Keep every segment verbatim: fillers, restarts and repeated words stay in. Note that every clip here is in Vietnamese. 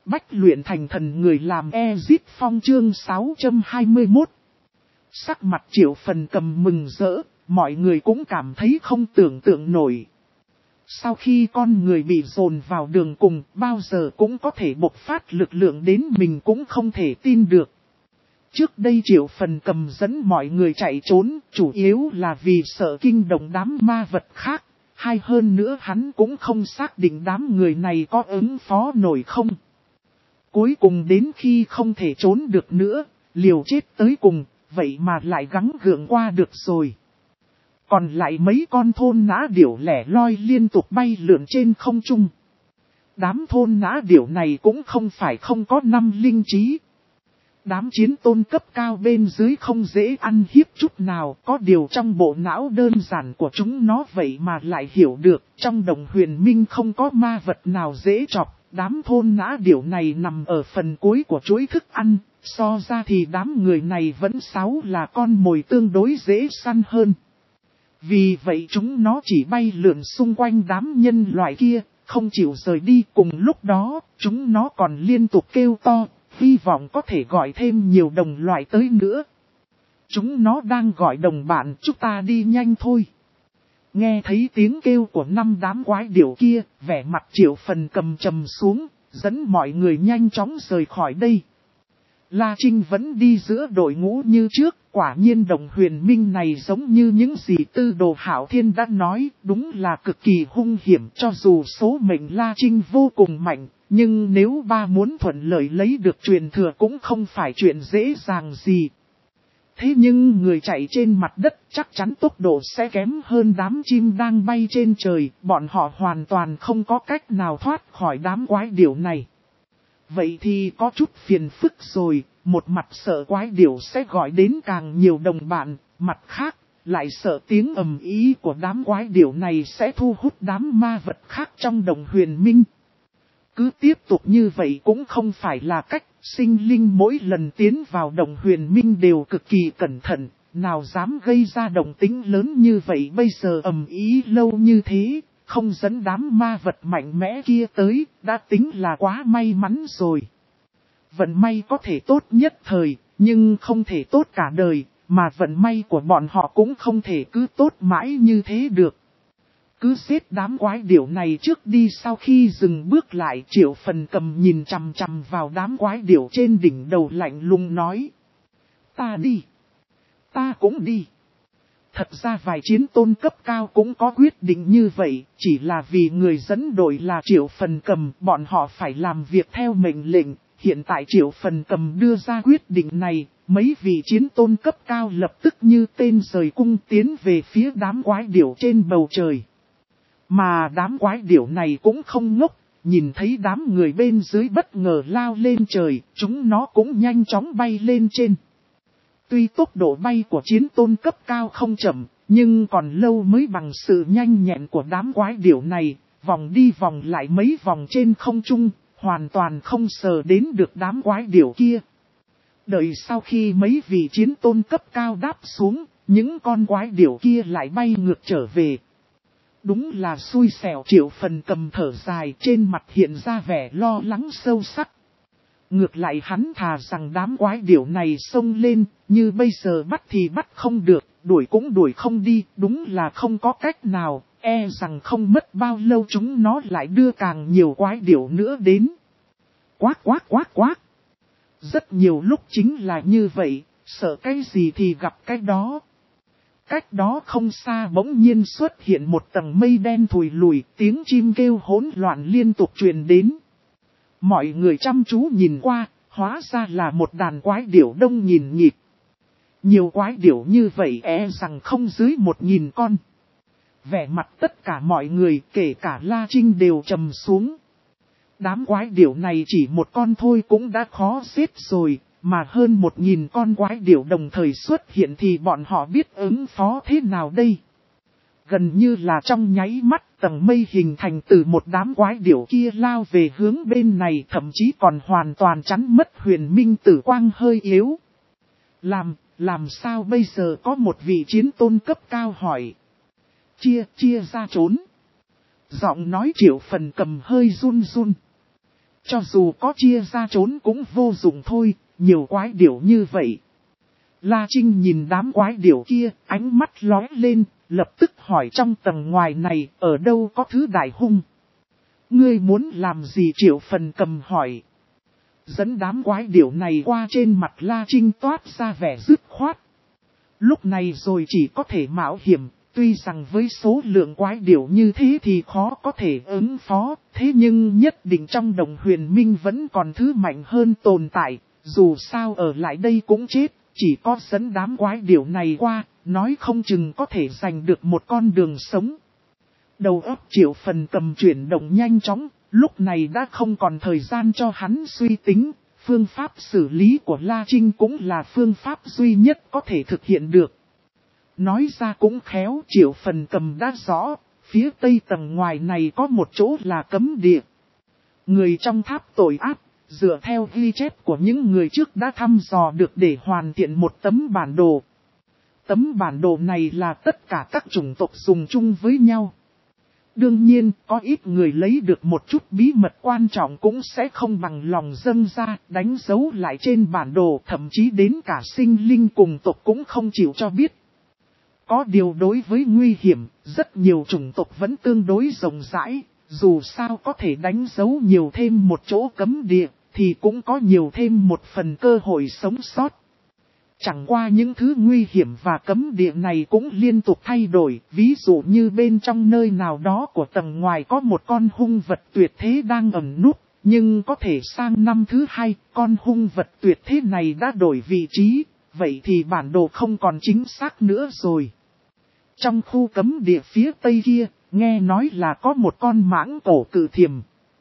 bách luyện thành thần người làm Ezit Phong chương sáu trăm hai mươi mốt. Sắc mặt Triệu Phần Cầm mừng rỡ, mọi người cũng cảm thấy không tưởng tượng nổi. Sau khi con người bị dồn vào đường cùng, bao giờ cũng có thể bộc phát lực lượng đến mình cũng không thể tin được. Trước đây Triệu Phần Cầm dẫn mọi người chạy trốn, chủ yếu là vì sợ kinh động đám ma vật khác. Hay hơn nữa hắn cũng không xác định đám người này có ứng phó nổi không. Cuối cùng đến khi không thể trốn được nữa, liều chết tới cùng, vậy mà lại gắng gượng qua được rồi. Còn lại mấy con thôn nã điểu lẻ loi liên tục bay lượn trên không trung. Đám thôn nã điểu này cũng không phải không có năm linh trí. Đám chiến tôn cấp cao bên dưới không dễ ăn hiếp chút nào, có điều trong bộ não đơn giản của chúng nó vậy mà lại hiểu được, trong đồng huyền minh không có ma vật nào dễ chọc, đám thôn nã điểu này nằm ở phần cuối của chuỗi thức ăn, so ra thì đám người này vẫn sáu là con mồi tương đối dễ săn hơn. Vì vậy chúng nó chỉ bay lượn xung quanh đám nhân loại kia, không chịu rời đi, cùng lúc đó, chúng nó còn liên tục kêu to. Hy vọng có thể gọi thêm nhiều đồng loại tới nữa. Chúng nó đang gọi đồng bạn, chúng ta đi nhanh thôi. Nghe thấy tiếng kêu của năm đám quái điểu kia, vẻ mặt Triệu Phần Cầm trầm xuống, dẫn mọi người nhanh chóng rời khỏi đây. La Trinh vẫn đi giữa đội ngũ như trước, quả nhiên đồng huyền minh này giống như những gì Tư Đồ Hạo Thiên đã nói, đúng là cực kỳ hung hiểm, cho dù số mệnh La Trinh vô cùng mạnh. Nhưng nếu ba muốn thuận lợi lấy được truyền thừa cũng không phải chuyện dễ dàng gì. Thế nhưng người chạy trên mặt đất chắc chắn tốc độ sẽ kém hơn đám chim đang bay trên trời, bọn họ hoàn toàn không có cách nào thoát khỏi đám quái điểu này. Vậy thì có chút phiền phức rồi, một mặt sợ quái điểu sẽ gọi đến càng nhiều đồng bạn, mặt khác lại sợ tiếng ầm ý của đám quái điểu này sẽ thu hút đám ma vật khác trong đồng huyền minh. Cứ tiếp tục như vậy cũng không phải là cách, sinh linh mỗi lần tiến vào đồng huyền minh đều cực kỳ cẩn thận, nào dám gây ra động tĩnh lớn như vậy bây giờ ầm ý lâu như thế, không dẫn đám ma vật mạnh mẽ kia tới, đã tính là quá may mắn rồi. Vận may có thể tốt nhất thời, nhưng không thể tốt cả đời, mà vận may của bọn họ cũng không thể cứ tốt mãi như thế được. Cứ xếp đám quái điểu này trước đi, sau khi dừng bước lại Triệu Phần Cầm nhìn chằm chằm vào đám quái điểu trên đỉnh đầu lạnh lùng nói. Ta đi. Ta cũng đi. Thật ra vài chiến tôn cấp cao cũng có quyết định như vậy, chỉ là vì người dẫn đội là Triệu Phần Cầm, bọn họ phải làm việc theo mệnh lệnh. Hiện tại Triệu Phần Cầm đưa ra quyết định này, mấy vị chiến tôn cấp cao lập tức như tên rời cung tiến về phía đám quái điểu trên bầu trời. Mà đám quái điểu này cũng không ngốc, nhìn thấy đám người bên dưới bất ngờ lao lên trời, chúng nó cũng nhanh chóng bay lên trên. Tuy tốc độ bay của chiến tôn cấp cao không chậm, nhưng còn lâu mới bằng sự nhanh nhẹn của đám quái điểu này, vòng đi vòng lại mấy vòng trên không trung, hoàn toàn không sờ đến được đám quái điểu kia. Đợi sau khi mấy vị chiến tôn cấp cao đáp xuống, những con quái điểu kia lại bay ngược trở về. Đúng là xui xẻo, Triệu Phần Cầm thở dài, trên mặt hiện ra vẻ lo lắng sâu sắc. Ngược lại hắn thà rằng đám quái điểu này xông lên, như bây giờ bắt thì bắt không được, đuổi cũng đuổi không đi, đúng là không có cách nào, e rằng không mất bao lâu chúng nó lại đưa càng nhiều quái điểu nữa đến. Quát quát quát quát. Rất nhiều lúc chính là như vậy, sợ cái gì thì gặp cái đó. Cách đó không xa bỗng nhiên xuất hiện một tầng mây đen thùi lùi, tiếng chim kêu hỗn loạn liên tục truyền đến. Mọi người chăm chú nhìn qua, hóa ra là một đàn quái điểu đông nghìn nghịt. Nhiều quái điểu như vậy e rằng không dưới một nghìn con. Vẻ mặt tất cả mọi người, kể cả La Trinh đều trầm xuống. Đám quái điểu này chỉ một con thôi cũng đã khó xếp rồi. Mà hơn một nghìn con quái điểu đồng thời xuất hiện thì bọn họ biết ứng phó thế nào đây? Gần như là trong nháy mắt tầng mây hình thành từ một đám quái điểu kia lao về hướng bên này, thậm chí còn hoàn toàn chắn mất huyền minh tử quang hơi yếu. Làm, làm sao bây giờ, có một vị chiến tôn cấp cao hỏi. Chia, chia ra trốn. Giọng nói Triệu Phần Cầm hơi run run. Cho dù có chia ra trốn cũng vô dụng thôi, nhiều quái điểu như vậy. La Trinh nhìn đám quái điểu kia, ánh mắt lóe lên, lập tức hỏi trong tầng ngoài này, ở đâu có thứ đại hung? Ngươi muốn làm gì? Triệu Phần Cầm hỏi. Dẫn đám quái điểu này qua. Trên mặt La Trinh toát ra vẻ dứt khoát. Lúc này rồi chỉ có thể mạo hiểm, tuy rằng với số lượng quái điểu như thế thì khó có thể ứng phó, thế nhưng nhất định trong Đồng Huyền Minh vẫn còn thứ mạnh hơn tồn tại, dù sao ở lại đây cũng chết, chỉ có dẫn đám quái điểu này qua, nói không chừng có thể giành được một con đường sống. Đầu óc Triệu Phần Cầm chuyển động nhanh chóng, lúc này đã không còn thời gian cho hắn suy tính, phương pháp xử lý của La Trinh cũng là phương pháp duy nhất có thể thực hiện được. Nói ra cũng khéo, Triệu Phần Cầm đã rõ, phía tây tầng ngoài này có một chỗ là cấm địa. Người trong tháp tội ác, dựa theo ghi chép của những người trước đã thăm dò được để hoàn thiện một tấm bản đồ. Tấm bản đồ này là tất cả các chủng tộc dùng chung với nhau. Đương nhiên, có ít người lấy được một chút bí mật quan trọng cũng sẽ không bằng lòng dâng ra, đánh dấu lại trên bản đồ, thậm chí đến cả sinh linh cùng tộc cũng không chịu cho biết. Có điều đối với nguy hiểm, rất nhiều chủng tộc vẫn tương đối rộng rãi, dù sao có thể đánh dấu nhiều thêm một chỗ cấm địa, thì cũng có nhiều thêm một phần cơ hội sống sót. Chẳng qua những thứ nguy hiểm và cấm địa này cũng liên tục thay đổi, ví dụ như bên trong nơi nào đó của tầng ngoài có một con hung vật tuyệt thế đang ẩn núp, nhưng có thể sang năm thứ hai, con hung vật tuyệt thế này đã đổi vị trí, vậy thì bản đồ không còn chính xác nữa rồi. Trong khu cấm địa phía tây kia, nghe nói là có một con mãng cổ cự thiềm.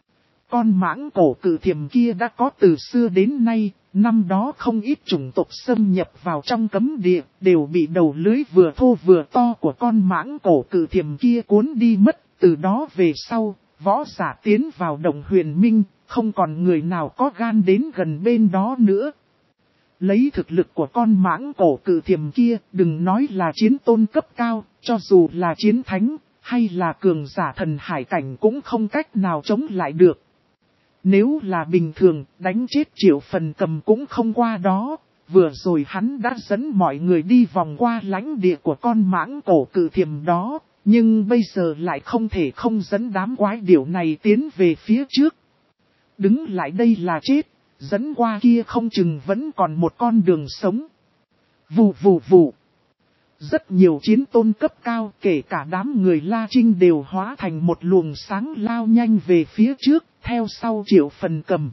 Con mãng cổ cự thiềm kia đã có từ xưa đến nay, năm đó không ít chủng tộc xâm nhập vào trong cấm địa, đều bị đầu lưới vừa thô vừa to của con mãng cổ cự thiềm kia cuốn đi mất. Từ đó về sau, võ giả tiến vào Đồng Huyền Minh, không còn người nào có gan đến gần bên đó nữa. Lấy thực lực của con mãng cổ cự thiềm kia, đừng nói là chiến tôn cấp cao, cho dù là chiến thánh, hay là cường giả thần hải cảnh cũng không cách nào chống lại được. Nếu là bình thường, đánh chết Triệu Phần Cầm cũng không qua đó, vừa rồi hắn đã dẫn mọi người đi vòng qua lãnh địa của con mãng cổ cự thiềm đó, nhưng bây giờ lại không thể không dẫn đám quái điểu này tiến về phía trước. Đứng lại đây là chết, dẫn qua kia không chừng vẫn còn một con đường sống. Vù vù vù. Rất nhiều chiến tôn cấp cao, kể cả đám người La Trinh đều hóa thành một luồng sáng lao nhanh về phía trước, theo sau Triệu Phần Cầm.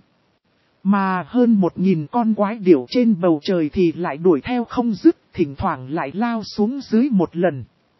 Mà hơn một nghìn con quái điểu trên bầu trời thì lại đuổi theo không dứt, thỉnh thoảng lại lao xuống dưới một lần.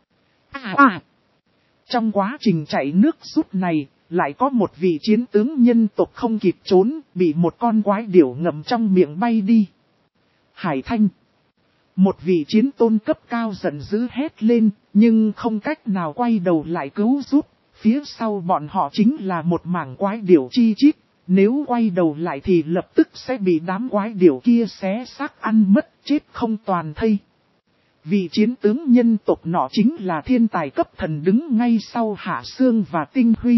À à! Trong quá trình chạy nước rút này, lại có một vị chiến tướng nhân tộc không kịp trốn, bị một con quái điểu ngậm trong miệng bay đi. Hải Thanh! Một vị chiến tôn cấp cao giận dữ hét lên, nhưng không cách nào quay đầu lại cứu giúp. Phía sau bọn họ chính là một mảng quái điểu chi chít, nếu quay đầu lại thì lập tức sẽ bị đám quái điểu kia xé xác ăn mất, chết không toàn thây. Vị chiến tướng nhân tộc nọ chính là thiên tài cấp thần đứng ngay sau Hạ Sương và Tinh Huy.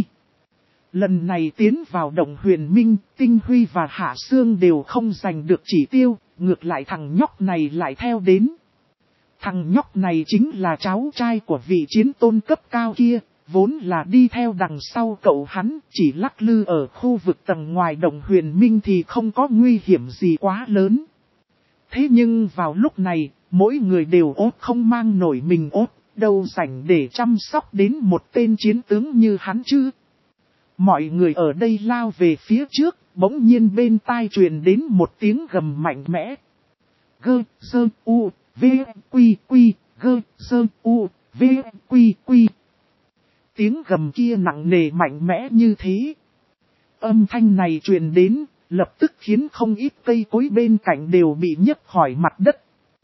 Lần này tiến vào Đồng Huyền Minh, Tinh Huy và Hạ Sương đều không giành được chỉ tiêu, ngược lại thằng nhóc này lại theo đến. Thằng nhóc này chính là cháu trai của vị chiến tôn cấp cao kia, vốn là đi theo đằng sau cậu hắn, chỉ lắc lư ở khu vực tầng ngoài Đồng Huyền Minh thì không có nguy hiểm gì quá lớn. Thế nhưng vào lúc này, mỗi người đều ốt không mang nổi mình ốt, đâu rảnh để chăm sóc đến một tên chiến tướng như hắn chứ. Mọi người ở đây lao về phía trước, bỗng nhiên bên tai truyền đến một tiếng gầm mạnh mẽ. Gơ, sơ, u, v, quy, quy, gơ, sơ, u, v, quy, quy. Tiếng gầm kia nặng nề mạnh mẽ như thế. Âm thanh này truyền đến, lập tức khiến không ít cây cối bên cạnh đều bị nhấc khỏi mặt đất.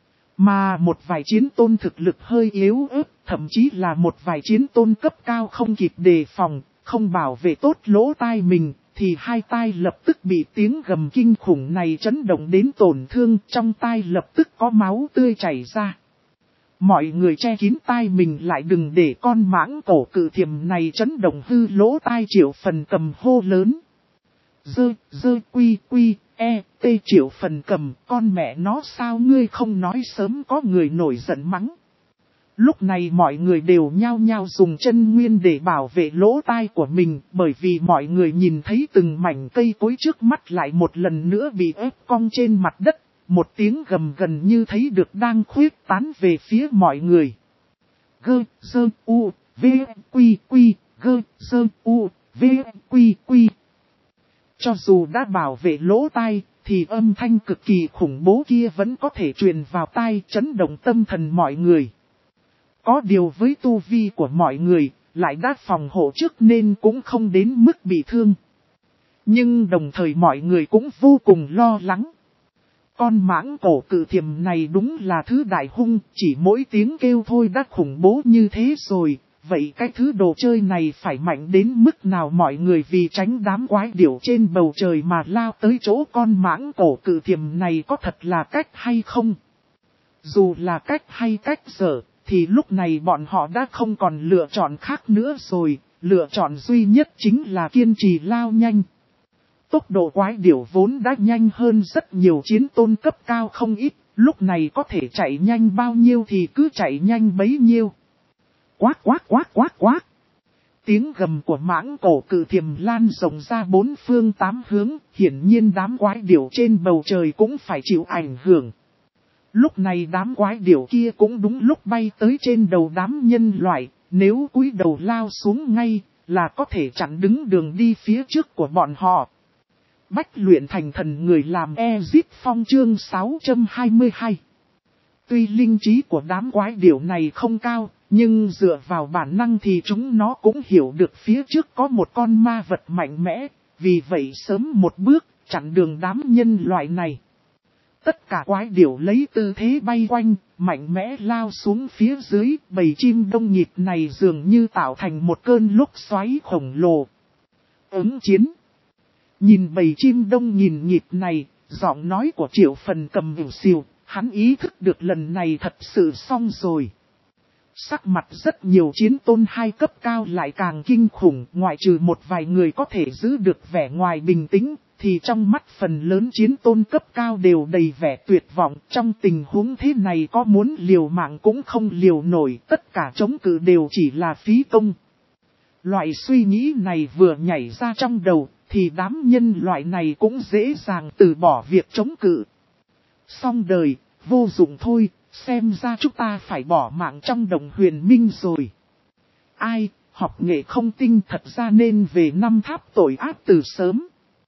Mà một vài chiến tôn thực lực hơi yếu ớt, thậm chí là một vài chiến tôn cấp cao không kịp đề phòng, không bảo vệ tốt lỗ tai mình, thì hai tai lập tức bị tiếng gầm kinh khủng này chấn động đến tổn thương, trong tai lập tức có máu tươi chảy ra. Mọi người che kín tai mình lại đừng để con mãng cổ cự thiềm này chấn động hư lỗ tai. Triệu Phần Cầm hô lớn. dơ, dơ quy quy, e, tê Triệu Phần Cầm, con mẹ nó sao ngươi không nói sớm, có người nổi giận mắng. Lúc này mọi người đều nhao nhao dùng chân nguyên để bảo vệ lỗ tai của mình, bởi vì mọi người nhìn thấy từng mảnh cây cối trước mắt lại một lần nữa bị ép cong trên mặt đất, một tiếng gầm gần như thấy được đang khuyết tán về phía mọi người. Gơ, dơ, u, v, quy, quy, gơ, dơ, u, v, quy, quy. Cho dù đã bảo vệ lỗ tai, thì âm thanh cực kỳ khủng bố kia vẫn có thể truyền vào tai, chấn động tâm thần mọi người. Có điều với tu vi của mọi người, lại đã phòng hộ trước nên cũng không đến mức bị thương. Nhưng đồng thời mọi người cũng vô cùng lo lắng. Con mãng cổ cự thiềm này đúng là thứ đại hung, chỉ mỗi tiếng kêu thôi đã khủng bố như thế rồi. Vậy cái thứ đồ chơi này phải mạnh đến mức nào, mọi người vì tránh đám quái điểu trên bầu trời mà lao tới chỗ con mãng cổ cự thiềm này có thật là cách hay không? Dù là cách hay cách dở, thì lúc này bọn họ đã không còn lựa chọn khác nữa rồi, lựa chọn duy nhất chính là kiên trì lao nhanh. Tốc độ quái điểu vốn đã nhanh hơn rất nhiều chiến tôn cấp cao không ít, lúc này có thể chạy nhanh bao nhiêu thì cứ chạy nhanh bấy nhiêu. Quát quát quát quát quát. Tiếng gầm của mãng cổ cự thiềm lan rộng ra bốn phương tám hướng, hiển nhiên đám quái điểu trên bầu trời cũng phải chịu ảnh hưởng. Lúc này đám quái điểu kia cũng đúng lúc bay tới trên đầu đám nhân loại, nếu cúi đầu lao xuống ngay, là có thể chặn đứng đường đi phía trước của bọn họ. Bách luyện thành thần người làm Ezip Phong chương sáu trăm hai mươi hai. Tuy linh trí của đám quái điểu này không cao, nhưng dựa vào bản năng thì chúng nó cũng hiểu được phía trước có một con ma vật mạnh mẽ, vì vậy sớm một bước chặn đường đám nhân loại này. Tất cả quái điểu lấy tư thế bay quanh, mạnh mẽ lao xuống phía dưới, bầy chim đông nhịp này dường như tạo thành một cơn lốc xoáy khổng lồ. Ứng chiến. Nhìn bầy chim đông nhìn nhịp này, giọng nói của Triệu Phần Cầm ỉu xìu, hắn ý thức được lần này thật sự xong rồi. Sắc mặt rất nhiều chiến tôn hai cấp cao lại càng kinh khủng, ngoại trừ một vài người có thể giữ được vẻ ngoài bình tĩnh, thì trong mắt phần lớn chiến tôn cấp cao đều đầy vẻ tuyệt vọng. Trong tình huống thế này có muốn liều mạng cũng không liều nổi, tất cả chống cự đều chỉ là phí công. Loại suy nghĩ này vừa nhảy ra trong đầu, thì đám nhân loại này cũng dễ dàng từ bỏ việc chống cự. Xong đời, vô dụng thôi, xem ra chúng ta phải bỏ mạng trong đồng huyền minh rồi. Ai, học nghệ không tinh thật ra nên về năm tháp tội ác từ sớm.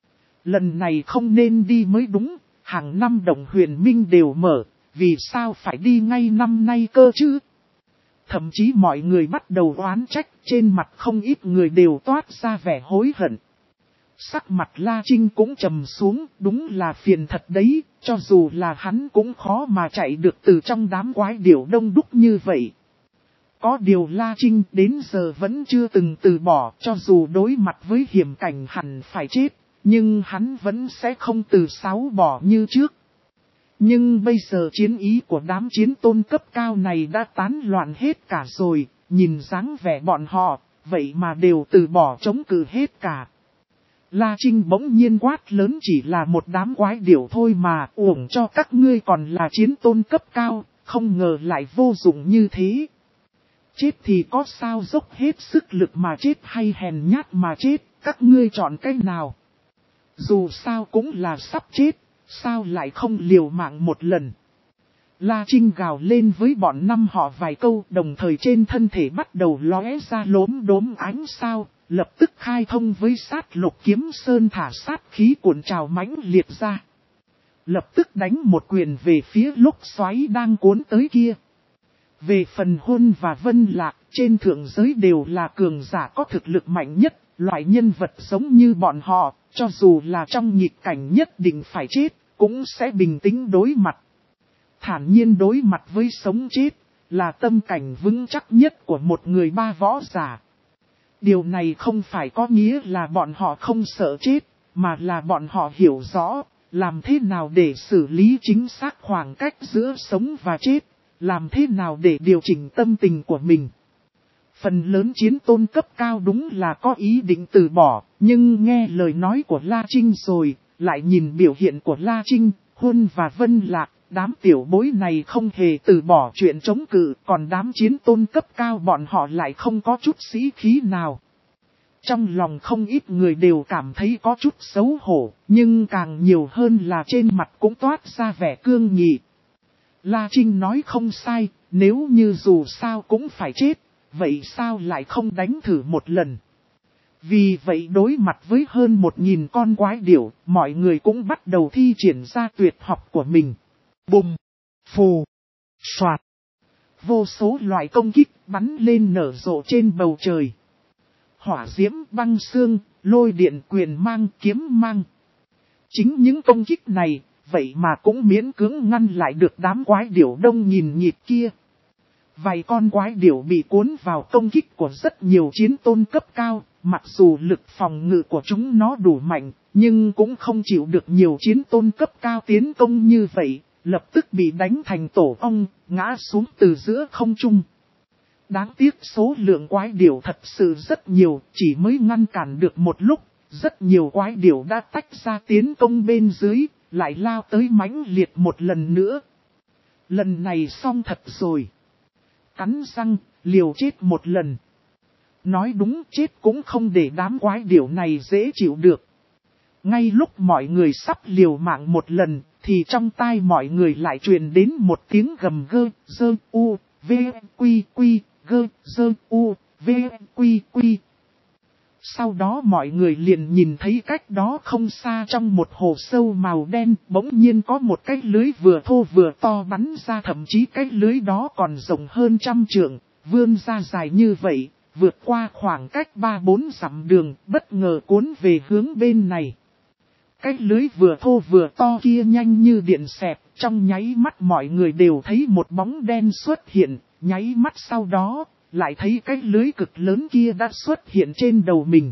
Lần này không nên đi mới đúng, hàng năm đồng huyền minh đều mở, vì sao phải đi ngay năm nay cơ chứ? Thậm chí mọi người bắt đầu oán trách, trên mặt không ít người đều toát ra vẻ hối hận. Sắc mặt La Trinh cũng trầm xuống, đúng là phiền thật đấy, cho dù là hắn cũng khó mà chạy được từ trong đám quái điểu đông đúc như vậy. Có điều La Trinh đến giờ vẫn chưa từng từ bỏ, cho dù đối mặt với hiểm cảnh hẳn phải chết, nhưng hắn vẫn sẽ không từ sáu bỏ như trước. Nhưng bây giờ chiến ý của đám chiến tôn cấp cao này đã tán loạn hết cả rồi, nhìn dáng vẻ bọn họ, vậy mà đều từ bỏ chống cự hết cả. La Trinh bỗng nhiên quát lớn, chỉ là một đám quái điểu thôi mà, uổng cho các ngươi còn là chiến tôn cấp cao, không ngờ lại vô dụng như thế. Chết thì có sao, dốc hết sức lực mà chết hay hèn nhát mà chết, các ngươi chọn cách nào? Dù sao cũng là sắp chết, sao lại không liều mạng một lần? La Trinh gào lên với bọn năm họ vài câu, đồng thời trên thân thể bắt đầu lóe ra lốm đốm ánh sao, lập tức khai thông với sát lục kiếm sơn, thả sát khí cuộn trào mãnh liệt ra. Lập tức đánh một quyền về phía lốc xoáy đang cuốn tới kia. Về phần Hôn và Vân Lạc, trên thượng giới đều là cường giả có thực lực mạnh nhất, loại nhân vật giống như bọn họ, cho dù là trong nghịch cảnh nhất định phải chết, cũng sẽ bình tĩnh đối mặt. Thản nhiên đối mặt với sống chết, là tâm cảnh vững chắc nhất của một người ba võ giả. Điều này không phải có nghĩa là bọn họ không sợ chết, mà là bọn họ hiểu rõ, làm thế nào để xử lý chính xác khoảng cách giữa sống và chết, làm thế nào để điều chỉnh tâm tình của mình. Phần lớn chiến tôn cấp cao đúng là có ý định từ bỏ, nhưng nghe lời nói của La Trinh rồi, lại nhìn biểu hiện của La Trinh, Huân và Vân Lạc, đám tiểu bối này không hề từ bỏ chuyện chống cự, còn đám chiến tôn cấp cao bọn họ lại không có chút sĩ khí nào. Trong lòng không ít người đều cảm thấy có chút xấu hổ, nhưng càng nhiều hơn là trên mặt cũng toát ra vẻ cương nghị. La Trinh nói không sai, nếu như dù sao cũng phải chết, vậy sao lại không đánh thử một lần? Vì vậy đối mặt với hơn một nghìn con quái điểu, mọi người cũng bắt đầu thi triển ra tuyệt học của mình. Bùm, phù, soạt. Vô số loại công kích bắn lên nở rộ trên bầu trời. Hỏa diễm, băng xương, lôi điện, quyền mang, kiếm mang. Chính những công kích này, vậy mà cũng miễn cưỡng ngăn lại được đám quái điểu đông nhìn nhịp kia. Vài con quái điểu bị cuốn vào công kích của rất nhiều chiến tôn cấp cao, mặc dù lực phòng ngự của chúng nó đủ mạnh, nhưng cũng không chịu được nhiều chiến tôn cấp cao tiến công như vậy, lập tức bị đánh thành tổ ong, ngã xuống từ giữa không trung. Đáng tiếc số lượng quái điểu thật sự rất nhiều, chỉ mới ngăn cản được một lúc, rất nhiều quái điểu đã tách ra tiến công bên dưới, lại lao tới mãnh liệt một lần nữa. Lần này xong thật rồi. Cắn răng, liều chết một lần. Nói đúng, chết cũng không để đám quái điểu này dễ chịu được. Ngay lúc mọi người sắp liều mạng một lần, thì trong tai mọi người lại truyền đến một tiếng gầm gơ, dơ, u, v, quy, quy, gơ, dơ, u, v, quy, quy. Sau đó mọi người liền nhìn thấy cách đó không xa trong một hồ sâu màu đen, bỗng nhiên có một cái lưới vừa thô vừa to bắn ra, thậm chí cái lưới đó còn rộng hơn trăm trượng, vươn ra dài như vậy, vượt qua khoảng cách ba bốn dặm đường, bất ngờ cuốn về hướng bên này. Cái lưới vừa thô vừa to kia nhanh như điện xẹt, trong nháy mắt mọi người đều thấy một bóng đen xuất hiện, nháy mắt sau đó, lại thấy cái lưới cực lớn kia đã xuất hiện trên đầu mình.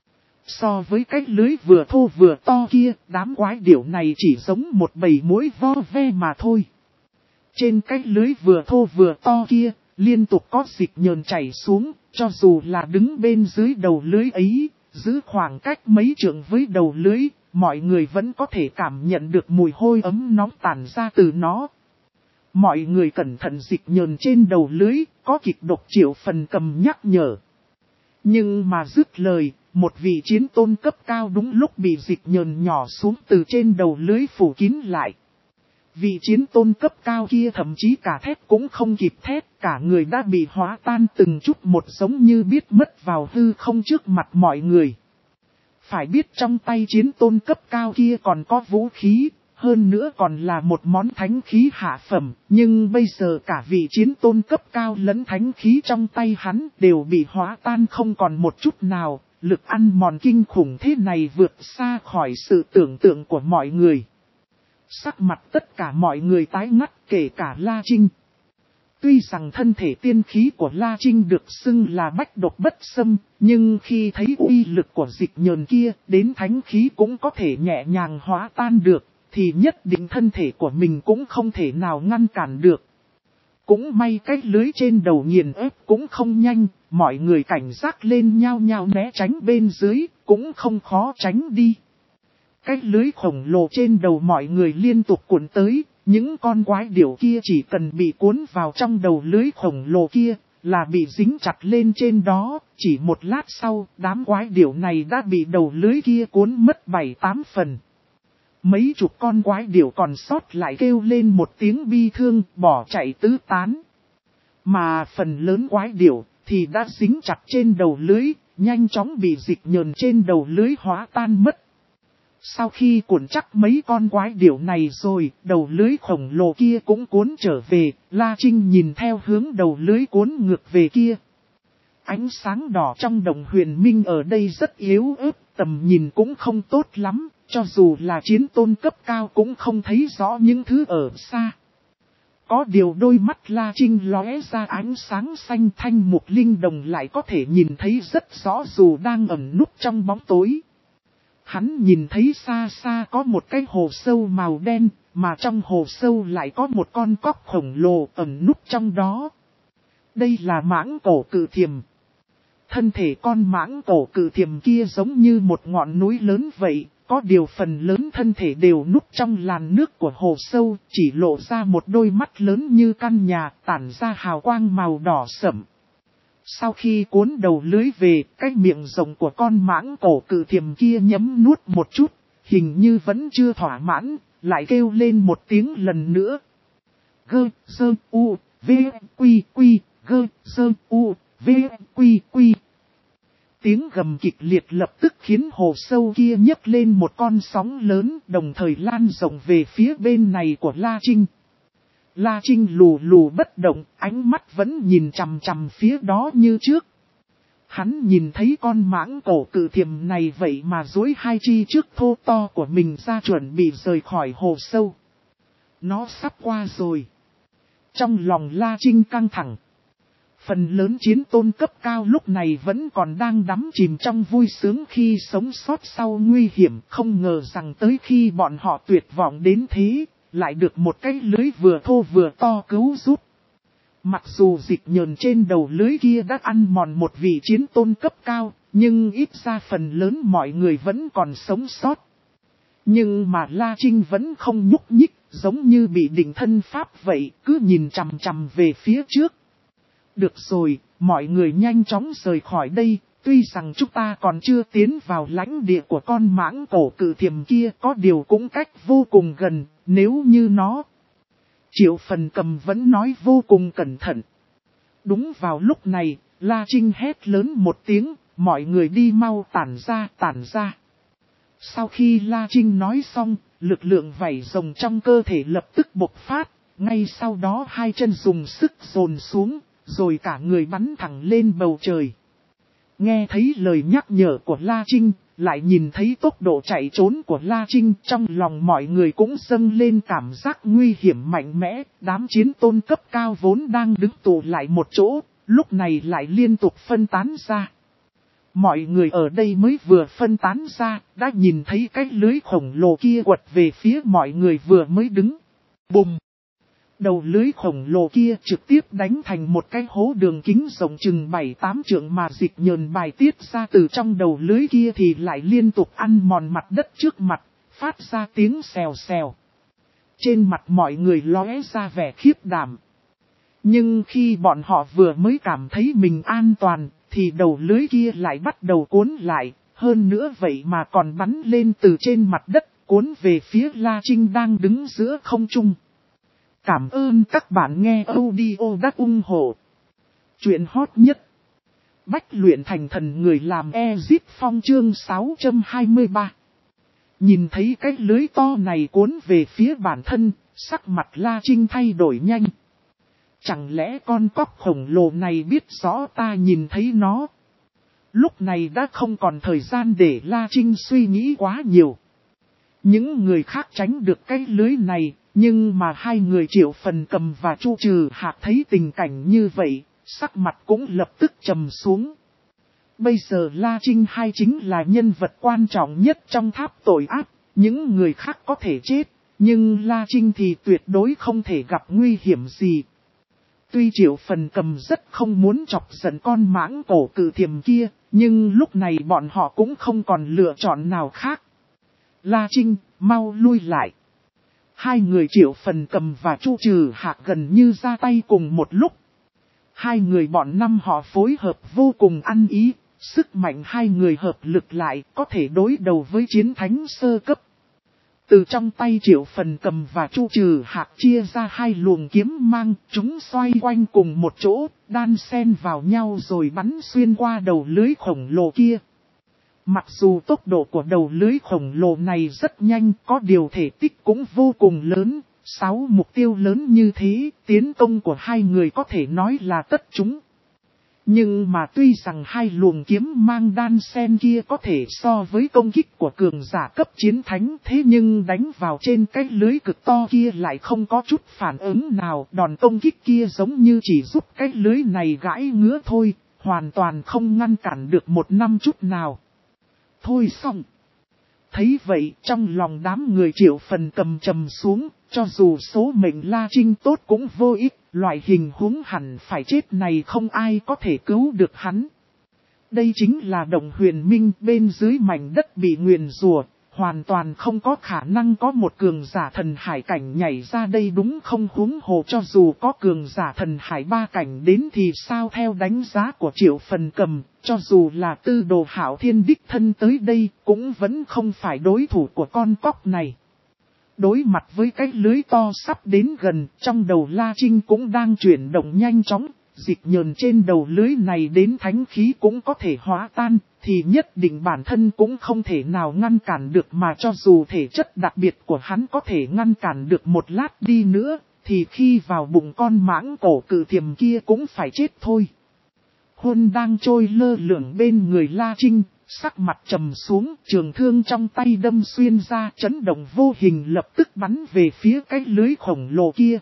So với cái lưới vừa thô vừa to kia, đám quái điểu này chỉ giống một bầy muỗi vo ve mà thôi. Trên cái lưới vừa thô vừa to kia, liên tục có dịch nhờn chảy xuống, cho dù là đứng bên dưới đầu lưới ấy, giữ khoảng cách mấy trượng với đầu lưới, mọi người vẫn có thể cảm nhận được mùi hôi ấm nóng tản ra từ nó. Mọi người cẩn thận dịch nhờn trên đầu lưới, có kịch độc Triệu Phần Cầm nhắc nhở. Nhưng mà dứt lời, một vị chiến tôn cấp cao đúng lúc bị dịch nhờn nhỏ xuống từ trên đầu lưới phủ kín lại. Vị chiến tôn cấp cao kia thậm chí cả thét cũng không kịp thét, cả người đã bị hóa tan từng chút một, giống như biết mất vào hư không trước mặt mọi người. Phải biết trong tay chiến tôn cấp cao kia còn có vũ khí, hơn nữa còn là một món thánh khí hạ phẩm, nhưng bây giờ cả vị chiến tôn cấp cao lẫn thánh khí trong tay hắn đều bị hóa tan không còn một chút nào, lực ăn mòn kinh khủng thế này vượt xa khỏi sự tưởng tượng của mọi người. Sắc mặt tất cả mọi người tái ngắt, kể cả La Trinh. Tuy rằng thân thể tiên khí của La Trinh được xưng là bách độc bất xâm, nhưng khi thấy uy lực của dịch nhờn kia, đến thánh khí cũng có thể nhẹ nhàng hóa tan được, thì nhất định thân thể của mình cũng không thể nào ngăn cản được. Cũng may cái lưới trên đầu nghiền ép cũng không nhanh, mọi người cảnh giác lên nhao nhao né tránh bên dưới, cũng không khó tránh đi. Cái lưới khổng lồ trên đầu mọi người liên tục cuốn tới, những con quái điểu kia chỉ cần bị cuốn vào trong đầu lưới khổng lồ kia, là bị dính chặt lên trên đó, chỉ một lát sau, đám quái điểu này đã bị đầu lưới kia cuốn mất bảy tám phần. Mấy chục con quái điểu còn sót lại kêu lên một tiếng bi thương, bỏ chạy tứ tán. Mà phần lớn quái điểu thì đã dính chặt trên đầu lưới, nhanh chóng bị dịch nhờn trên đầu lưới hóa tan mất. Sau khi cuốn chắc mấy con quái điểu này rồi, đầu lưới khổng lồ kia cũng cuốn trở về, La Trinh nhìn theo hướng đầu lưới cuốn ngược về kia. Ánh sáng đỏ trong đồng huyền minh ở đây rất yếu ớt, tầm nhìn cũng không tốt lắm, cho dù là chiến tôn cấp cao cũng không thấy rõ những thứ ở xa. Có điều đôi mắt La Trinh lóe ra ánh sáng xanh thanh mục linh đồng lại có thể nhìn thấy rất rõ dù đang ẩn núp trong bóng tối. Hắn nhìn thấy xa xa có một cái hồ sâu màu đen, mà trong hồ sâu lại có một con cóc khổng lồ ẩn núp trong đó. Đây là mãng cổ cự thiềm, Thân thể con mãng cổ cự thiềm kia giống như một ngọn núi lớn vậy, có điều phần lớn thân thể đều núp trong làn nước của hồ sâu, chỉ lộ ra một đôi mắt lớn như căn nhà, tản ra hào quang màu đỏ sẫm. Sau khi cuốn đầu lưới về, cái miệng rộng của con mãng cổ cự thiềm kia nhấm nuốt một chút, hình như vẫn chưa thỏa mãn, lại kêu lên một tiếng lần nữa. Gơ, sơ, u, v, quy, quy, gơ, sơ, u, v, quy, quy. Tiếng gầm kịch liệt lập tức khiến hồ sâu kia nhấc lên một con sóng lớn, đồng thời lan rộng về phía bên này của La Trinh. La Trinh lù lù bất động, ánh mắt vẫn nhìn chằm chằm phía đó như trước. Hắn nhìn thấy con mãng cổ cự thiềm này vậy mà duỗi hai chi trước thô to của mình ra chuẩn bị rời khỏi hồ sâu. Nó sắp qua rồi. Trong lòng La Trinh căng thẳng. Phần lớn chiến tôn cấp cao lúc này vẫn còn đang đắm chìm trong vui sướng khi sống sót sau nguy hiểm, không ngờ rằng tới khi bọn họ tuyệt vọng đến thế, lại được một cái lưới vừa thô vừa to cứu giúp. Mặc dù dịch nhờn trên đầu lưới kia đã ăn mòn một vị chiến tôn cấp cao, nhưng ít ra phần lớn mọi người vẫn còn sống sót. Nhưng mà La Trinh vẫn không nhúc nhích, giống như bị định thân pháp vậy, cứ nhìn chằm chằm về phía trước. Được rồi, mọi người nhanh chóng rời khỏi đây, tuy rằng chúng ta còn chưa tiến vào lãnh địa của con mãng cổ cự thiềm kia, có điều cũng cách vô cùng gần, nếu như nó... Triệu Phần Cầm vẫn nói vô cùng cẩn thận. Đúng vào lúc này, La Trinh hét lớn một tiếng, mọi người đi mau tản ra, tản ra. Sau khi La Trinh nói xong, lực lượng vảy rồng trong cơ thể lập tức bộc phát, ngay sau đó hai chân dùng sức dồn xuống, rồi cả người bắn thẳng lên bầu trời. Nghe thấy lời nhắc nhở của La Trinh, lại nhìn thấy tốc độ chạy trốn của La Trinh, trong lòng mọi người cũng dâng lên cảm giác nguy hiểm mạnh mẽ. Đám chiến tôn cấp cao vốn đang đứng tụ lại một chỗ, lúc này lại liên tục phân tán ra. Mọi người ở đây mới vừa phân tán ra, đã nhìn thấy cái lưới khổng lồ kia quật về phía mọi người vừa mới đứng. Bùm! Đầu lưới khổng lồ kia trực tiếp đánh thành một cái hố đường kính rộng chừng bảy tám trượng, mà dịch nhờn bài tiết ra từ trong đầu lưới kia thì lại liên tục ăn mòn mặt đất trước mặt, phát ra tiếng xèo xèo. Trên mặt mọi người lóe ra vẻ khiếp đảm. Nhưng khi bọn họ vừa mới cảm thấy mình an toàn, thì đầu lưới kia lại bắt đầu cuốn lại, hơn nữa vậy mà còn bắn lên từ trên mặt đất, cuốn về phía La Trinh đang đứng giữa không trung. Cảm ơn các bạn nghe audio đắc ủng hộ. Chuyện hot nhất. Bách luyện thành thần người làm Ezip Phong chương sáu trăm hai mươi ba. Nhìn thấy cái lưới to này cuốn về phía bản thân, sắc mặt La Trinh thay đổi nhanh. Chẳng lẽ con cóc khổng lồ này biết rõ ta nhìn thấy nó? Lúc này đã không còn thời gian để La Trinh suy nghĩ quá nhiều. Những người khác tránh được cái lưới này, nhưng mà hai người Triệu Phần Cầm và Chu Trừ Hạc thấy tình cảnh như vậy, sắc mặt cũng lập tức trầm xuống. Bây giờ La Trinh hai chính là nhân vật quan trọng nhất trong tháp tội ác, những người khác có thể chết, nhưng La Trinh thì tuyệt đối không thể gặp nguy hiểm gì. Tuy Triệu Phần Cầm rất không muốn chọc giận con mãng cổ cự thiềm kia, nhưng lúc này bọn họ cũng không còn lựa chọn nào khác. La Trinh, mau lui lại. Hai người Triệu Phần Cầm và Chu Trừ Hạc gần như ra tay cùng một lúc. Hai người bọn năm họ phối hợp vô cùng ăn ý, sức mạnh hai người hợp lực lại có thể đối đầu với chiến thánh sơ cấp. Từ trong tay Triệu Phần Cầm và Chu Trừ Hạc chia ra hai luồng kiếm mang, chúng xoay quanh cùng một chỗ, đan xen vào nhau rồi bắn xuyên qua đầu lưới khổng lồ kia. Mặc dù tốc độ của đầu lưới khổng lồ này rất nhanh, có điều thể tích cũng vô cùng lớn, sáu mục tiêu lớn như thế, tiến công của hai người có thể nói là tất chúng. Nhưng mà tuy rằng hai luồng kiếm mang đan sen kia có thể so với công kích của cường giả cấp chiến thánh, thế nhưng đánh vào trên cái lưới cực to kia lại không có chút phản ứng nào. Đòn công kích kia giống như chỉ giúp cái lưới này gãi ngứa thôi, hoàn toàn không ngăn cản được một năm chút nào. Thôi xong. Thấy vậy, trong lòng đám người Triệu Phần Cầm trầm xuống, cho dù số mệnh La Trinh tốt cũng vô ích, loại hình huống hẳn phải chết này không ai có thể cứu được hắn. Đây chính là Động Huyền Minh bên dưới mảnh đất bị nguyền rủa, hoàn toàn không có khả năng có một cường giả thần hải cảnh nhảy ra đây đúng không, huống hồ cho dù có cường giả thần hải ba cảnh đến thì sao. Theo đánh giá của Triệu Phần Cầm, cho dù là Tư Đồ Hạo Thiên đích thân tới đây cũng vẫn không phải đối thủ của con cóc này. Đối mặt với cái lưới to sắp đến gần, trong đầu La Trinh cũng đang chuyển động nhanh chóng. Dịch nhờn trên đầu lưới này đến thánh khí cũng có thể hóa tan, thì nhất định bản thân cũng không thể nào ngăn cản được, mà cho dù thể chất đặc biệt của hắn có thể ngăn cản được một lát đi nữa, thì khi vào bụng con mãng cổ cự thiềm kia cũng phải chết thôi. Huân đang trôi lơ lửng bên người La Trinh, sắc mặt trầm xuống, trường thương trong tay đâm xuyên ra, chấn động vô hình lập tức bắn về phía cái lưới khổng lồ kia.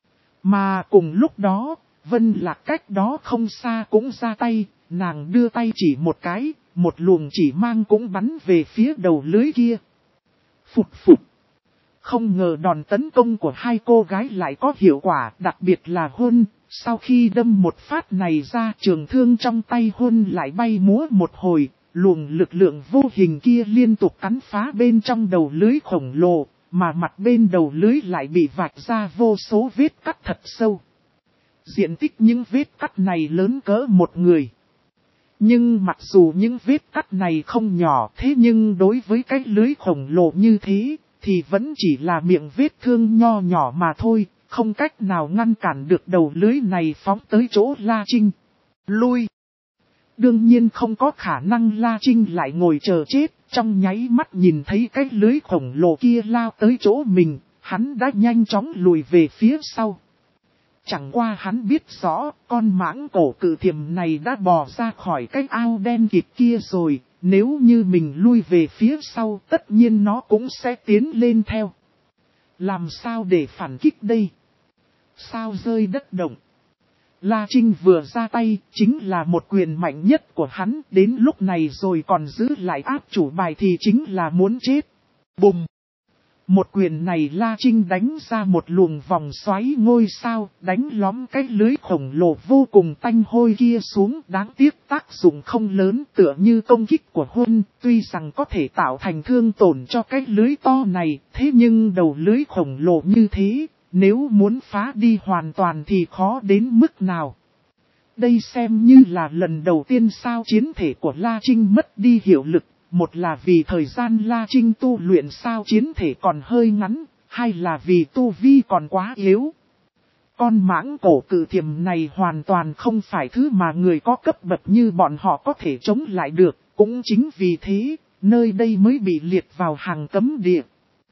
Mà cùng lúc đó, Vân Lạc cách đó không xa cũng ra tay, nàng đưa tay chỉ một cái, một luồng chỉ mang cũng bắn về phía đầu lưới kia. Phụt phụt. Không ngờ đòn tấn công của hai cô gái lại có hiệu quả, đặc biệt là Huân. Sau khi đâm một phát này ra, trường thương trong tay Huân lại bay múa một hồi, luồng lực lượng vô hình kia liên tục cắn phá bên trong đầu lưới khổng lồ, mà mặt bên đầu lưới lại bị vạch ra vô số vết cắt thật sâu. Diện tích những vết cắt này lớn cỡ một người. Nhưng mặc dù những vết cắt này không nhỏ, thế nhưng đối với cái lưới khổng lồ như thế, thì vẫn chỉ là miệng vết thương nho nhỏ mà thôi, không cách nào ngăn cản được đầu lưới này phóng tới chỗ La Trinh. Lui! Đương nhiên không có khả năng La Trinh lại ngồi chờ chết, trong nháy mắt nhìn thấy cái lưới khổng lồ kia lao tới chỗ mình, hắn đã nhanh chóng lùi về phía sau. Chẳng qua hắn biết rõ, con mãng cổ cự thiềm này đã bò ra khỏi cái ao đen kịt kia rồi, nếu như mình lui về phía sau tất nhiên nó cũng sẽ tiến lên theo. Làm sao để phản kích đây? Sao rơi đất động? La Trinh vừa ra tay, chính là một quyền mạnh nhất của hắn, đến lúc này rồi còn giữ lại áp chủ bài thì chính là muốn chết. Bùm! Một quyền này La Trinh đánh ra một luồng vòng xoáy ngôi sao, đánh lõm cái lưới khổng lồ vô cùng tanh hôi kia xuống, đáng tiếc tác dụng không lớn tựa như công kích của Huân, tuy rằng có thể tạo thành thương tổn cho cái lưới to này, thế nhưng đầu lưới khổng lồ như thế, nếu muốn phá đi hoàn toàn thì khó đến mức nào. Đây xem như là lần đầu tiên sao chiến thể của La Trinh mất đi hiệu lực. Một là vì thời gian La Trinh tu luyện sao chiến thể còn hơi ngắn, hai là vì tu vi còn quá yếu. Con mãng cổ cự thiềm này hoàn toàn không phải thứ mà người có cấp bậc như bọn họ có thể chống lại được, cũng chính vì thế, nơi đây mới bị liệt vào hàng cấm địa.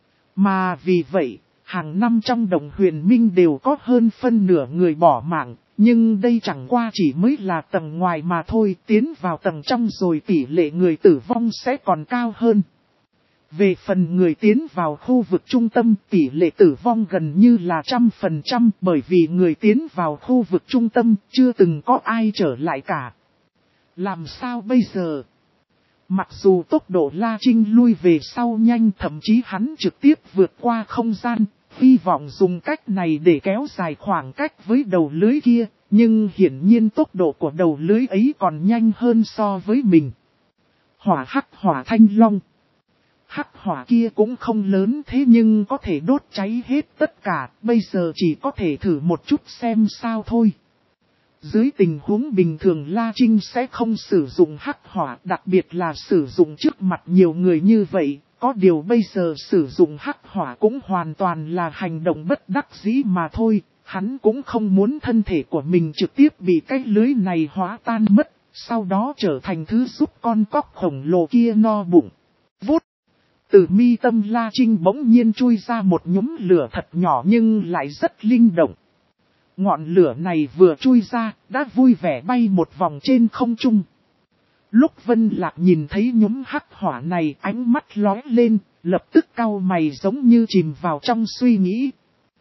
Mà vì vậy, hàng năm trong Động Huyền Minh đều có hơn phân nửa người bỏ mạng. Nhưng đây chẳng qua chỉ mới là tầng ngoài mà thôi, tiến vào tầng trong rồi tỷ lệ người tử vong sẽ còn cao hơn. Về phần người tiến vào khu vực trung tâm, tỷ lệ tử vong gần như là trăm phần trăm, bởi vì người tiến vào khu vực trung tâm chưa từng có ai trở lại cả. Làm sao bây giờ? Mặc dù tốc độ La Trinh lui về sau nhanh, thậm chí hắn trực tiếp vượt qua không gian, hy vọng dùng cách này để kéo dài khoảng cách với đầu lưới kia, nhưng hiển nhiên tốc độ của đầu lưới ấy còn nhanh hơn so với mình. Hỏa hắc hỏa thanh long. Hắc hỏa kia cũng không lớn thế nhưng có thể đốt cháy hết tất cả, bây giờ chỉ có thể thử một chút xem sao thôi. Dưới tình huống bình thường La Trinh sẽ không sử dụng hắc hỏa, đặc biệt là sử dụng trước mặt nhiều người như vậy. Có điều bây giờ sử dụng hắc hỏa cũng hoàn toàn là hành động bất đắc dĩ mà thôi, hắn cũng không muốn thân thể của mình trực tiếp bị cái lưới này hóa tan mất, sau đó trở thành thứ giúp con cóc khổng lồ kia no bụng. Vút! Từ mi tâm La Trinh bỗng nhiên chui ra một nhúm lửa thật nhỏ nhưng lại rất linh động. Ngọn lửa này vừa chui ra, đã vui vẻ bay một vòng trên không trung. Lúc Vân Lạc nhìn thấy nhúm hắc hỏa này, ánh mắt lóe lên, lập tức cau mày giống như chìm vào trong suy nghĩ.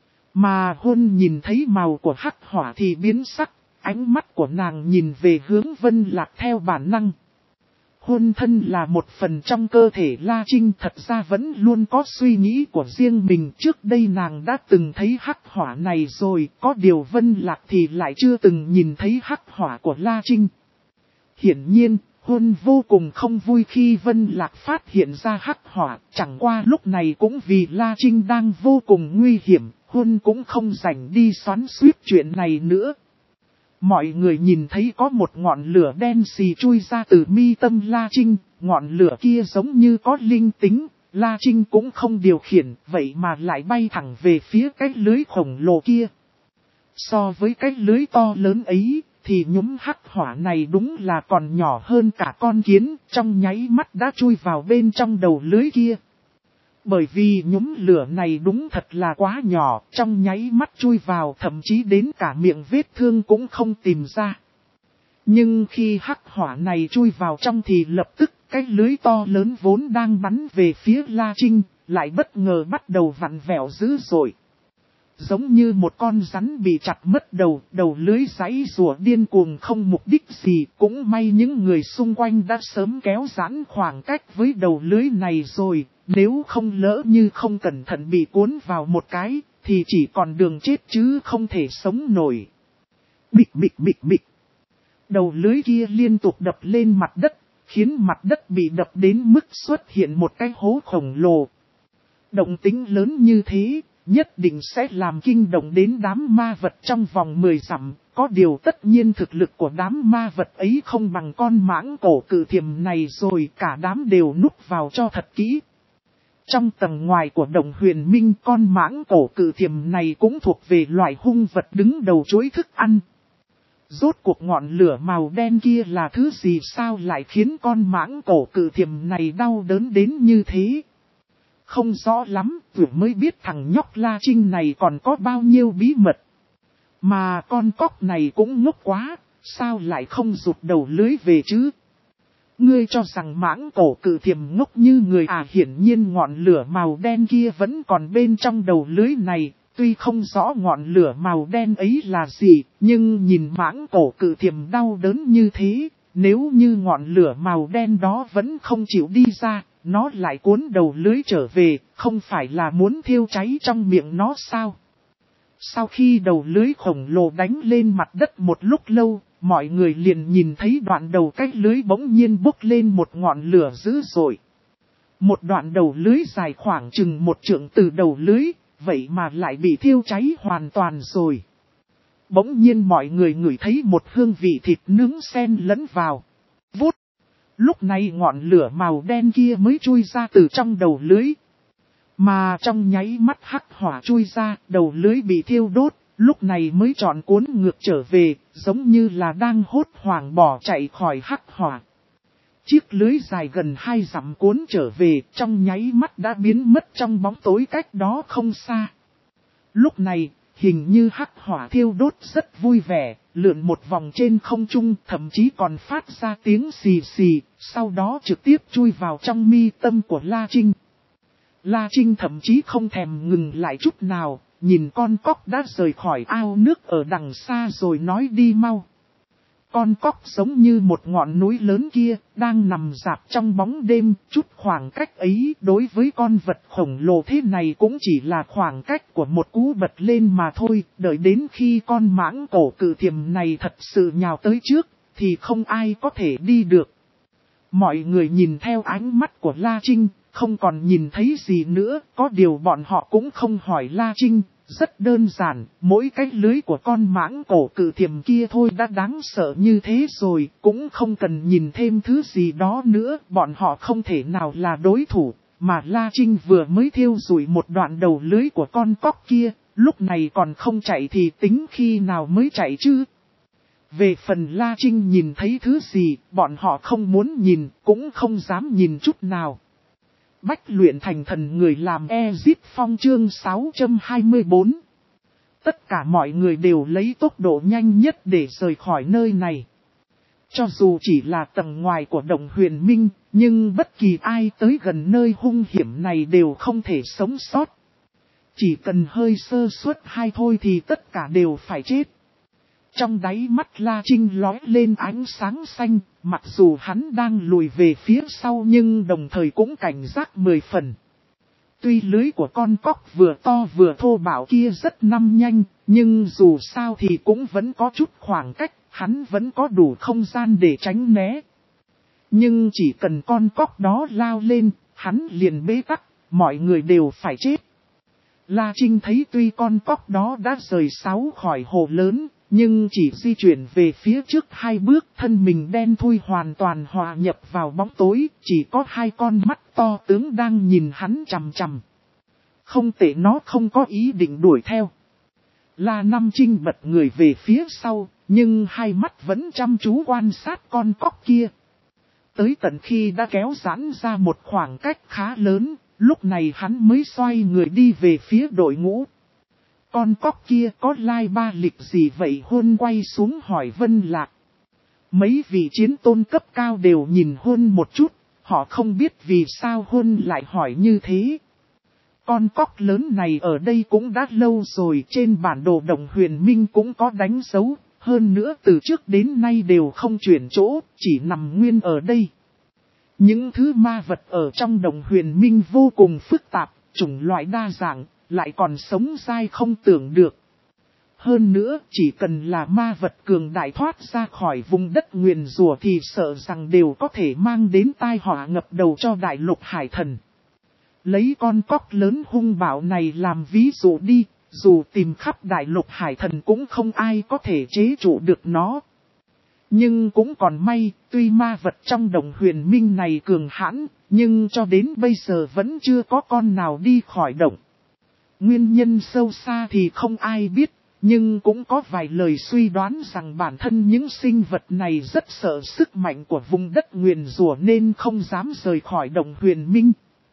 Mà Huân nhìn thấy màu của hắc hỏa thì biến sắc, ánh mắt của nàng nhìn về hướng Vân Lạc theo bản năng. Huân thân là một phần trong cơ thể La Trinh, thật ra vẫn luôn có suy nghĩ của riêng mình. Trước đây nàng đã từng thấy hắc hỏa này rồi, có điều Vân Lạc thì lại chưa từng nhìn thấy hắc hỏa của La Trinh. Hiển nhiên, Huân vô cùng không vui khi Vân Lạc phát hiện ra hắc hỏa, chẳng qua lúc này cũng vì La Trinh đang vô cùng nguy hiểm, Huân cũng không rảnh đi xoắn xuýt chuyện này nữa. Mọi người nhìn thấy có một ngọn lửa đen xì chui ra từ mi tâm La Trinh, ngọn lửa kia giống như có linh tính, La Trinh cũng không điều khiển, vậy mà lại bay thẳng về phía cái lưới khổng lồ kia. So với cái lưới to lớn ấy, thì nhúm hắc hỏa này đúng là còn nhỏ hơn cả con kiến, trong nháy mắt đã chui vào bên trong đầu lưới kia. Bởi vì nhúm lửa này đúng thật là quá nhỏ, trong nháy mắt chui vào thậm chí đến cả miệng vết thương cũng không tìm ra. Nhưng khi hắc hỏa này chui vào trong thì lập tức cái lưới to lớn vốn đang bắn về phía La Trinh, lại bất ngờ bắt đầu vặn vẹo dữ dội. Giống như một con rắn bị chặt mất đầu, đầu lưới giãy giụa điên cuồng không mục đích gì, cũng may những người xung quanh đã sớm kéo giãn khoảng cách với đầu lưới này rồi, nếu không lỡ như không cẩn thận bị cuốn vào một cái, thì chỉ còn đường chết chứ không thể sống nổi. Bịch bịch bịch bịch. Đầu lưới kia liên tục đập lên mặt đất, khiến mặt đất bị đập đến mức xuất hiện một cái hố khổng lồ. Động tĩnh lớn như thế, nhất định sẽ làm kinh động đến đám ma vật trong vòng mười dặm, có điều tất nhiên thực lực của đám ma vật ấy không bằng con mãng cổ cự thiềm này rồi, cả đám đều núp vào cho thật kỹ. Trong tầng ngoài của Đồng Huyền Minh, con mãng cổ cự thiềm này cũng thuộc về loại hung vật đứng đầu chuỗi thức ăn. Rốt cuộc ngọn lửa màu đen kia là thứ gì sao lại khiến con mãng cổ cự thiềm này đau đớn đến như thế? Không rõ lắm, vừa mới biết thằng nhóc La Trinh này còn có bao nhiêu bí mật. Mà con cóc này cũng ngốc quá, sao lại không rụt đầu lưới về chứ? Ngươi cho rằng mãng cổ cự thiềm ngốc như người à? Hiển nhiên ngọn lửa màu đen kia vẫn còn bên trong đầu lưới này. Tuy không rõ ngọn lửa màu đen ấy là gì, nhưng nhìn mãng cổ cự thiềm đau đớn như thế, nếu như ngọn lửa màu đen đó vẫn không chịu đi ra, nó lại cuốn đầu lưới trở về, không phải là muốn thiêu cháy trong miệng nó sao? Sau khi đầu lưới khổng lồ đánh lên mặt đất một lúc lâu, mọi người liền nhìn thấy đoạn đầu cái lưới bỗng nhiên bốc lên một ngọn lửa dữ dội. Một đoạn đầu lưới dài khoảng chừng một trượng từ đầu lưới, vậy mà lại bị thiêu cháy hoàn toàn rồi. Bỗng nhiên mọi người ngửi thấy một hương vị thịt nướng xen lẫn vào. Vút! Lúc này ngọn lửa màu đen kia mới chui ra từ trong đầu lưới. Mà trong nháy mắt hắc hỏa chui ra, đầu lưới bị thiêu đốt, lúc này mới tròn cuốn ngược trở về, giống như là đang hốt hoảng bỏ chạy khỏi hắc hỏa. Chiếc lưới dài gần hai dặm cuốn trở về, trong nháy mắt đã biến mất trong bóng tối cách đó không xa. Lúc này, hình như hắc hỏa thiêu đốt rất vui vẻ, lượn một vòng trên không trung, thậm chí còn phát ra tiếng xì xì, sau đó trực tiếp chui vào trong mi tâm của La Trinh. La Trinh thậm chí không thèm ngừng lại chút nào, nhìn con cóc đã rời khỏi ao nước ở đằng xa rồi nói đi mau. Con cóc giống như một ngọn núi lớn kia, đang nằm rạp trong bóng đêm, chút khoảng cách ấy đối với con vật khổng lồ thế này cũng chỉ là khoảng cách của một cú bật lên mà thôi, đợi đến khi con mãng cổ cự thiềm này thật sự nhào tới trước, thì không ai có thể đi được. Mọi người nhìn theo ánh mắt của La Trinh, không còn nhìn thấy gì nữa, có điều bọn họ cũng không hỏi La Trinh. Rất đơn giản, mỗi cái lưới của con mãng cổ cự thiềm kia thôi đã đáng sợ như thế rồi, cũng không cần nhìn thêm thứ gì đó nữa, bọn họ không thể nào là đối thủ, mà La Trinh vừa mới thiêu rụi một đoạn đầu lưới của con cóc kia, lúc này còn không chạy thì tính khi nào mới chạy chứ. Về phần La Trinh nhìn thấy thứ gì, bọn họ không muốn nhìn, cũng không dám nhìn chút nào. Bách luyện thành thần người làm Ezip Phong chương sáu trăm hai mươi bốn. Tất cả mọi người đều lấy tốc độ nhanh nhất để rời khỏi nơi này. Cho dù chỉ là tầng ngoài của Đồng Huyền Minh, nhưng bất kỳ ai tới gần nơi hung hiểm này đều không thể sống sót. Chỉ cần hơi sơ suất hay thôi thì tất cả đều phải chết. Trong đáy mắt La Trinh lóe lên ánh sáng xanh, mặc dù hắn đang lùi về phía sau nhưng đồng thời cũng cảnh giác mười phần. Tuy lưới của con cóc vừa to vừa thô bạo kia rất năm nhanh, nhưng dù sao thì cũng vẫn có chút khoảng cách, hắn vẫn có đủ không gian để tránh né. Nhưng chỉ cần con cóc đó lao lên, hắn liền bế tắc, mọi người đều phải chết. La Trinh thấy tuy con cóc đó đã rời sáu khỏi hồ lớn, nhưng chỉ di chuyển về phía trước hai bước, thân mình đen thui hoàn toàn hòa nhập vào bóng tối, chỉ có hai con mắt to tướng đang nhìn hắn chằm chằm. Không tệ, nó không có ý định đuổi theo. La Nam Trinh bật người về phía sau, nhưng hai mắt vẫn chăm chú quan sát con cóc kia. Tới tận khi đã kéo giãn ra một khoảng cách khá lớn, lúc này hắn mới xoay người đi về phía đội ngũ. Con cóc kia có lai ba lịch gì vậy? Huân quay xuống hỏi Vân Lạc. Mấy vị chiến tôn cấp cao đều nhìn Huân một chút, họ không biết vì sao Huân lại hỏi như thế. Con cóc lớn này ở đây cũng đã lâu rồi, trên bản đồ Đồng Huyền Minh cũng có đánh dấu, hơn nữa từ trước đến nay đều không chuyển chỗ, chỉ nằm nguyên ở đây. Những thứ ma vật ở trong Đồng Huyền Minh vô cùng phức tạp, chủng loại đa dạng, lại còn sống dai không tưởng được. Hơn nữa, chỉ cần là ma vật cường đại thoát ra khỏi vùng đất nguyền rủa thì sợ rằng đều có thể mang đến tai họa ngập đầu cho đại lục hải thần. Lấy con cóc lớn hung bạo này làm ví dụ đi, dù tìm khắp đại lục hải thần cũng không ai có thể chế trụ được nó. Nhưng cũng còn may, tuy ma vật trong Đồng Huyền Minh này cường hãn, nhưng cho đến bây giờ vẫn chưa có con nào đi khỏi động. Nguyên nhân sâu xa thì không ai biết, nhưng cũng có vài lời suy đoán rằng bản thân những sinh vật này rất sợ sức mạnh của vùng đất nguyền rủa nên không dám rời khỏi Đồng Huyền Minh.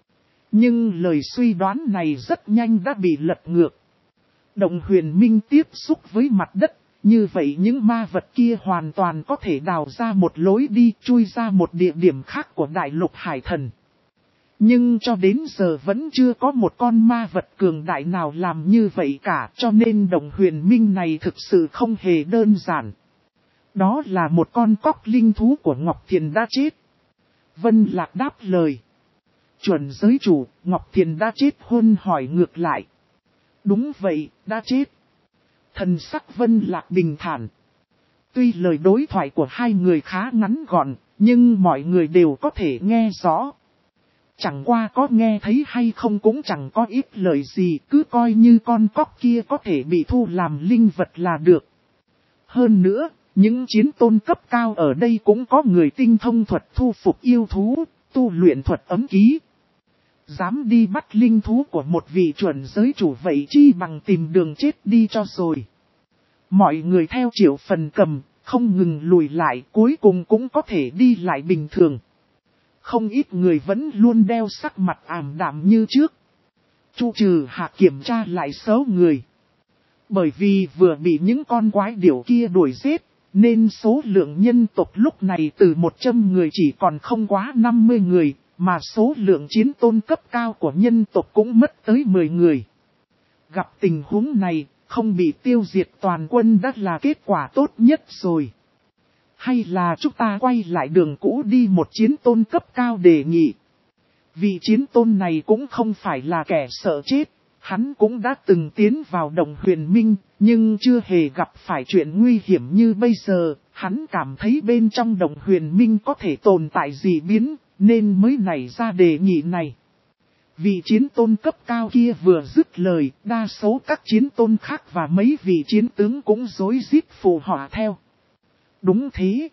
Nhưng lời suy đoán này rất nhanh đã bị lật ngược. Đồng Huyền Minh tiếp xúc với mặt đất, như vậy những ma vật kia hoàn toàn có thể đào ra một lối đi, chui ra một địa điểm khác của đại lục hải thần. Nhưng cho đến giờ vẫn chưa có một con ma vật cường đại nào làm như vậy cả, cho nên Đồng Huyền Minh này thực sự không hề đơn giản. Đó là một con cóc linh thú của Ngọc Thiền đã chết. Vân Lạc đáp lời. Chuẩn giới chủ, Ngọc Thiền đã chết? Huân hỏi ngược lại. Đúng vậy, đã chết. Thần sắc Vân Lạc bình thản. Tuy lời đối thoại của hai người khá ngắn gọn, nhưng mọi người đều có thể nghe rõ. Chẳng qua có nghe thấy hay không cũng chẳng có ít lời gì, cứ coi như con cóc kia có thể bị thu làm linh vật là được. Hơn nữa, những chiến tôn cấp cao ở đây cũng có người tinh thông thuật thu phục yêu thú, tu luyện thuật ấm ký. Dám đi bắt linh thú của một vị chuẩn giới chủ vậy chi bằng tìm đường chết đi cho rồi. Mọi người theo Triệu Phần Cầm, không ngừng lùi lại, cuối cùng cũng có thể đi lại bình thường. Không ít người vẫn luôn đeo sắc mặt ảm đạm như trước. Chu Trừ Hạ kiểm tra lại số người. Bởi vì vừa bị những con quái điểu kia đuổi giết, nên số lượng nhân tộc lúc này từ một trăm người chỉ còn không quá năm mươi người, mà số lượng chiến tôn cấp cao của nhân tộc cũng mất tới mười người. Gặp tình huống này, không bị tiêu diệt toàn quân đã là kết quả tốt nhất rồi. Hay là chúng ta quay lại đường cũ đi? Một chiến tôn cấp cao đề nghị. Vị chiến tôn này cũng không phải là kẻ sợ chết, hắn cũng đã từng tiến vào Đồng Huyền Minh, nhưng chưa hề gặp phải chuyện nguy hiểm như bây giờ. Hắn cảm thấy bên trong Đồng Huyền Minh có thể tồn tại dị biến, nên mới nảy ra đề nghị này. Vị chiến tôn cấp cao kia vừa dứt lời, đa số các chiến tôn khác và mấy vị chiến tướng cũng rối rít phụ họa theo. Đúng thế.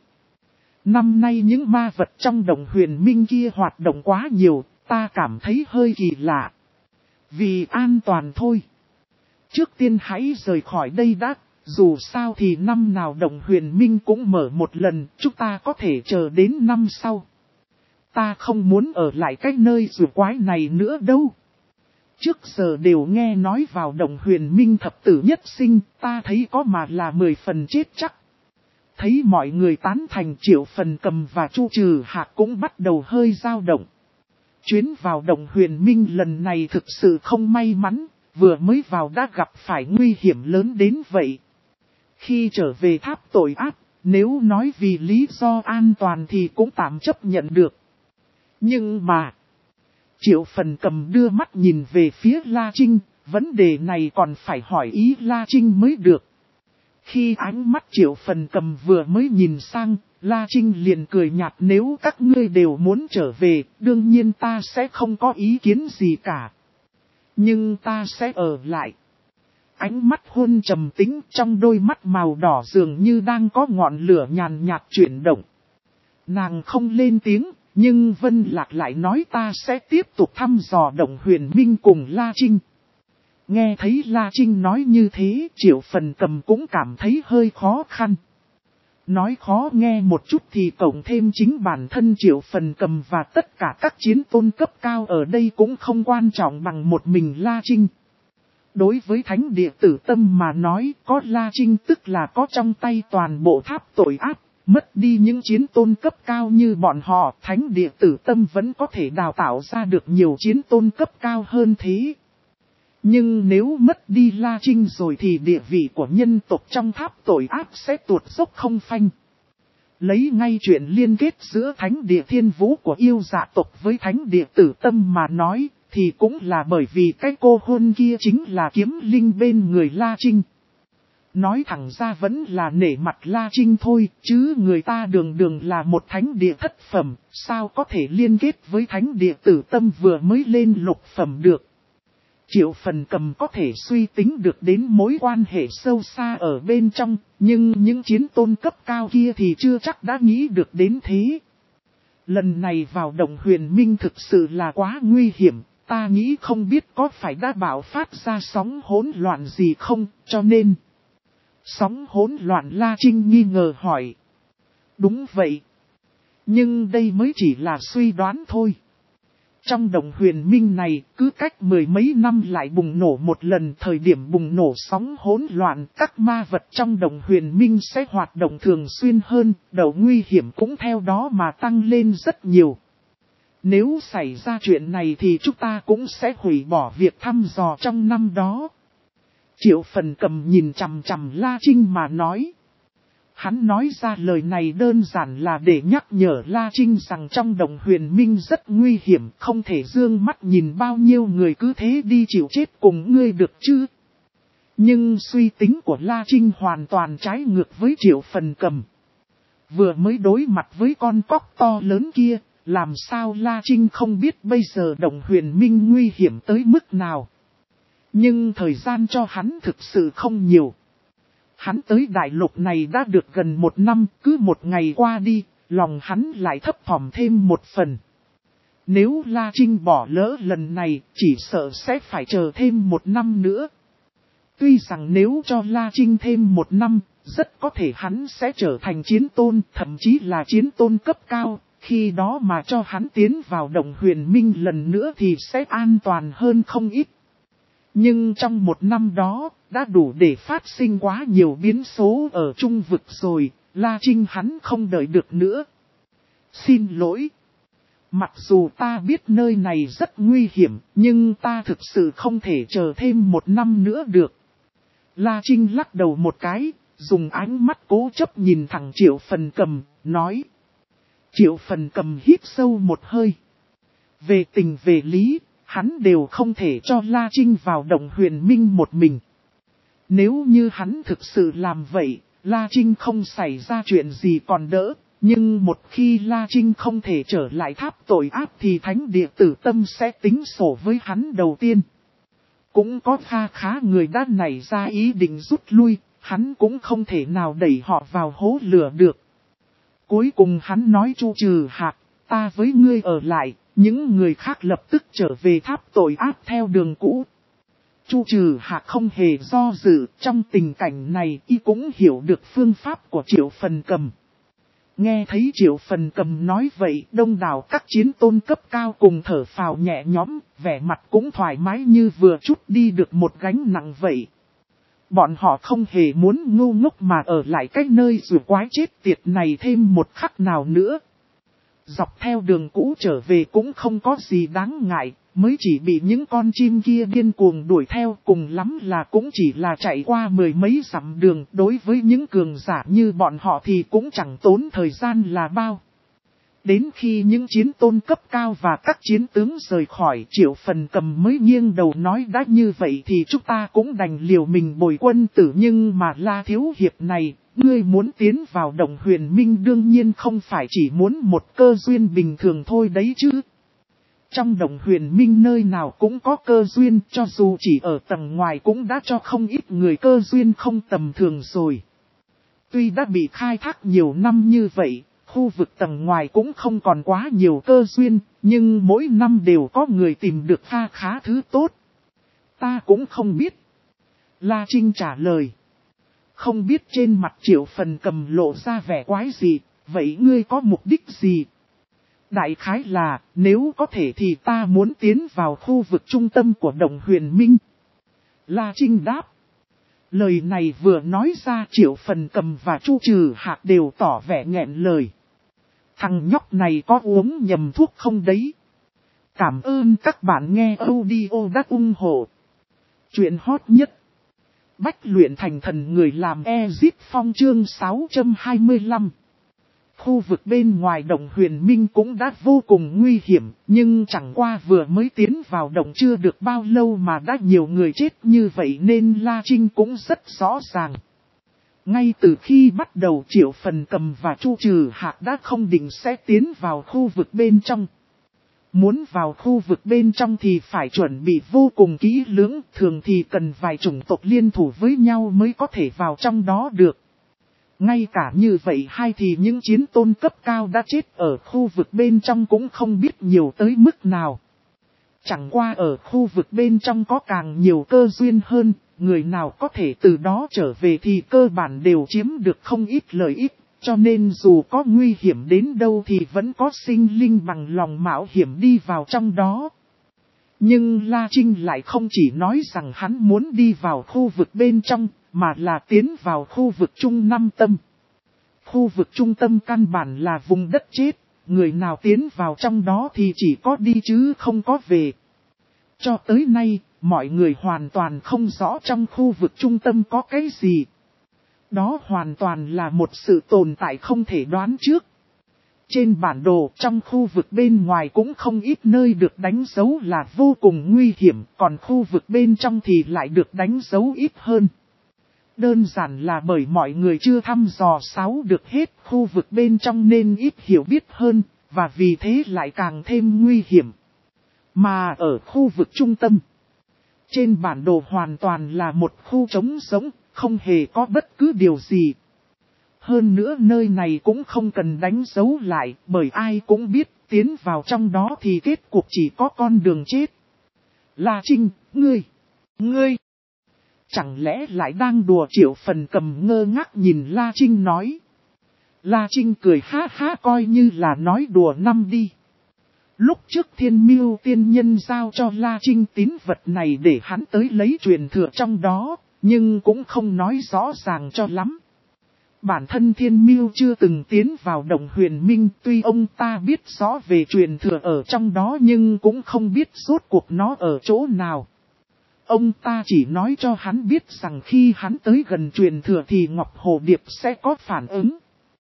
Năm nay những ma vật trong Đồng Huyền Minh kia hoạt động quá nhiều, ta cảm thấy hơi kỳ lạ. Vì an toàn thôi. Trước tiên hãy rời khỏi đây đã, dù sao thì năm nào Đồng Huyền Minh cũng mở một lần, chúng ta có thể chờ đến năm sau. Ta không muốn ở lại cái nơi rùa quái này nữa đâu. Trước giờ đều nghe nói vào Đồng Huyền Minh thập tử nhất sinh, ta thấy có mà là mười phần chết chắc. Thấy mọi người tán thành, Triệu Phần Cầm và Chu Trừ Hạ cũng bắt đầu hơi dao động. Chuyến vào Đồng Huyền Minh lần này thực sự không may mắn, vừa mới vào đã gặp phải nguy hiểm lớn đến vậy. Khi trở về tháp tội ác, nếu nói vì lý do an toàn thì cũng tạm chấp nhận được. Nhưng mà, Triệu Phần Cầm đưa mắt nhìn về phía La Trinh, vấn đề này còn phải hỏi ý La Trinh mới được. Khi ánh mắt Triệu Phần Cầm vừa mới nhìn sang, La Trinh liền cười nhạt, nếu các ngươi đều muốn trở về, đương nhiên ta sẽ không có ý kiến gì cả. Nhưng ta sẽ ở lại. Ánh mắt hôn trầm tĩnh, trong đôi mắt màu đỏ dường như đang có ngọn lửa nhàn nhạt chuyển động. Nàng không lên tiếng, nhưng Vân Lạc lại nói, ta sẽ tiếp tục thăm dò Động Huyền Minh cùng La Trinh. Nghe thấy La Trinh nói như thế, Triệu Phần Cầm cũng cảm thấy hơi khó khăn. Nói khó nghe một chút thì cộng thêm chính bản thân Triệu Phần Cầm và tất cả các chiến tôn cấp cao ở đây cũng không quan trọng bằng một mình La Trinh. Đối với Thánh Địa Tử Tâm mà nói, có La Trinh tức là có trong tay toàn bộ tháp tội ác. Mất đi những chiến tôn cấp cao như bọn họ, Thánh Địa Tử Tâm vẫn có thể đào tạo ra được nhiều chiến tôn cấp cao hơn thế. Nhưng nếu mất đi La Trinh rồi thì địa vị của nhân tộc trong tháp tội ác sẽ tuột dốc không phanh. Lấy ngay chuyện liên kết giữa Thánh Địa Thiên Vũ của yêu dạ tộc với Thánh Địa Tử Tâm mà nói, thì cũng là bởi vì cái cô hôn kia chính là kiếm linh bên người La Trinh. Nói thẳng ra vẫn là nể mặt La Trinh thôi, chứ người ta đường đường là một thánh địa thất phẩm, sao có thể liên kết với Thánh Địa Tử Tâm vừa mới lên lục phẩm được. Triệu Phần Cầm có thể suy tính được đến mối quan hệ sâu xa ở bên trong, nhưng những chiến tôn cấp cao kia thì chưa chắc đã nghĩ được đến thế. Lần này vào Động Huyền Minh thực sự là quá nguy hiểm, ta nghĩ không biết có phải đã bạo phát ra sóng hỗn loạn gì không, cho nên... Sóng hỗn loạn, La Trinh nghi ngờ hỏi. Đúng vậy. Nhưng đây mới chỉ là suy đoán thôi. Trong Động Huyền Minh này, cứ cách mười mấy năm lại bùng nổ một lần, thời điểm bùng nổ sóng hỗn loạn, các ma vật trong Động Huyền Minh sẽ hoạt động thường xuyên hơn, độ nguy hiểm cũng theo đó mà tăng lên rất nhiều. Nếu xảy ra chuyện này thì chúng ta cũng sẽ hủy bỏ việc thăm dò trong năm đó. Triệu Phần Cầm nhìn chằm chằm La Trinh mà nói. Hắn nói ra lời này đơn giản là để nhắc nhở La Trinh rằng trong Động Huyền Minh rất nguy hiểm, không thể dương mắt nhìn bao nhiêu người cứ thế đi chịu chết cùng ngươi được chứ. Nhưng suy tính của La Trinh hoàn toàn trái ngược với Triệu Phần Cầm. Vừa mới đối mặt với con cóc to lớn kia, làm sao La Trinh không biết bây giờ Động Huyền Minh nguy hiểm tới mức nào. Nhưng thời gian cho hắn thực sự không nhiều. Hắn tới đại lục này đã được gần một năm, cứ một ngày qua đi, lòng hắn lại thấp thỏm thêm một phần. Nếu La Trinh bỏ lỡ lần này, chỉ sợ sẽ phải chờ thêm một năm nữa. Tuy rằng nếu cho La Trinh thêm một năm, rất có thể hắn sẽ trở thành chiến tôn, thậm chí là chiến tôn cấp cao. Khi đó mà cho hắn tiến vào Động Huyền Minh lần nữa thì sẽ an toàn hơn không ít. Nhưng trong một năm đó, đã đủ để phát sinh quá nhiều biến số ở trung vực rồi, La Trinh hắn không đợi được nữa. Xin lỗi. Mặc dù ta biết nơi này rất nguy hiểm, nhưng ta thực sự không thể chờ thêm một năm nữa được. La Trinh lắc đầu một cái, dùng ánh mắt cố chấp nhìn thẳng Triệu Phần Cầm, nói. Triệu Phần Cầm hít sâu một hơi. Về tình về lý, hắn đều không thể cho La Trinh vào Động Huyền Minh một mình. Nếu như hắn thực sự làm vậy, La Trinh không xảy ra chuyện gì còn đỡ. Nhưng một khi La Trinh không thể trở lại tháp tội ác thì Thánh Địa Tử Tâm sẽ tính sổ với hắn đầu tiên. Cũng có kha khá người đã nảy ra ý định rút lui, hắn cũng không thể nào đẩy họ vào hố lửa được. Cuối cùng hắn nói Chu Trừ Hạc, ta với ngươi ở lại, những người khác lập tức trở về tháp tội ác theo đường cũ. Chu Trừ Hạc không hề do dự, trong tình cảnh này y cũng hiểu được phương pháp của Triệu Phần Cầm. Nghe thấy Triệu Phần Cầm nói vậy, đông đảo các chiến tôn cấp cao cùng thở phào nhẹ nhõm, vẻ mặt cũng thoải mái như vừa trút đi được một gánh nặng vậy. Bọn họ không hề muốn ngu ngốc mà ở lại cái nơi rùa quái chết tiệt này thêm một khắc nào nữa. Dọc theo đường cũ trở về cũng không có gì đáng ngại, mới chỉ bị những con chim kia điên cuồng đuổi theo, cùng lắm là cũng chỉ là chạy qua mười mấy dặm đường. Đối với những cường giả như bọn họ thì cũng chẳng tốn thời gian là bao. Đến khi những chiến tôn cấp cao và các chiến tướng rời khỏi, Triệu Phần Cầm mới nghiêng đầu nói đã như vậy thì chúng ta cũng đành liều mình bồi quân tử, nhưng mà La thiếu hiệp này, ngươi muốn tiến vào Động Huyền Minh đương nhiên không phải chỉ muốn một cơ duyên bình thường thôi đấy chứ. Trong Động Huyền Minh nơi nào cũng có cơ duyên, cho dù chỉ ở tầng ngoài cũng đã cho không ít người cơ duyên không tầm thường rồi. Tuy đã bị khai thác nhiều năm như vậy, khu vực tầng ngoài cũng không còn quá nhiều cơ duyên, nhưng mỗi năm đều có người tìm được kha khá thứ tốt. Ta cũng không biết. La Trinh trả lời. Không biết trên mặt Triệu Phần Cầm lộ ra vẻ quái gì, vậy ngươi có mục đích gì? Đại khái là, nếu có thể thì ta muốn tiến vào khu vực trung tâm của Động Huyền Minh. La Trinh đáp. Lời này vừa nói ra Triệu Phần Cầm và Chu Trừ Hạc đều tỏ vẻ nghẹn lời. Thằng nhóc này có uống nhầm thuốc không đấy? Cảm ơn các bạn nghe audio đã ủng hộ. Chuyện hot nhất. Bách luyện thành thần người làm Exit Phong chương sáu trăm hai mươi lăm. Khu vực bên ngoài Động Huyền Minh cũng đã vô cùng nguy hiểm, nhưng chẳng qua vừa mới tiến vào động chưa được bao lâu mà đã nhiều người chết như vậy nên La Trinh cũng rất rõ ràng. Ngay từ khi bắt đầu Triệu Phần Cầm và Chu Trừ Hạc đã không định sẽ tiến vào khu vực bên trong. Muốn vào khu vực bên trong thì phải chuẩn bị vô cùng kỹ lưỡng, thường thì cần vài chủng tộc liên thủ với nhau mới có thể vào trong đó được. Ngay cả như vậy hay thì những chiến tôn cấp cao đã chết ở khu vực bên trong cũng không biết nhiều tới mức nào. Chẳng qua ở khu vực bên trong có càng nhiều cơ duyên hơn, người nào có thể từ đó trở về thì cơ bản đều chiếm được không ít lợi ích, cho nên dù có nguy hiểm đến đâu thì vẫn có sinh linh bằng lòng mạo hiểm đi vào trong đó. Nhưng La Trinh lại không chỉ nói rằng hắn muốn đi vào khu vực bên trong, mà là tiến vào khu vực trung Nam Tâm. Khu vực trung tâm căn bản là vùng đất chết, người nào tiến vào trong đó thì chỉ có đi chứ không có về. Cho tới nay, mọi người hoàn toàn không rõ trong khu vực trung tâm có cái gì. Đó hoàn toàn là một sự tồn tại không thể đoán trước. Trên bản đồ trong khu vực bên ngoài cũng không ít nơi được đánh dấu là vô cùng nguy hiểm, còn khu vực bên trong thì lại được đánh dấu ít hơn. Đơn giản là bởi mọi người chưa thăm dò sáu được hết khu vực bên trong nên ít hiểu biết hơn, và vì thế lại càng thêm nguy hiểm. Mà ở khu vực trung tâm, trên bản đồ hoàn toàn là một khu trống rỗng, không hề có bất cứ điều gì. Hơn nữa nơi này cũng không cần đánh dấu lại, bởi ai cũng biết tiến vào trong đó thì kết cuộc chỉ có con đường chết. La Trinh, ngươi, ngươi, chẳng lẽ lại đang đùa? Triệu Phần Cầm ngơ ngác nhìn La Trinh nói. La Trinh cười ha ha coi như là nói đùa năm đi. Lúc trước Thiên Mưu tiên nhân giao cho La Trinh tín vật này để hắn tới lấy truyền thừa trong đó, nhưng cũng không nói rõ ràng cho lắm. Bản thân Thiên Mưu chưa từng tiến vào Động Huyền Minh, tuy ông ta biết rõ về truyền thừa ở trong đó nhưng cũng không biết rốt cuộc nó ở chỗ nào. Ông ta chỉ nói cho hắn biết rằng khi hắn tới gần truyền thừa thì Ngọc Hồ Điệp sẽ có phản ứng.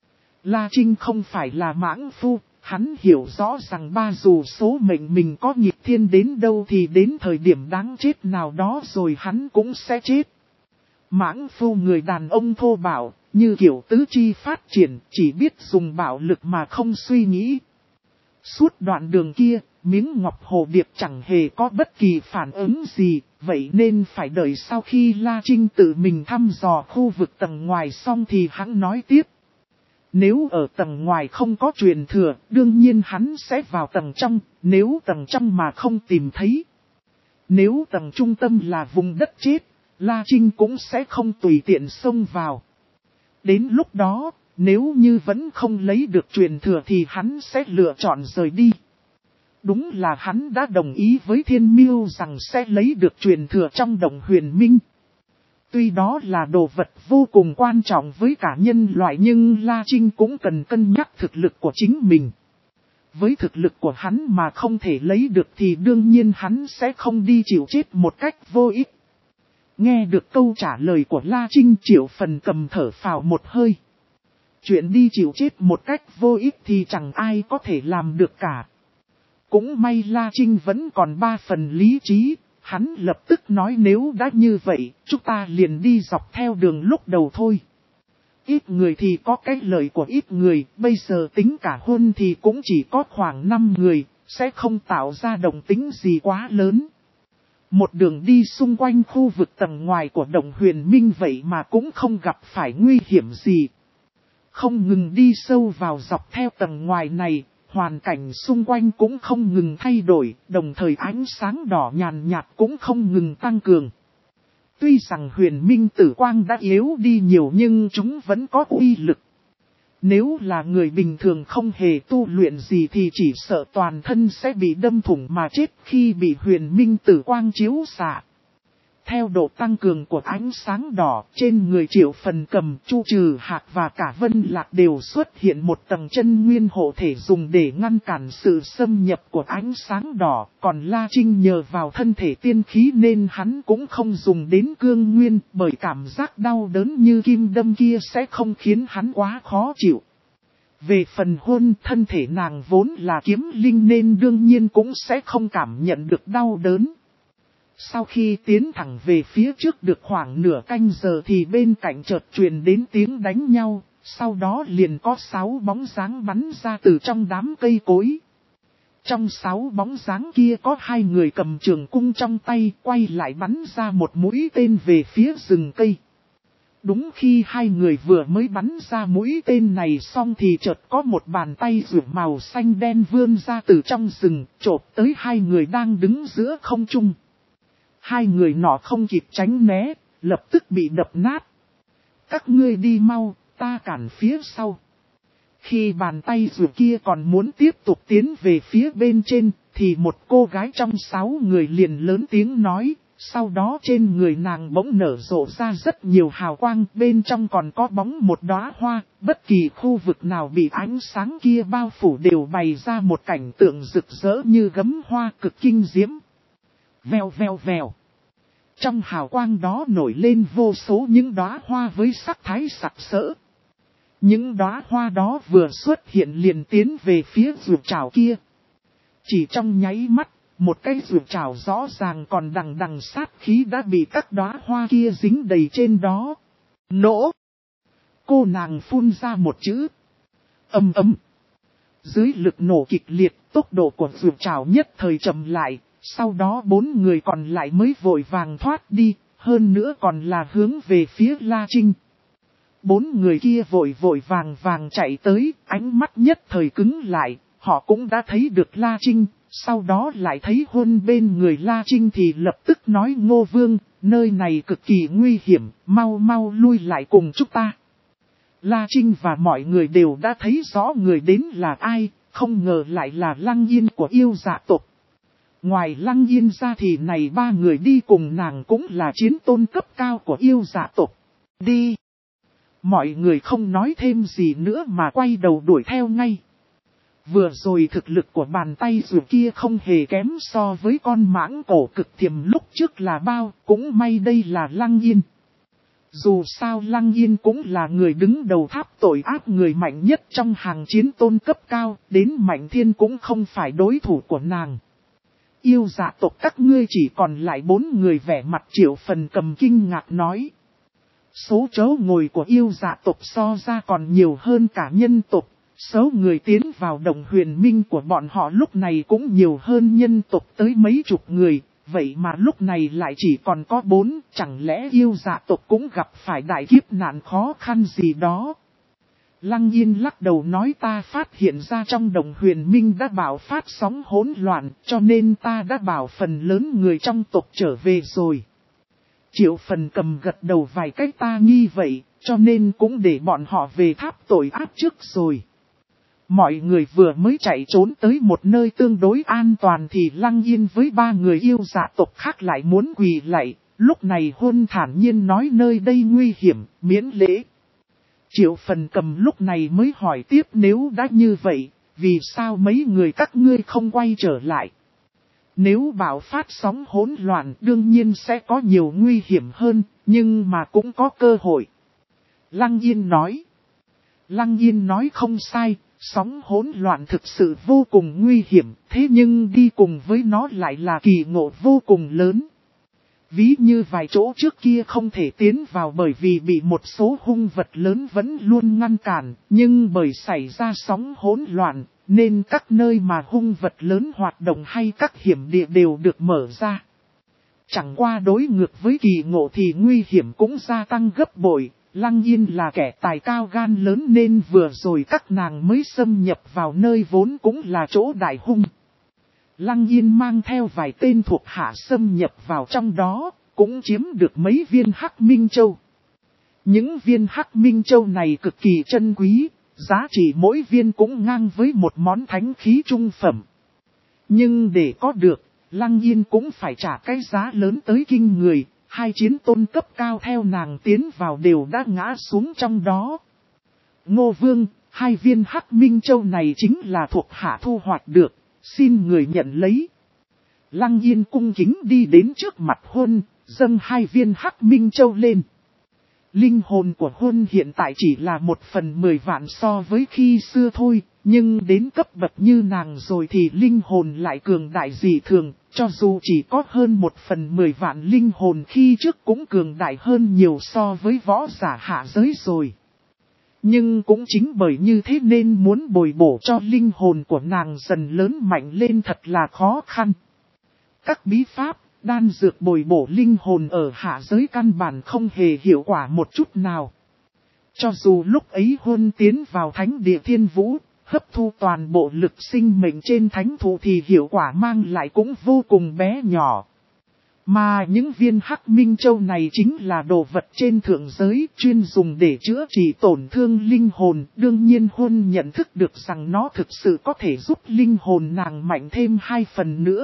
La Trinh không phải là mãng phu, hắn hiểu rõ rằng ba dù số mệnh mình có nghịch thiên đến đâu thì đến thời điểm đáng chết nào đó rồi hắn cũng sẽ chết. Mãng phu người đàn ông thô bạo, như kiểu tứ chi phát triển, chỉ biết dùng bạo lực mà không suy nghĩ. Suốt đoạn đường kia, miếng Ngọc Hồ Điệp chẳng hề có bất kỳ phản ứng gì, vậy nên phải đợi sau khi La Trinh tự mình thăm dò khu vực tầng ngoài xong thì hắn nói tiếp. Nếu ở tầng ngoài không có truyền thừa, đương nhiên hắn sẽ vào tầng trong, nếu tầng trong mà không tìm thấy. Nếu tầng trung tâm là vùng đất chết, La Trinh cũng sẽ không tùy tiện xông vào. Đến lúc đó, nếu như vẫn không lấy được truyền thừa thì hắn sẽ lựa chọn rời đi. Đúng là hắn đã đồng ý với Thiên Mưu rằng sẽ lấy được truyền thừa trong Động Huyền Minh. Tuy đó là đồ vật vô cùng quan trọng với cả nhân loại nhưng La Trinh cũng cần cân nhắc thực lực của chính mình. Với thực lực của hắn mà không thể lấy được thì đương nhiên hắn sẽ không đi chịu chết một cách vô ích. Nghe được câu trả lời của La Trinh, Triệu Phần Cầm thở phào một hơi. Chuyện đi chịu chết một cách vô ích thì chẳng ai có thể làm được cả. Cũng may La Trinh vẫn còn ba phần lý trí, hắn lập tức nói nếu đã như vậy, chúng ta liền đi dọc theo đường lúc đầu thôi. Ít người thì có cái lợi của ít người, bây giờ tính cả hôn thì cũng chỉ có khoảng năm người, sẽ không tạo ra động tĩnh gì quá lớn. Một đường đi xung quanh khu vực tầng ngoài của Động Huyền Minh vậy mà cũng không gặp phải nguy hiểm gì. Không ngừng đi sâu vào dọc theo tầng ngoài này, hoàn cảnh xung quanh cũng không ngừng thay đổi, đồng thời ánh sáng đỏ nhàn nhạt cũng không ngừng tăng cường. Tuy rằng huyền minh tử quang đã yếu đi nhiều nhưng chúng vẫn có uy lực. Nếu là người bình thường không hề tu luyện gì thì chỉ sợ toàn thân sẽ bị đâm thủng mà chết khi bị huyền minh tử quang chiếu xạ. Theo độ tăng cường của ánh sáng đỏ, trên người Triệu Phần Cầm, Chu Trừ Hạc và cả Vân Lạc đều xuất hiện một tầng chân nguyên hộ thể dùng để ngăn cản sự xâm nhập của ánh sáng đỏ. Còn La Trinh nhờ vào thân thể tiên khí nên hắn cũng không dùng đến cương nguyên, bởi cảm giác đau đớn như kim đâm kia sẽ không khiến hắn quá khó chịu. Về phần hôn, thân thể nàng vốn là kiếm linh nên đương nhiên cũng sẽ không cảm nhận được đau đớn. Sau khi tiến thẳng về phía trước được khoảng nửa canh giờ thì bên cạnh chợt truyền đến tiếng đánh nhau, sau đó liền có sáu bóng dáng bắn ra từ trong đám cây cối. Trong sáu bóng dáng kia có hai người cầm trường cung trong tay quay lại bắn ra một mũi tên về phía rừng cây. Đúng khi hai người vừa mới bắn ra mũi tên này xong thì chợt có một bàn tay rượu màu xanh đen vươn ra từ trong rừng, chộp tới hai người đang đứng giữa không trung. Hai người nọ không kịp tránh né, lập tức bị đập nát. Các ngươi đi mau, ta cản phía sau. Khi bàn tay rượu kia còn muốn tiếp tục tiến về phía bên trên, thì một cô gái trong sáu người liền lớn tiếng nói, sau đó trên người nàng bỗng nở rộ ra rất nhiều hào quang, bên trong còn có bóng một đóa hoa, bất kỳ khu vực nào bị ánh sáng kia bao phủ đều bày ra một cảnh tượng rực rỡ như gấm hoa cực kinh diễm. Vèo vèo vèo. Trong hào quang đó nổi lên vô số những đóa hoa với sắc thái sặc sỡ. Những đóa hoa đó vừa xuất hiện liền tiến về phía ruột trảo kia. Chỉ trong nháy mắt, một cái ruột trảo rõ ràng còn đằng đằng sát khí đã bị các đóa hoa kia dính đầy trên đó. Nổ! Cô nàng phun ra một chữ. Âm ấm. Dưới lực nổ kịch liệt, tốc độ của ruột trảo nhất thời chậm lại. Sau đó bốn người còn lại mới vội vàng thoát đi, hơn nữa còn là hướng về phía La Trinh. Bốn người kia vội vội vàng vàng chạy tới, ánh mắt nhất thời cứng lại, họ cũng đã thấy được La Trinh, sau đó lại thấy hôn bên người La Trinh thì lập tức nói Ngô Vương, nơi này cực kỳ nguy hiểm, mau mau lui lại cùng chúng ta. La Trinh và mọi người đều đã thấy rõ người đến là ai, không ngờ lại là Lăng Yên của yêu dạ tộc. Ngoài Lăng Yên ra thì này ba người đi cùng nàng cũng là chiến tôn cấp cao của yêu dạ tộc. Đi! Mọi người không nói thêm gì nữa mà quay đầu đuổi theo ngay. Vừa rồi thực lực của bàn tay dù kia không hề kém so với con mãng cổ cực thiềm lúc trước là bao, cũng may đây là Lăng Yên. Dù sao Lăng Yên cũng là người đứng đầu tháp tội ác người mạnh nhất trong hàng chiến tôn cấp cao, đến Mạnh Thiên cũng không phải đối thủ của nàng. Yêu dạ tộc các ngươi chỉ còn lại bốn người, vẻ mặt Triệu Phần Cầm kinh ngạc nói. Số chỗ ngồi của yêu dạ tộc so ra còn nhiều hơn cả nhân tộc, số người tiến vào Động Huyền Minh của bọn họ lúc này cũng nhiều hơn nhân tộc tới mấy chục người, vậy mà lúc này lại chỉ còn có bốn, chẳng lẽ yêu dạ tộc cũng gặp phải đại kiếp nạn khó khăn gì đó. Lăng Yên lắc đầu nói ta phát hiện ra trong Động Huyền Minh đã bảo phát sóng hỗn loạn, cho nên ta đã bảo phần lớn người trong tộc trở về rồi. Triệu Phần Cầm gật đầu vài cách ta nghi vậy, cho nên cũng để bọn họ về tháp tội ác trước rồi. Mọi người vừa mới chạy trốn tới một nơi tương đối an toàn thì Lăng Yên với ba người yêu dạ tộc khác lại muốn quỳ lạy, lúc này hôn thản nhiên nói nơi đây nguy hiểm, miễn lễ. Triệu Phần Cầm lúc này mới hỏi tiếp nếu đã như vậy, vì sao mấy người các ngươi không quay trở lại? Nếu bạo phát sóng hỗn loạn đương nhiên sẽ có nhiều nguy hiểm hơn, nhưng mà cũng có cơ hội. Lăng Yên nói. Lăng Yên nói không sai, sóng hỗn loạn thực sự vô cùng nguy hiểm, thế nhưng đi cùng với nó lại là kỳ ngộ vô cùng lớn. Ví như vài chỗ trước kia không thể tiến vào bởi vì bị một số hung vật lớn vẫn luôn ngăn cản, nhưng bởi xảy ra sóng hỗn loạn, nên các nơi mà hung vật lớn hoạt động hay các hiểm địa đều được mở ra. Chẳng qua đối ngược với kỳ ngộ thì nguy hiểm cũng gia tăng gấp bội. Lăng Yên là kẻ tài cao gan lớn nên vừa rồi các nàng mới xâm nhập vào nơi vốn cũng là chỗ đại hung. Lăng Yên mang theo vài tên thuộc hạ xâm nhập vào trong đó, cũng chiếm được mấy viên Hắc Minh Châu. Những viên Hắc Minh Châu này cực kỳ chân quý, giá trị mỗi viên cũng ngang với một món thánh khí trung phẩm. Nhưng để có được, Lăng Yên cũng phải trả cái giá lớn tới kinh người. Hai chiến tôn cấp cao theo nàng tiến vào đều đã ngã xuống trong đó. Ngô Vương, hai viên Hắc Minh Châu này chính là thuộc hạ thu hoạch được, xin người nhận lấy. Lăng Yên cung kính đi đến trước mặt Huân, dâng hai viên Hắc Minh Châu lên. Linh hồn của Huân hiện tại chỉ là một phần mười vạn so với khi xưa thôi, nhưng đến cấp bậc như nàng rồi thì linh hồn lại cường đại dị thường, cho dù chỉ có hơn một phần mười vạn linh hồn khi trước cũng cường đại hơn nhiều so với võ giả hạ giới rồi. Nhưng cũng chính bởi như thế nên muốn bồi bổ cho linh hồn của nàng dần lớn mạnh lên thật là khó khăn. Các bí pháp, đan dược bồi bổ linh hồn ở hạ giới căn bản không hề hiệu quả một chút nào. Cho dù lúc ấy Huân tiến vào thánh địa thiên vũ, hấp thu toàn bộ lực sinh mệnh trên thánh thụ thì hiệu quả mang lại cũng vô cùng bé nhỏ. Mà những viên Hắc Minh Châu này chính là đồ vật trên thượng giới chuyên dùng để chữa trị tổn thương linh hồn. Đương nhiên Huân nhận thức được rằng nó thực sự có thể giúp linh hồn nàng mạnh thêm hai phần nữa.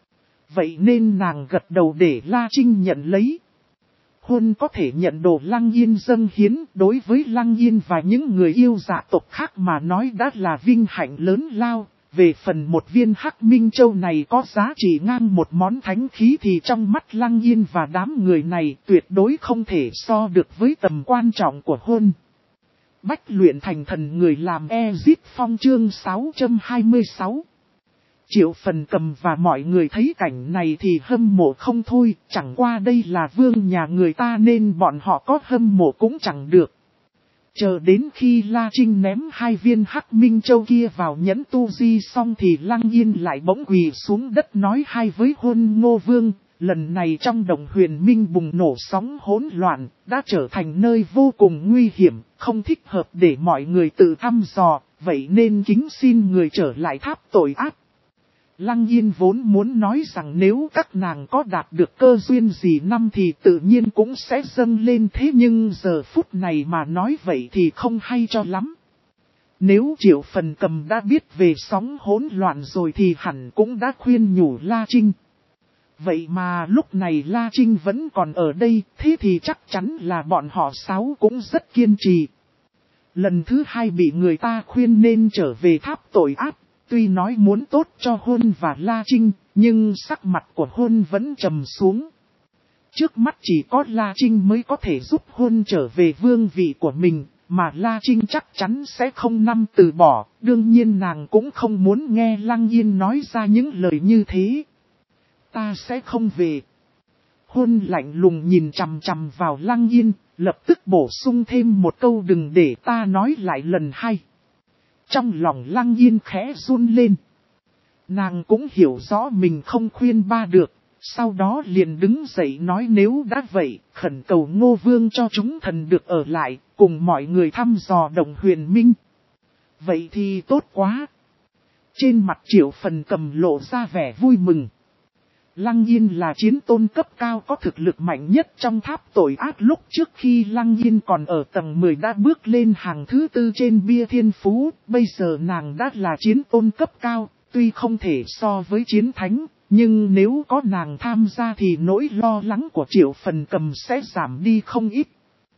Vậy nên nàng gật đầu để La Trinh nhận lấy. Huân có thể nhận đồ Lăng Yên dâng hiến, đối với Lăng Yên và những người yêu dạ tộc khác mà nói đã là vinh hạnh lớn lao. Về phần một viên Hắc Minh Châu này có giá trị ngang một món thánh khí thì trong mắt Lăng Yên và đám người này tuyệt đối không thể so được với tầm quan trọng của Huân. Bách luyện thành thần người làm Ezit Phong chương sáu trăm hai mươi sáu. Triệu Phần Cầm và mọi người thấy cảnh này thì hâm mộ không thôi, chẳng qua đây là vương nhà người ta nên bọn họ có hâm mộ cũng chẳng được. Chờ đến khi La Trinh ném hai viên Hắc Minh Châu kia vào nhẫn tu di xong thì Lăng Yên lại bỗng quỳ xuống đất nói hai với Huân Ngô Vương, lần này trong Động Huyền Minh bùng nổ sóng hỗn loạn, đã trở thành nơi vô cùng nguy hiểm, không thích hợp để mọi người tự thăm dò, vậy nên kính xin người trở lại tháp tội ác. Lăng Yên vốn muốn nói rằng nếu các nàng có đạt được cơ duyên gì năm thì tự nhiên cũng sẽ dâng lên, thế nhưng giờ phút này mà nói vậy thì không hay cho lắm. Nếu Triệu Phần Cầm đã biết về sóng hỗn loạn rồi thì hẳn cũng đã khuyên nhủ La Trinh. Vậy mà lúc này La Trinh vẫn còn ở đây, thế thì chắc chắn là bọn họ sáu cũng rất kiên trì. Lần thứ hai bị người ta khuyên nên trở về tháp tội ác. Tuy nói muốn tốt cho Huân và La Trinh, nhưng sắc mặt của Huân vẫn trầm xuống. Trước mắt chỉ có La Trinh mới có thể giúp Huân trở về vương vị của mình, mà La Trinh chắc chắn sẽ không năm từ bỏ, đương nhiên nàng cũng không muốn nghe Lăng Yên nói ra những lời như thế. Ta sẽ không về. Huân lạnh lùng nhìn chằm chằm vào Lăng Yên, lập tức bổ sung thêm một câu đừng để ta nói lại lần hai. Trong lòng Lăng Yên khẽ run lên. Nàng cũng hiểu rõ mình không khuyên ba được, sau đó liền đứng dậy nói nếu đã vậy, khẩn cầu Ngô Vương cho chúng thần được ở lại, cùng mọi người thăm dò Động Huyền Minh. Vậy thì tốt quá. Trên mặt Triệu Phần Cầm lộ ra vẻ vui mừng. Lăng Yên là chiến tôn cấp cao có thực lực mạnh nhất trong tháp tội ác, lúc trước khi Lăng Yên còn ở tầng mười đã bước lên hàng thứ tư trên bia thiên phú, bây giờ nàng đã là chiến tôn cấp cao, tuy không thể so với chiến thánh, nhưng nếu có nàng tham gia thì nỗi lo lắng của Triệu Phần Cầm sẽ giảm đi không ít.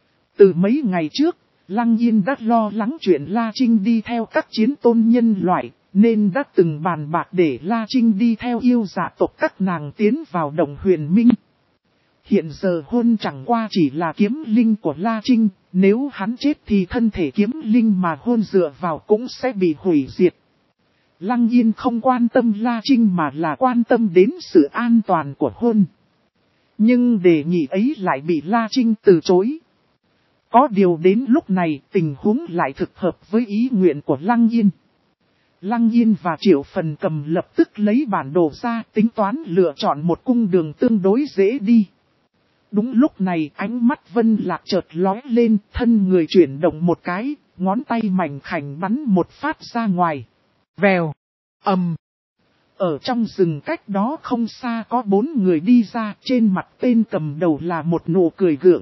Từ mấy ngày trước, Lăng Yên đã lo lắng chuyện La Trinh đi theo các chiến tôn nhân loại, nên đã từng bàn bạc để La Trinh đi theo yêu dạ tộc các nàng tiến vào Động Huyền Minh. Hiện giờ Huân chẳng qua chỉ là kiếm linh của La Trinh, Nếu hắn chết thì thân thể kiếm linh mà hôn dựa vào cũng sẽ bị hủy diệt. Lăng Yên không quan tâm La Trinh mà là quan tâm đến sự an toàn của hôn. Nhưng đề nghị ấy lại bị La Trinh từ chối. Có điều đến lúc này tình huống lại thực hợp với ý nguyện của Lăng Yên. Lăng Yên và Triệu Phần Cầm lập tức lấy bản đồ ra tính toán lựa chọn một cung đường tương đối dễ đi. Đúng lúc này ánh mắt Vân Lạc chợt lóe lên, thân người chuyển động một cái, ngón tay mảnh khảnh bắn một phát ra ngoài. Vèo, ầm. Ở trong rừng cách đó không xa có bốn người đi ra, trên mặt tên cầm đầu là một nụ cười gượng.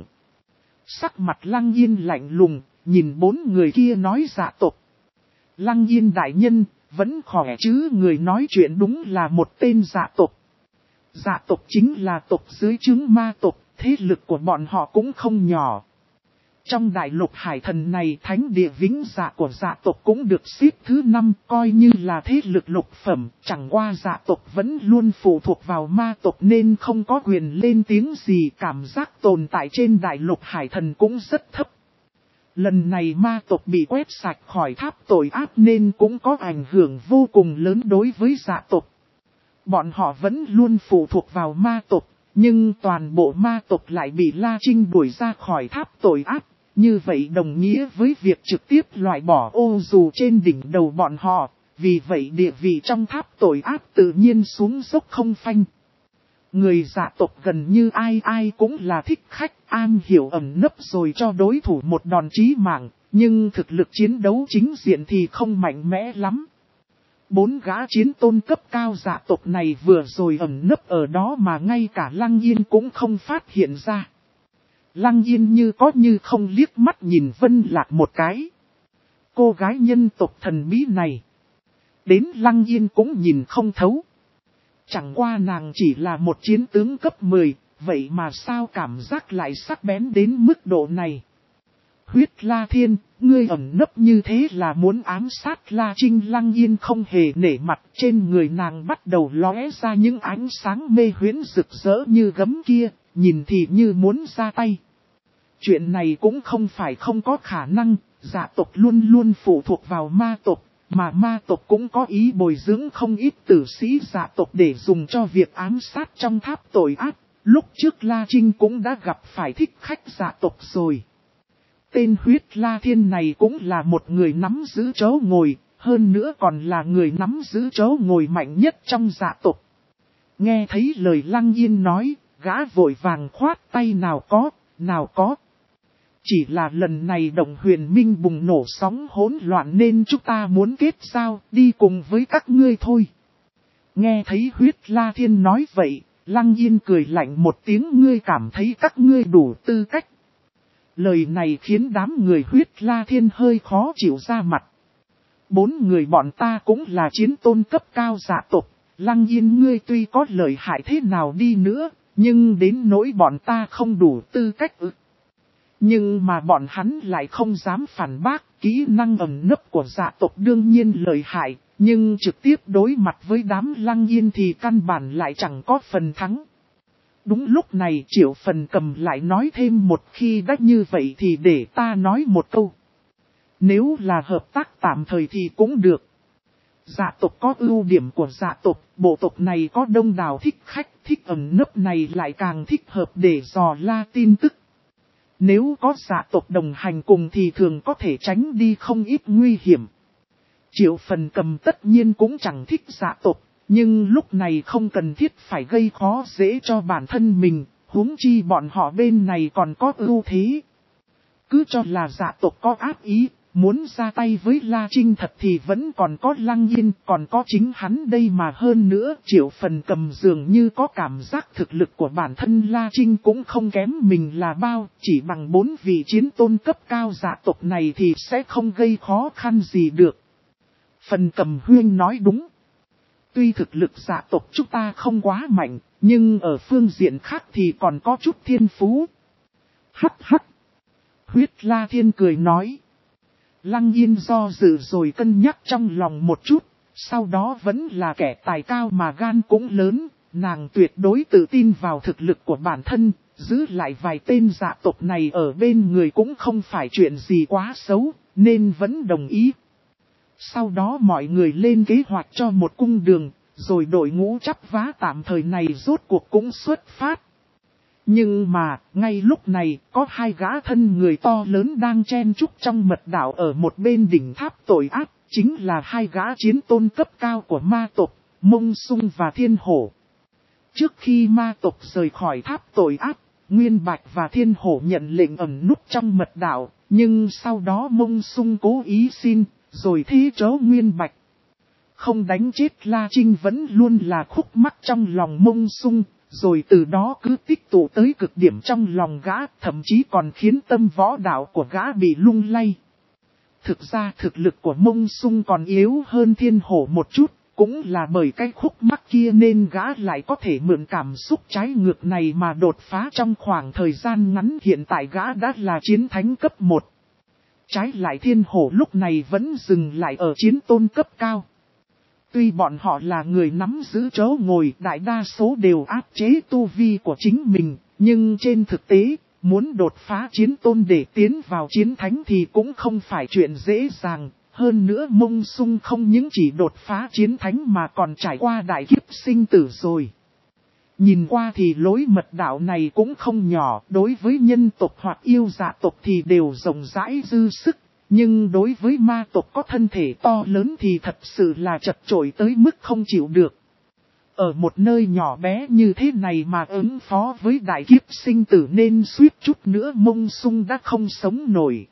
Sắc mặt Lăng Yên lạnh lùng, nhìn bốn người kia nói Dạ tộc. Lăng Yên đại nhân, vẫn khỏe chứ, người nói chuyện đúng là một tên Dạ tộc. Dạ tộc chính là tộc dưới trướng ma tộc, thế lực của bọn họ cũng không nhỏ. Trong đại lục hải thần này, thánh địa vĩnh dạ của dạ tộc cũng được xếp thứ năm, coi như là thế lực lục phẩm, chẳng qua dạ tộc vẫn luôn phụ thuộc vào ma tộc nên không có quyền lên tiếng gì, cảm giác tồn tại trên đại lục hải thần cũng rất thấp. Lần này ma tộc bị quét sạch khỏi tháp tội ác nên cũng có ảnh hưởng vô cùng lớn đối với dạ tộc. Bọn họ vẫn luôn phụ thuộc vào ma tộc, nhưng toàn bộ ma tộc lại bị La Trinh đuổi ra khỏi tháp tội ác. Như vậy đồng nghĩa với việc trực tiếp loại bỏ ô dù trên đỉnh đầu bọn họ, vì vậy địa vị trong tháp tội ác tự nhiên xuống dốc không phanh. Người dạ tộc gần như ai ai cũng là thích khách, an hiểu ẩn nấp rồi cho đối thủ một đòn chí mạng, nhưng thực lực chiến đấu chính diện thì không mạnh mẽ lắm. Bốn gã chiến tôn cấp cao dạ tộc này vừa rồi ẩn nấp ở đó mà ngay cả Lăng Yên cũng không phát hiện ra. Lăng Yên như có như không liếc mắt nhìn Vân Lạc một cái. Cô gái nhân tộc thần bí này. Đến Lăng Yên cũng nhìn không thấu. Chẳng qua nàng chỉ là một chiến tướng cấp mười, vậy mà sao cảm giác lại sắc bén đến mức độ này. Huyết La Thiên, ngươi ẩn nấp như thế là muốn ám sát La Trinh. Lăng Yên không hề nể mặt, trên người nàng bắt đầu lóe ra những ánh sáng mê huyễn rực rỡ như gấm kia, nhìn thì như muốn ra tay. Chuyện này cũng không phải không có khả năng, dạ tộc luôn luôn phụ thuộc vào ma tộc, mà ma tộc cũng có ý bồi dưỡng không ít tử sĩ dạ tộc để dùng cho việc ám sát trong tháp tội ác. Lúc trước La Trinh cũng đã gặp phải thích khách dạ tộc rồi. Tên Huyết La Thiên này cũng là một người nắm giữ chỗ ngồi, hơn nữa còn là người nắm giữ chỗ ngồi mạnh nhất trong dạ tộc. Nghe thấy lời Lăng Yên nói, gã vội vàng khoát tay nào có, nào có. Chỉ là lần này Động Huyền Minh bùng nổ sóng hỗn loạn nên chúng ta muốn kết giao, đi cùng với các ngươi thôi. Nghe thấy Huyết La Thiên nói vậy, Lăng Yên cười lạnh một tiếng, ngươi cảm thấy các ngươi đủ tư cách. Lời này khiến đám người Huyết La Thiên hơi khó chịu ra mặt. Bốn người bọn ta cũng là chiến tôn cấp cao dạ tộc, Lăng Yên ngươi tuy có lợi hại thế nào đi nữa, nhưng đến nỗi bọn ta không đủ tư cách ư. Nhưng mà bọn hắn lại không dám phản bác, kỹ năng ẩn nấp của dạ tộc đương nhiên lợi hại, nhưng trực tiếp đối mặt với đám Lăng Yên thì căn bản lại chẳng có phần thắng. Đúng lúc này Triệu Phần Cầm lại nói thêm một, khi đã như vậy thì để ta nói một câu. Nếu là hợp tác tạm thời thì cũng được. Dạ tộc có ưu điểm của dạ tộc, bộ tộc này có đông đảo thích khách, thích ẩn nấp này lại càng thích hợp để dò la tin tức. Nếu có dạ tộc đồng hành cùng thì thường có thể tránh đi không ít nguy hiểm. Triệu Phần Cầm tất nhiên cũng chẳng thích dạ tộc, nhưng lúc này không cần thiết phải gây khó dễ cho bản thân mình, huống chi bọn họ bên này còn có ưu thế. Cứ cho là dạ tộc có ác ý, muốn ra tay với La Trinh thật thì vẫn còn có Lăng Yên, còn có chính hắn đây mà. Hơn nữa Triệu Phần Cầm dường như có cảm giác thực lực của bản thân La Trinh cũng không kém mình là bao, chỉ bằng bốn vị chiến tôn cấp cao dạ tộc này thì sẽ không gây khó khăn gì được. Phần Cầm huyên nói đúng. Tuy thực lực dạ tộc chúng ta không quá mạnh, nhưng ở phương diện khác thì còn có chút thiên phú. Hắc hắc. Huyết La Thiên cười nói. Lăng Yên do dự rồi cân nhắc trong lòng một chút, sau đó vẫn là kẻ tài cao mà gan cũng lớn, nàng tuyệt đối tự tin vào thực lực của bản thân, giữ lại vài tên dạ tộc này ở bên người cũng không phải chuyện gì quá xấu, nên vẫn đồng ý. Sau đó mọi người lên kế hoạch cho một cung đường, rồi đội ngũ chắp vá tạm thời này rốt cuộc cũng xuất phát. Nhưng mà, ngay lúc này, có hai gã thân người to lớn đang chen chúc trong mật đảo ở một bên đỉnh tháp tội ác, chính là hai gã chiến tôn cấp cao của ma tộc, Mông Sung và Thiên Hổ. Trước khi ma tộc rời khỏi tháp tội ác, Nguyên Bạch và Thiên Hổ nhận lệnh ẩn núp trong mật đảo, nhưng sau đó Mông Sung cố ý xin, rồi thế chớ Nguyên Bạch. Không đánh chết La Trinh vẫn luôn là khúc mắc trong lòng Mông Sung, rồi từ đó cứ tích tụ tới cực điểm trong lòng gã, thậm chí còn khiến tâm võ đạo của gã bị lung lay. Thực ra thực lực của Mông Sung còn yếu hơn Thiên Hổ một chút, cũng là bởi cái khúc mắc kia nên gã lại có thể mượn cảm xúc trái ngược này mà đột phá trong khoảng thời gian ngắn. Hiện tại gã đã là chiến thánh cấp một. Trái lại Thiên Hổ lúc này vẫn dừng lại ở chiến tôn cấp cao. Tuy bọn họ là người nắm giữ chỗ ngồi, đại đa số đều áp chế tu vi của chính mình, nhưng trên thực tế, muốn đột phá chiến tôn để tiến vào chiến thánh thì cũng không phải chuyện dễ dàng. Hơn nữa Mông Sung không những chỉ đột phá chiến thánh mà còn trải qua đại kiếp sinh tử rồi. Nhìn qua thì lối mật đạo này cũng không nhỏ, đối với nhân tộc hoặc yêu dạ tộc thì đều rộng rãi dư sức. Nhưng đối với ma tộc có thân thể to lớn thì thật sự là chật chội tới mức không chịu được. Ở một nơi nhỏ bé như thế này mà ứng phó với đại kiếp sinh tử nên suýt chút nữa Mông Sung đã không sống nổi.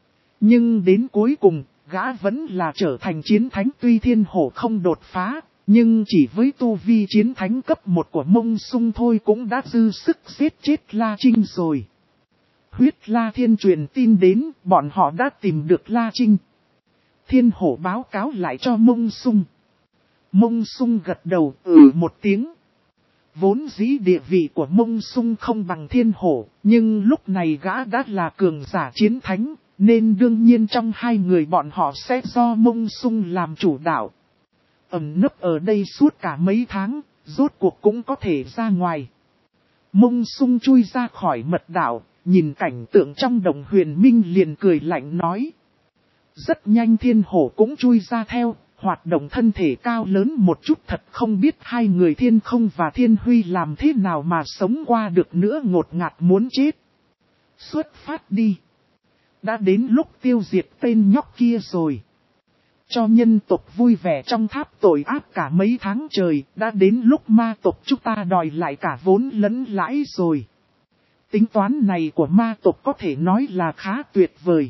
Nhưng đến cuối cùng, gã vẫn là trở thành chiến thánh. Tuy Thiên Hổ không đột phá, nhưng chỉ với tu vi chiến thánh cấp một của Mông Sung thôi cũng đã dư sức giết chết La Trinh rồi. Huyết La Thiên truyền tin đến, bọn họ đã tìm được La Trinh. Thiên Hổ báo cáo lại cho Mông Sung. Mông Sung gật đầu ừ một tiếng. Vốn dĩ địa vị của Mông Sung không bằng Thiên Hổ, nhưng lúc này gã đã là cường giả chiến thánh, nên đương nhiên trong hai người bọn họ sẽ do Mông Sung làm chủ đạo. Ẩn nấp ở đây suốt cả mấy tháng, rốt cuộc cũng có thể ra ngoài. Mông Sung chui ra khỏi mật đảo. Nhìn cảnh tượng trong Đồng Huyền Minh liền cười lạnh nói. Rất nhanh Thiên Hổ cũng chui ra theo, hoạt động thân thể cao lớn một chút, thật không biết hai người Thiên Không và Thiên Huy làm thế nào mà sống qua được nữa, ngột ngạt muốn chết. Xuất phát đi. Đã đến lúc tiêu diệt tên nhóc kia rồi. Cho nhân tộc vui vẻ trong tháp tội ác cả mấy tháng trời, đã đến lúc ma tộc chúng ta đòi lại cả vốn lẫn lãi rồi. Tính toán này của ma tộc có thể nói là khá tuyệt vời.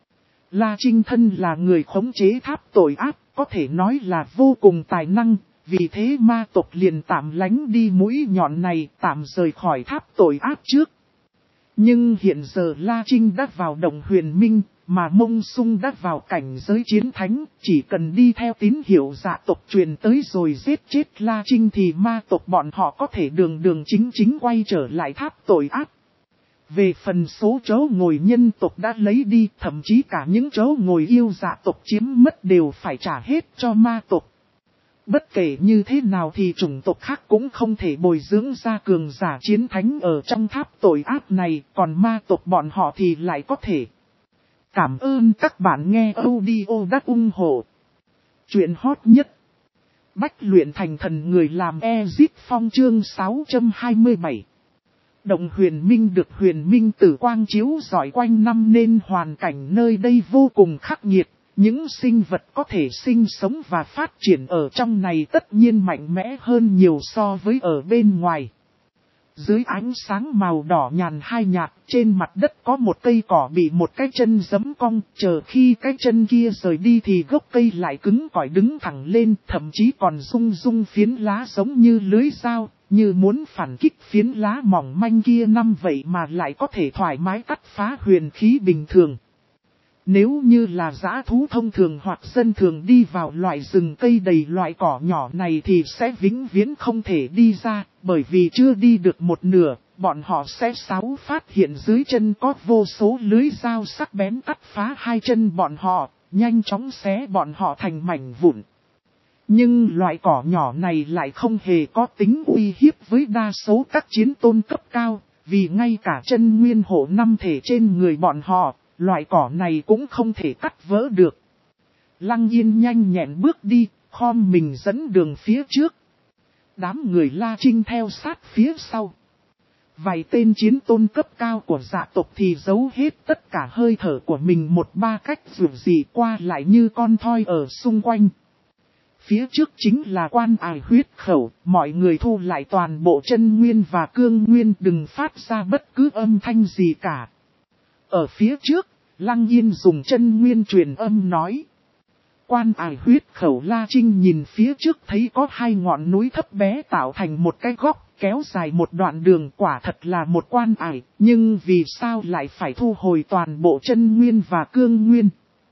La Trinh thân là người khống chế tháp tội ác, có thể nói là vô cùng tài năng, vì thế ma tộc liền tạm lánh đi mũi nhọn này, tạm rời khỏi tháp tội ác trước. Nhưng hiện giờ La Trinh đã vào Đồng Huyền Minh, mà Mông Sung đã vào cảnh giới chiến thánh, chỉ cần đi theo tín hiệu dạ tộc truyền tới rồi giết chết La Trinh thì ma tộc bọn họ có thể đường đường chính chính quay trở lại tháp tội ác. Về phần số chỗ ngồi nhân tộc đã lấy đi, thậm chí cả những chỗ ngồi yêu dạ tộc chiếm mất đều phải trả hết cho ma tộc. Bất kể như thế nào thì chủng tộc khác cũng không thể bồi dưỡng ra cường giả chiến thánh ở trong tháp tội ác này, còn ma tộc bọn họ thì lại có thể. Cảm ơn các bạn nghe audio đã ủng hộ. Chuyện hot nhất. Bách luyện thành thần người làm Ezit Phong chương sáu trăm hai mươi bảy. Động Huyền Minh được Huyền Minh tử quang chiếu rọi quanh năm nên hoàn cảnh nơi đây vô cùng khắc nghiệt. Những sinh vật có thể sinh sống và phát triển ở trong này tất nhiên mạnh mẽ hơn nhiều so với ở bên ngoài. Dưới ánh sáng màu đỏ nhàn hai nhạt, trên mặt đất có một cây cỏ bị một cái chân giẫm cong, chờ khi cái chân kia rời đi thì gốc cây lại cứng cỏi đứng thẳng lên, thậm chí còn rung rung phiến lá giống như lưới dao, như muốn phản kích phiến lá mỏng manh kia năm vậy mà lại có thể thoải mái cắt phá huyền khí bình thường. Nếu như là dã thú thông thường hoặc dân thường đi vào loại rừng cây đầy loại cỏ nhỏ này thì sẽ vĩnh viễn không thể đi ra, bởi vì chưa đi được một nửa, bọn họ sẽ sáu phát hiện dưới chân có vô số lưới dao sắc bén cắt phá hai chân bọn họ, nhanh chóng xé bọn họ thành mảnh vụn. Nhưng loại cỏ nhỏ này lại không hề có tính uy hiếp với đa số các chiến tôn cấp cao, vì ngay cả chân nguyên hộ năm thể trên người bọn họ, loại cỏ này cũng không thể cắt vỡ được. Lăng Yên nhanh nhẹn bước đi, khom mình dẫn đường phía trước. Đám người La Trinh theo sát phía sau. Vài tên chiến tôn cấp cao của dạ tộc thì giấu hết tất cả hơi thở của mình một ba cách dù gì qua lại như con thoi ở xung quanh. Phía trước chính là quan ải huyết khẩu, mọi người thu lại toàn bộ chân nguyên và cương nguyên đừng phát ra bất cứ âm thanh gì cả. Ở phía trước, Lăng Yên dùng chân nguyên truyền âm nói. Quan ải huyết khẩu La Trinh nhìn phía trước thấy có hai ngọn núi thấp bé tạo thành một cái góc, kéo dài một đoạn đường quả thật là một quan ải, nhưng vì sao lại phải thu hồi toàn bộ chân nguyên và cương nguyên?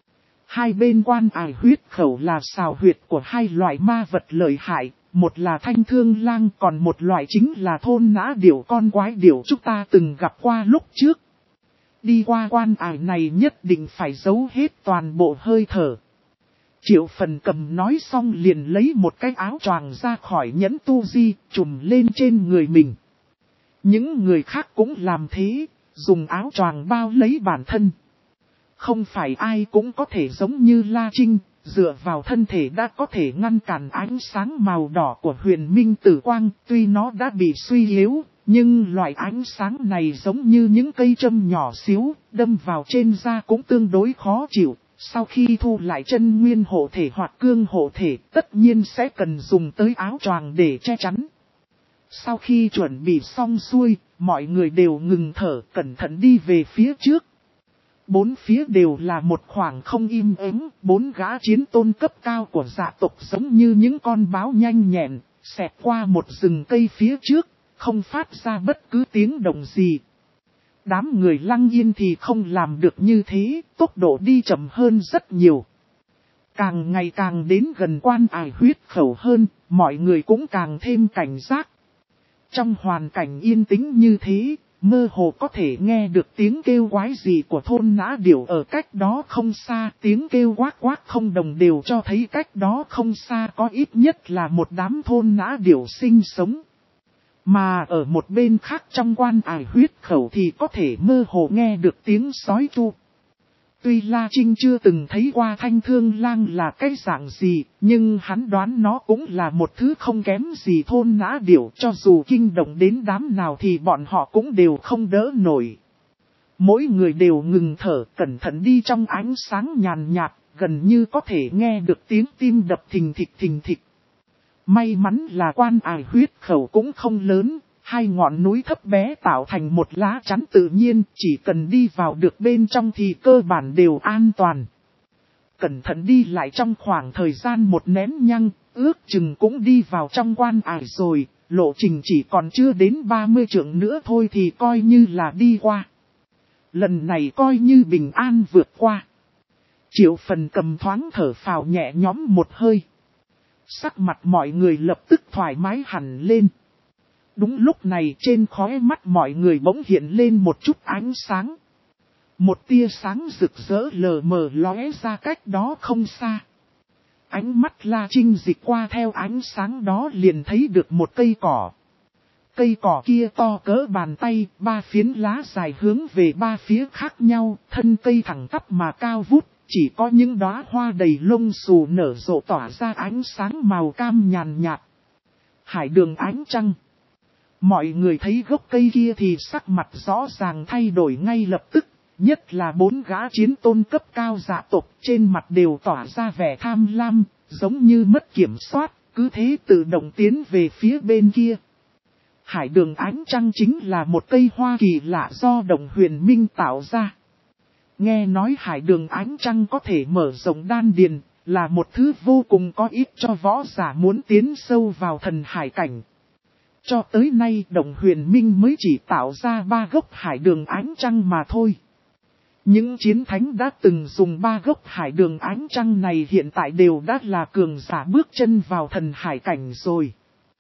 Hai bên quan ải huyết khẩu là xào huyệt của hai loại ma vật lợi hại, một là thanh thương lang còn một loại chính là thôn nã điểu con quái điểu chúng ta từng gặp qua lúc trước. Đi qua quan ải này nhất định phải giấu hết toàn bộ hơi thở. Triệu Phần Cầm nói xong liền lấy một cái áo choàng ra khỏi nhẫn tu di, trùm lên trên người mình. Những người khác cũng làm thế, dùng áo choàng bao lấy bản thân. Không phải ai cũng có thể giống như La Trinh, dựa vào thân thể đã có thể ngăn cản ánh sáng màu đỏ của huyền minh tử quang, tuy nó đã bị suy yếu, nhưng loại ánh sáng này giống như những cây châm nhỏ xíu, đâm vào trên da cũng tương đối khó chịu. Sau khi thu lại chân nguyên hộ thể hoặc cương hộ thể, tất nhiên sẽ cần dùng tới áo choàng để che chắn. Sau khi chuẩn bị xong xuôi, mọi người đều ngừng thở, cẩn thận đi về phía trước. Bốn phía đều là một khoảng không im ắng, bốn gã chiến tôn cấp cao của dạ tộc giống như những con báo nhanh nhẹn, xẹt qua một rừng cây phía trước, không phát ra bất cứ tiếng động gì. Đám người Lăng Yên thì không làm được như thế, tốc độ đi chậm hơn rất nhiều. Càng ngày càng đến gần quan ải huyết khẩu hơn, mọi người cũng càng thêm cảnh giác. Trong hoàn cảnh yên tĩnh như thế, mơ hồ có thể nghe được tiếng kêu quái dị của thôn nã điểu ở cách đó không xa. Tiếng kêu quát quát không đồng đều cho thấy cách đó không xa có ít nhất là một đám thôn nã điểu sinh sống. Mà ở một bên khác trong quan ải huyết khẩu thì có thể mơ hồ nghe được tiếng sói chu. Tuy La Trinh chưa từng thấy qua thanh thương lang là cái dạng gì, nhưng hắn đoán nó cũng là một thứ không kém gì thôn nã điểu, cho dù kinh động đến đám nào thì bọn họ cũng đều không đỡ nổi. Mỗi người đều ngừng thở, cẩn thận đi trong ánh sáng nhàn nhạt, gần như có thể nghe được tiếng tim đập thình thịch thình thịch. May mắn là quan ải huyết khẩu cũng không lớn, hai ngọn núi thấp bé tạo thành một lá chắn tự nhiên, chỉ cần đi vào được bên trong thì cơ bản đều an toàn. Cẩn thận đi lại trong khoảng thời gian một nén nhăng, ước chừng cũng đi vào trong quan ải rồi, lộ trình chỉ còn chưa đến ba mươi trượng nữa thôi thì coi như là đi qua. Lần này coi như bình an vượt qua. Triệu Phần Cầm thoáng thở phào nhẹ nhõm một hơi. Sắc mặt mọi người lập tức thoải mái hẳn lên. Đúng lúc này trên khóe mắt mọi người bỗng hiện lên một chút ánh sáng. Một tia sáng rực rỡ lờ mờ lóe ra cách đó không xa. Ánh mắt La Trinh dịch qua theo ánh sáng đó liền thấy được một cây cỏ. Cây cỏ kia to cỡ bàn tay, ba phiến lá dài hướng về ba phía khác nhau, thân cây thẳng tắp mà cao vút. Chỉ có những đóa hoa đầy lông xù nở rộ tỏa ra ánh sáng màu cam nhàn nhạt. Hải đường ánh trăng. Mọi người thấy gốc cây kia thì sắc mặt rõ ràng thay đổi ngay lập tức. Nhất là bốn gã chiến tôn cấp cao dạ tộc trên mặt đều tỏa ra vẻ tham lam, giống như mất kiểm soát, cứ thế tự động tiến về phía bên kia. Hải đường ánh trăng chính là một cây hoa kỳ lạ do Đồng Huyền Minh tạo ra. Nghe nói hải đường ánh trăng có thể mở rộng đan điền, là một thứ vô cùng có ích cho võ giả muốn tiến sâu vào thần hải cảnh. Cho tới nay Đồng Huyền Minh mới chỉ tạo ra ba gốc hải đường ánh trăng mà thôi. Những chiến thánh đã từng dùng ba gốc hải đường ánh trăng này hiện tại đều đã là cường giả bước chân vào thần hải cảnh rồi.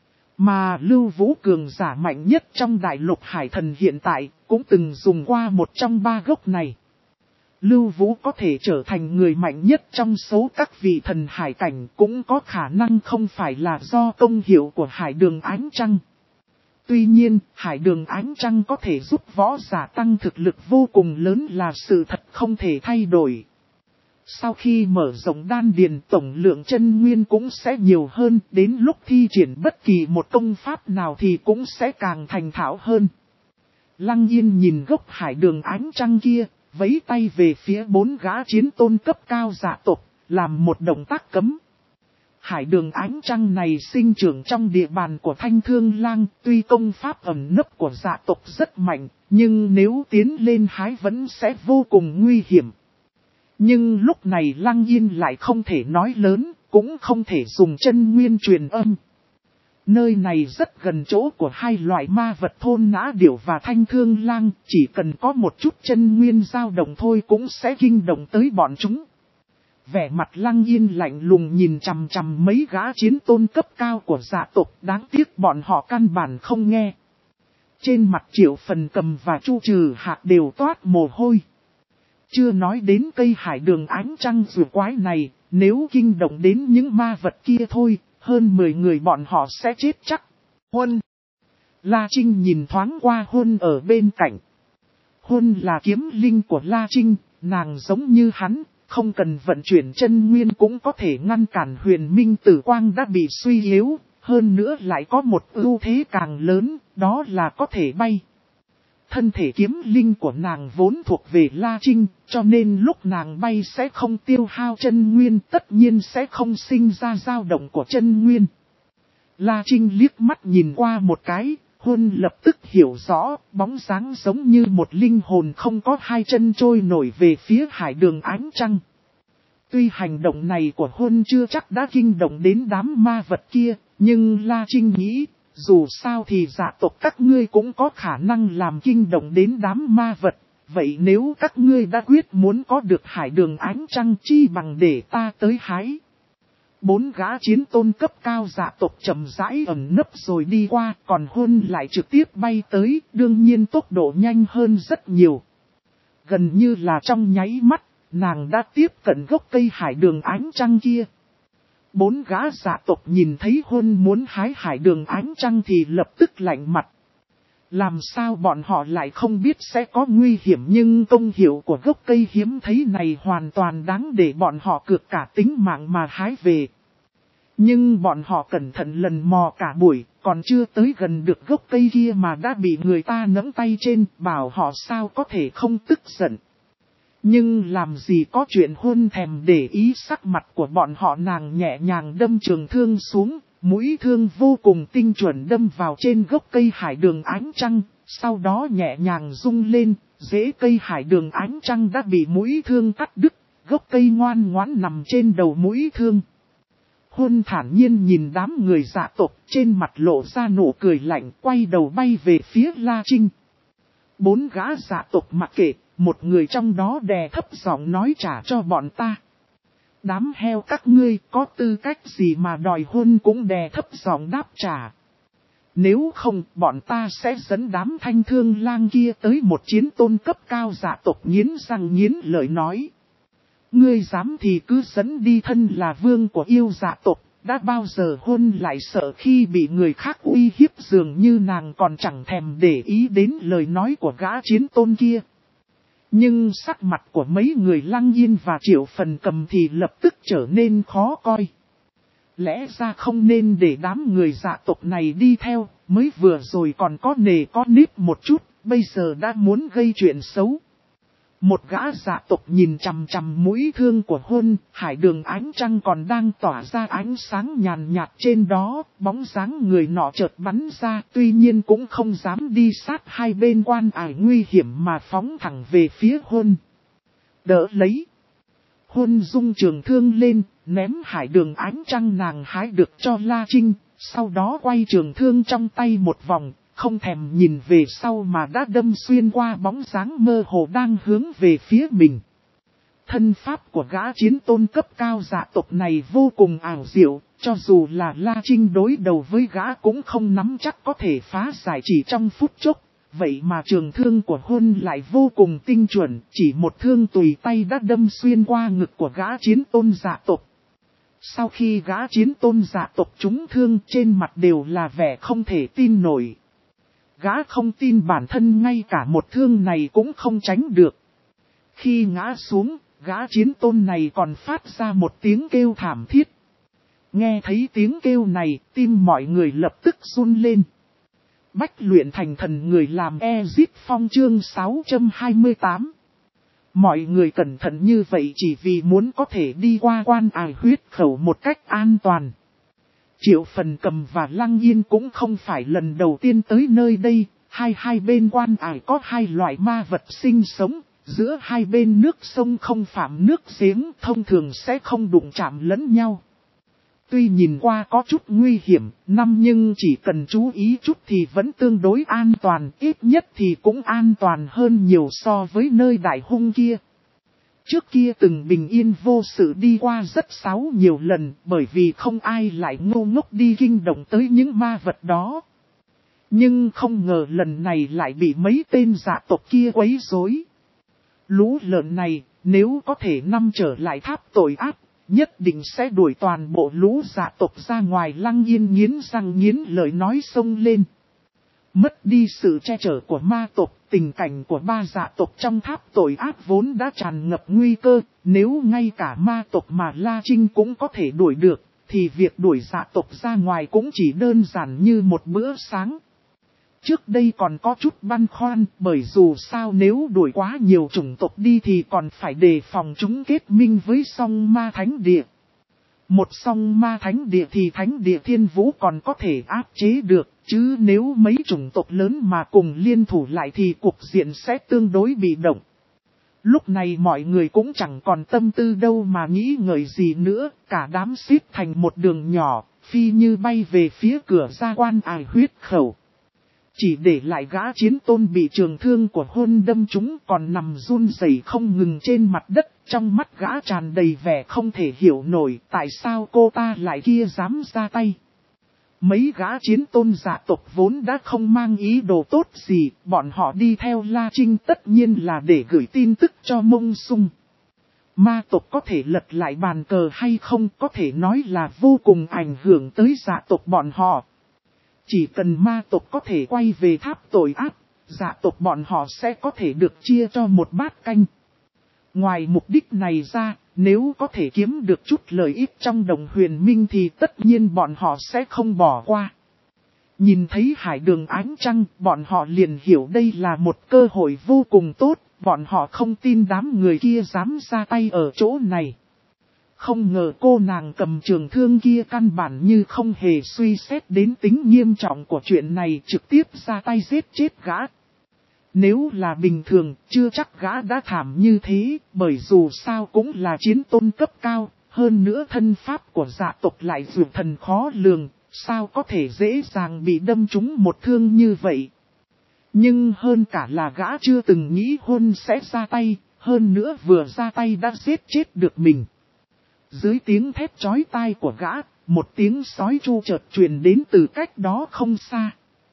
Mà Lưu Vũ cường giả mạnh nhất trong đại lục hải thần hiện tại cũng từng dùng qua một trong ba gốc này. Lưu Vũ có thể trở thành người mạnh nhất trong số các vị thần hải cảnh cũng có khả năng không phải là do công hiệu của hải đường ánh trăng. Tuy nhiên, hải đường ánh trăng có thể giúp võ giả tăng thực lực vô cùng lớn là sự thật không thể thay đổi. Sau khi mở rộng đan điền, tổng lượng chân nguyên cũng sẽ nhiều hơn, đến lúc thi triển bất kỳ một công pháp nào thì cũng sẽ càng thành thạo hơn. Lăng Yên nhìn gốc hải đường ánh trăng kia, vẫy tay về phía bốn gã chiến tôn cấp cao dạ tộc, làm một động tác cấm. Hải đường ánh trăng này sinh trưởng trong địa bàn của Thanh Thương Lang, tuy công pháp ẩn nấp của dạ tộc rất mạnh, nhưng nếu tiến lên hái vẫn sẽ vô cùng nguy hiểm. Nhưng lúc này Lăng Yên lại không thể nói lớn, cũng không thể dùng chân nguyên truyền âm. Nơi này rất gần chỗ của hai loại ma vật thôn nã điểu và Thanh Thương Lang, chỉ cần có một chút chân nguyên dao động thôi cũng sẽ kinh động tới bọn chúng. Vẻ mặt Lăng Yên lạnh lùng nhìn chằm chằm mấy gã chiến tôn cấp cao của dạ tộc, đáng tiếc bọn họ căn bản không nghe. Trên mặt Triệu Phần Cầm và Chu Trừ Hạc đều toát mồ hôi. Chưa nói đến cây hải đường ánh trăng rùa quái này, nếu kinh động đến những ma vật kia thôi, hơn mười người bọn họ sẽ chết chắc. Huân. La Trinh nhìn thoáng qua Huân ở bên cạnh. Huân là kiếm linh của La Trinh, nàng giống như hắn, không cần vận chuyển chân nguyên cũng có thể ngăn cản huyền minh tử quang đã bị suy yếu, hơn nữa lại có một ưu thế càng lớn, đó là có thể bay. Thân thể kiếm linh của nàng vốn thuộc về La Trinh, cho nên lúc nàng bay sẽ không tiêu hao chân nguyên, tất nhiên sẽ không sinh ra dao động của chân nguyên. La Trinh liếc mắt nhìn qua một cái, Huân lập tức hiểu rõ, bóng dáng giống như một linh hồn không có hai chân trôi nổi về phía hải đường ánh trăng. Tuy hành động này của Huân chưa chắc đã kinh động đến đám ma vật kia, nhưng La Trinh nghĩ, dù sao thì dạ tộc các ngươi cũng có khả năng làm kinh động đến đám ma vật, vậy nếu các ngươi đã quyết muốn có được hải đường ánh trăng chi bằng để ta tới hái. Bốn gã chiến tôn cấp cao dạ tộc chậm rãi ẩn nấp rồi đi qua, còn Huân lại trực tiếp bay tới, đương nhiên tốc độ nhanh hơn rất nhiều. Gần như là trong nháy mắt, nàng đã tiếp cận gốc cây hải đường ánh trăng kia. Bốn gã dạ tộc nhìn thấy Huân muốn hái hải đường ánh trăng thì lập tức lạnh mặt. Làm sao bọn họ lại không biết sẽ có nguy hiểm, nhưng công hiệu của gốc cây hiếm thấy này hoàn toàn đáng để bọn họ cược cả tính mạng mà hái về. Nhưng bọn họ cẩn thận lần mò cả buổi, còn chưa tới gần được gốc cây kia mà đã bị người ta nắm tay trên, bảo họ sao có thể không tức giận. Nhưng làm gì có chuyện Huân thèm để ý sắc mặt của bọn họ, nàng nhẹ nhàng đâm trường thương xuống, mũi thương vô cùng tinh chuẩn đâm vào trên gốc cây hải đường ánh trăng, sau đó nhẹ nhàng rung lên, rễ cây hải đường ánh trăng đã bị mũi thương cắt đứt, gốc cây ngoan ngoãn nằm trên đầu mũi thương. Huân thản nhiên nhìn đám người dạ tộc, trên mặt lộ ra nụ cười lạnh, quay đầu bay về phía La Trinh. Bốn gã dạ tộc mặc kệ, một người trong đó đè thấp giọng nói trả cho bọn ta. Đám heo các ngươi có tư cách gì mà đòi? Huân cũng đè thấp giọng đáp trả. Nếu không, bọn ta sẽ dẫn đám Thanh Thương Lang kia tới một chiến tôn cấp cao. Dạ tộc nghiến răng nghiến lợi nói. Ngươi dám thì cứ dẫn đi, thân là vương của yêu dạ tộc, đã bao giờ Huân lại sợ khi bị người khác uy hiếp, dường như nàng còn chẳng thèm để ý đến lời nói của gã chiến tôn kia. Nhưng sắc mặt của mấy người Lăng Yên và Triệu Phần Cầm thì lập tức trở nên khó coi. Lẽ ra không nên để đám người dạ tộc này đi theo, mới vừa rồi còn có nề có nếp một chút, bây giờ đã muốn gây chuyện xấu. Một gã dạ tộc nhìn chằm chằm mũi thương của Huân, hải đường ánh trăng còn đang tỏa ra ánh sáng nhàn nhạt trên đó, bóng dáng người nọ chợt bắn ra, tuy nhiên cũng không dám đi sát hai bên quan ải nguy hiểm mà phóng thẳng về phía Huân. Đỡ lấy. Huân rung trường thương lên, ném hải đường ánh trăng nàng hái được cho La Trinh, sau đó quay trường thương trong tay một vòng. Không thèm nhìn về sau mà đã đâm xuyên qua bóng dáng mơ hồ đang hướng về phía mình. Thân pháp của gã chiến tôn cấp cao dạ tộc này vô cùng ảo diệu, cho dù là La Trinh đối đầu với gã cũng không nắm chắc có thể phá giải chỉ trong phút chốc. Vậy mà trường thương của Huân lại vô cùng tinh chuẩn, chỉ một thương tùy tay đã đâm xuyên qua ngực của gã chiến tôn dạ tộc. Sau khi gã chiến tôn dạ tộc trúng thương, trên mặt đều là vẻ không thể tin nổi. gã không tin bản thân ngay cả một thương này cũng không tránh được. Khi ngã xuống, gã chiến tôn này còn phát ra một tiếng kêu thảm thiết. Nghe thấy tiếng kêu này, tim mọi người lập tức run lên. Bách luyện thành thần người làm Ezit Phong chương sáu trăm hai mươi tám. Mọi người cẩn thận như vậy chỉ vì muốn có thể đi qua quan ải huyết khẩu một cách an toàn. Triệu Phần Cầm và Lăng Yên cũng không phải lần đầu tiên tới nơi đây, hai hai bên quan ải có hai loại ma vật sinh sống, giữa hai bên nước sông không phạm nước giếng thông thường sẽ không đụng chạm lẫn nhau. Tuy nhìn qua có chút nguy hiểm, năm nhưng chỉ cần chú ý chút thì vẫn tương đối an toàn, ít nhất thì cũng an toàn hơn nhiều so với nơi đại hung kia. Trước kia từng bình yên vô sự đi qua rất sáu nhiều lần, bởi vì không ai lại ngu ngốc đi kinh động tới những ma vật đó. Nhưng không ngờ lần này lại bị mấy tên dạ tộc kia quấy rối. Lũ lợn này, nếu có thể năm trở lại tháp tội ác, nhất định sẽ đuổi toàn bộ lũ dạ tộc ra ngoài. Lăng Yên nghiến răng nghiến lợi nói xông lên. Mất đi sự che chở của ma tộc, tình cảnh của ba dạ tộc trong tháp tội ác vốn đã tràn ngập nguy cơ, nếu ngay cả ma tộc mà La Trinh cũng có thể đuổi được, thì việc đuổi dạ tộc ra ngoài cũng chỉ đơn giản như một bữa sáng. Trước đây còn có chút băn khoăn, bởi dù sao nếu đuổi quá nhiều chủng tộc đi thì còn phải đề phòng chúng kết minh với song ma thánh địa. Một song ma thánh địa thì thánh địa thiên vũ còn có thể áp chế được, chứ nếu mấy chủng tộc lớn mà cùng liên thủ lại thì cục diện sẽ tương đối bị động. Lúc này mọi người cũng chẳng còn tâm tư đâu mà nghĩ ngợi gì nữa, cả đám xếp thành một đường nhỏ, phi như bay về phía cửa ra quan ải huyết khẩu. Chỉ để lại gã chiến tôn bị trường thương của hôn đâm trúng còn nằm run rẩy không ngừng trên mặt đất, trong mắt gã tràn đầy vẻ không thể hiểu nổi tại sao cô ta lại kia dám ra tay. Mấy gã chiến tôn dạ tộc vốn đã không mang ý đồ tốt gì, bọn họ đi theo La Trinh tất nhiên là để gửi tin tức cho Mông Sung. Ma tộc có thể lật lại bàn cờ hay không có thể nói là vô cùng ảnh hưởng tới dạ tộc bọn họ. Chỉ cần ma tộc có thể quay về tháp tội ác, dạ tộc bọn họ sẽ có thể được chia cho một bát canh. Ngoài mục đích này ra, nếu có thể kiếm được chút lợi ích trong đồng huyền minh thì tất nhiên bọn họ sẽ không bỏ qua. Nhìn thấy hải đường ánh trăng, bọn họ liền hiểu đây là một cơ hội vô cùng tốt, bọn họ không tin đám người kia dám ra tay ở chỗ này. Không ngờ cô nàng cầm trường thương kia căn bản như không hề suy xét đến tính nghiêm trọng của chuyện này, trực tiếp ra tay giết chết gã. Nếu là bình thường, chưa chắc gã đã thảm như thế, bởi dù sao cũng là chiến tôn cấp cao, hơn nữa thân pháp của dạ tộc lại dược thần khó lường, sao có thể dễ dàng bị đâm trúng một thương như vậy. Nhưng hơn cả là gã chưa từng nghĩ hôn sẽ ra tay, hơn nữa vừa ra tay đã giết chết được mình. Dưới tiếng thét chói tai của gã, một tiếng sói chu chợt truyền đến từ cách đó không xa.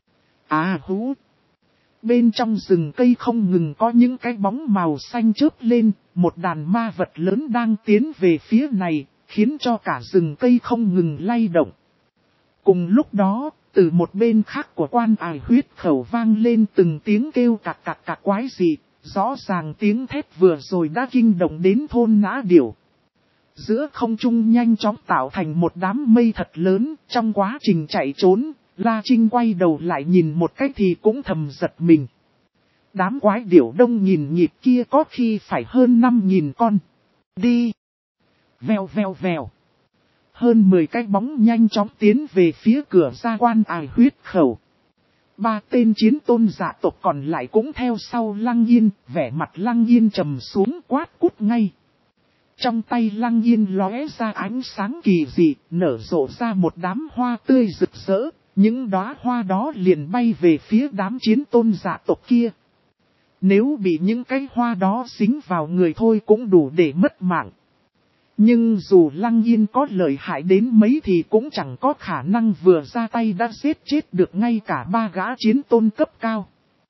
À hú! Bên trong rừng cây không ngừng có những cái bóng màu xanh chớp lên, một đàn ma vật lớn đang tiến về phía này, khiến cho cả rừng cây không ngừng lay động. Cùng lúc đó, từ một bên khác của quan ải huyết khẩu vang lên từng tiếng kêu cạc cạc cạc quái dị, rõ ràng tiếng thét vừa rồi đã kinh động đến thôn Nã Điểu. Giữa không trung nhanh chóng tạo thành một đám mây thật lớn, trong quá trình chạy trốn, La Trinh quay đầu lại nhìn một cái thì cũng thầm giật mình. Đám quái điểu đông nghìn nhịp kia có khi phải hơn năm nghìn con. Đi! Vèo vèo vèo! Hơn mười cái bóng nhanh chóng tiến về phía cửa ra quan ải huyết khẩu. Ba tên chiến tôn dạ tộc còn lại cũng theo sau Lăng Yên, vẻ mặt Lăng Yên trầm xuống quát cút ngay. Trong tay Lăng Yên lóe ra ánh sáng kỳ dị, nở rộ ra một đám hoa tươi rực rỡ, những đóa hoa đó liền bay về phía đám chiến tôn dạ tộc kia. Nếu bị những cái hoa đó dính vào người thôi cũng đủ để mất mạng. Nhưng dù Lăng Yên có lợi hại đến mấy thì cũng chẳng có khả năng vừa ra tay đã giết chết được ngay cả ba gã chiến tôn cấp cao.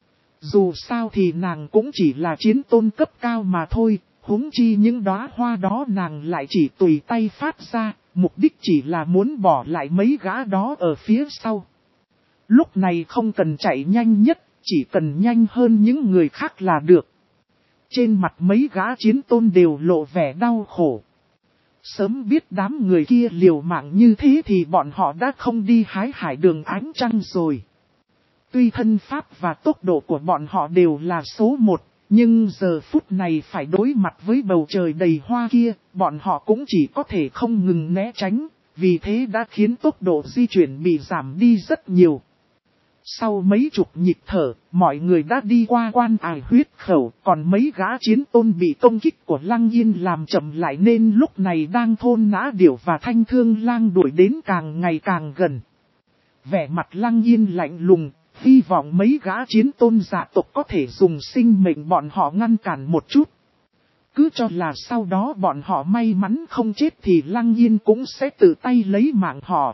Dù sao thì nàng cũng chỉ là chiến tôn cấp cao mà thôi. Huống chi những đóa hoa đó nàng lại chỉ tùy tay phát ra, mục đích chỉ là muốn bỏ lại mấy gã đó ở phía sau. Lúc này không cần chạy nhanh nhất, chỉ cần nhanh hơn những người khác là được. Trên mặt mấy gã chiến tôn đều lộ vẻ đau khổ. Sớm biết đám người kia liều mạng như thế thì bọn họ đã không đi hái hải đường ánh trăng rồi. Tuy thân pháp và tốc độ của bọn họ đều là số một, nhưng giờ phút này phải đối mặt với bầu trời đầy hoa kia, bọn họ cũng chỉ có thể không ngừng né tránh, vì thế đã khiến tốc độ di chuyển bị giảm đi rất nhiều. Sau mấy chục nhịp thở, mọi người đã đi qua quan ải huyết khẩu, còn mấy gã chiến tôn bị công kích của Lăng Yên làm chậm lại nên lúc này đang thôn nã điểu và thanh thương lang đuổi đến càng ngày càng gần. Vẻ mặt Lăng Yên lạnh lùng, hy vọng mấy gã chiến tôn dạ tộc có thể dùng sinh mệnh bọn họ ngăn cản một chút. Cứ cho là sau đó bọn họ may mắn không chết thì Lăng Yên cũng sẽ tự tay lấy mạng họ.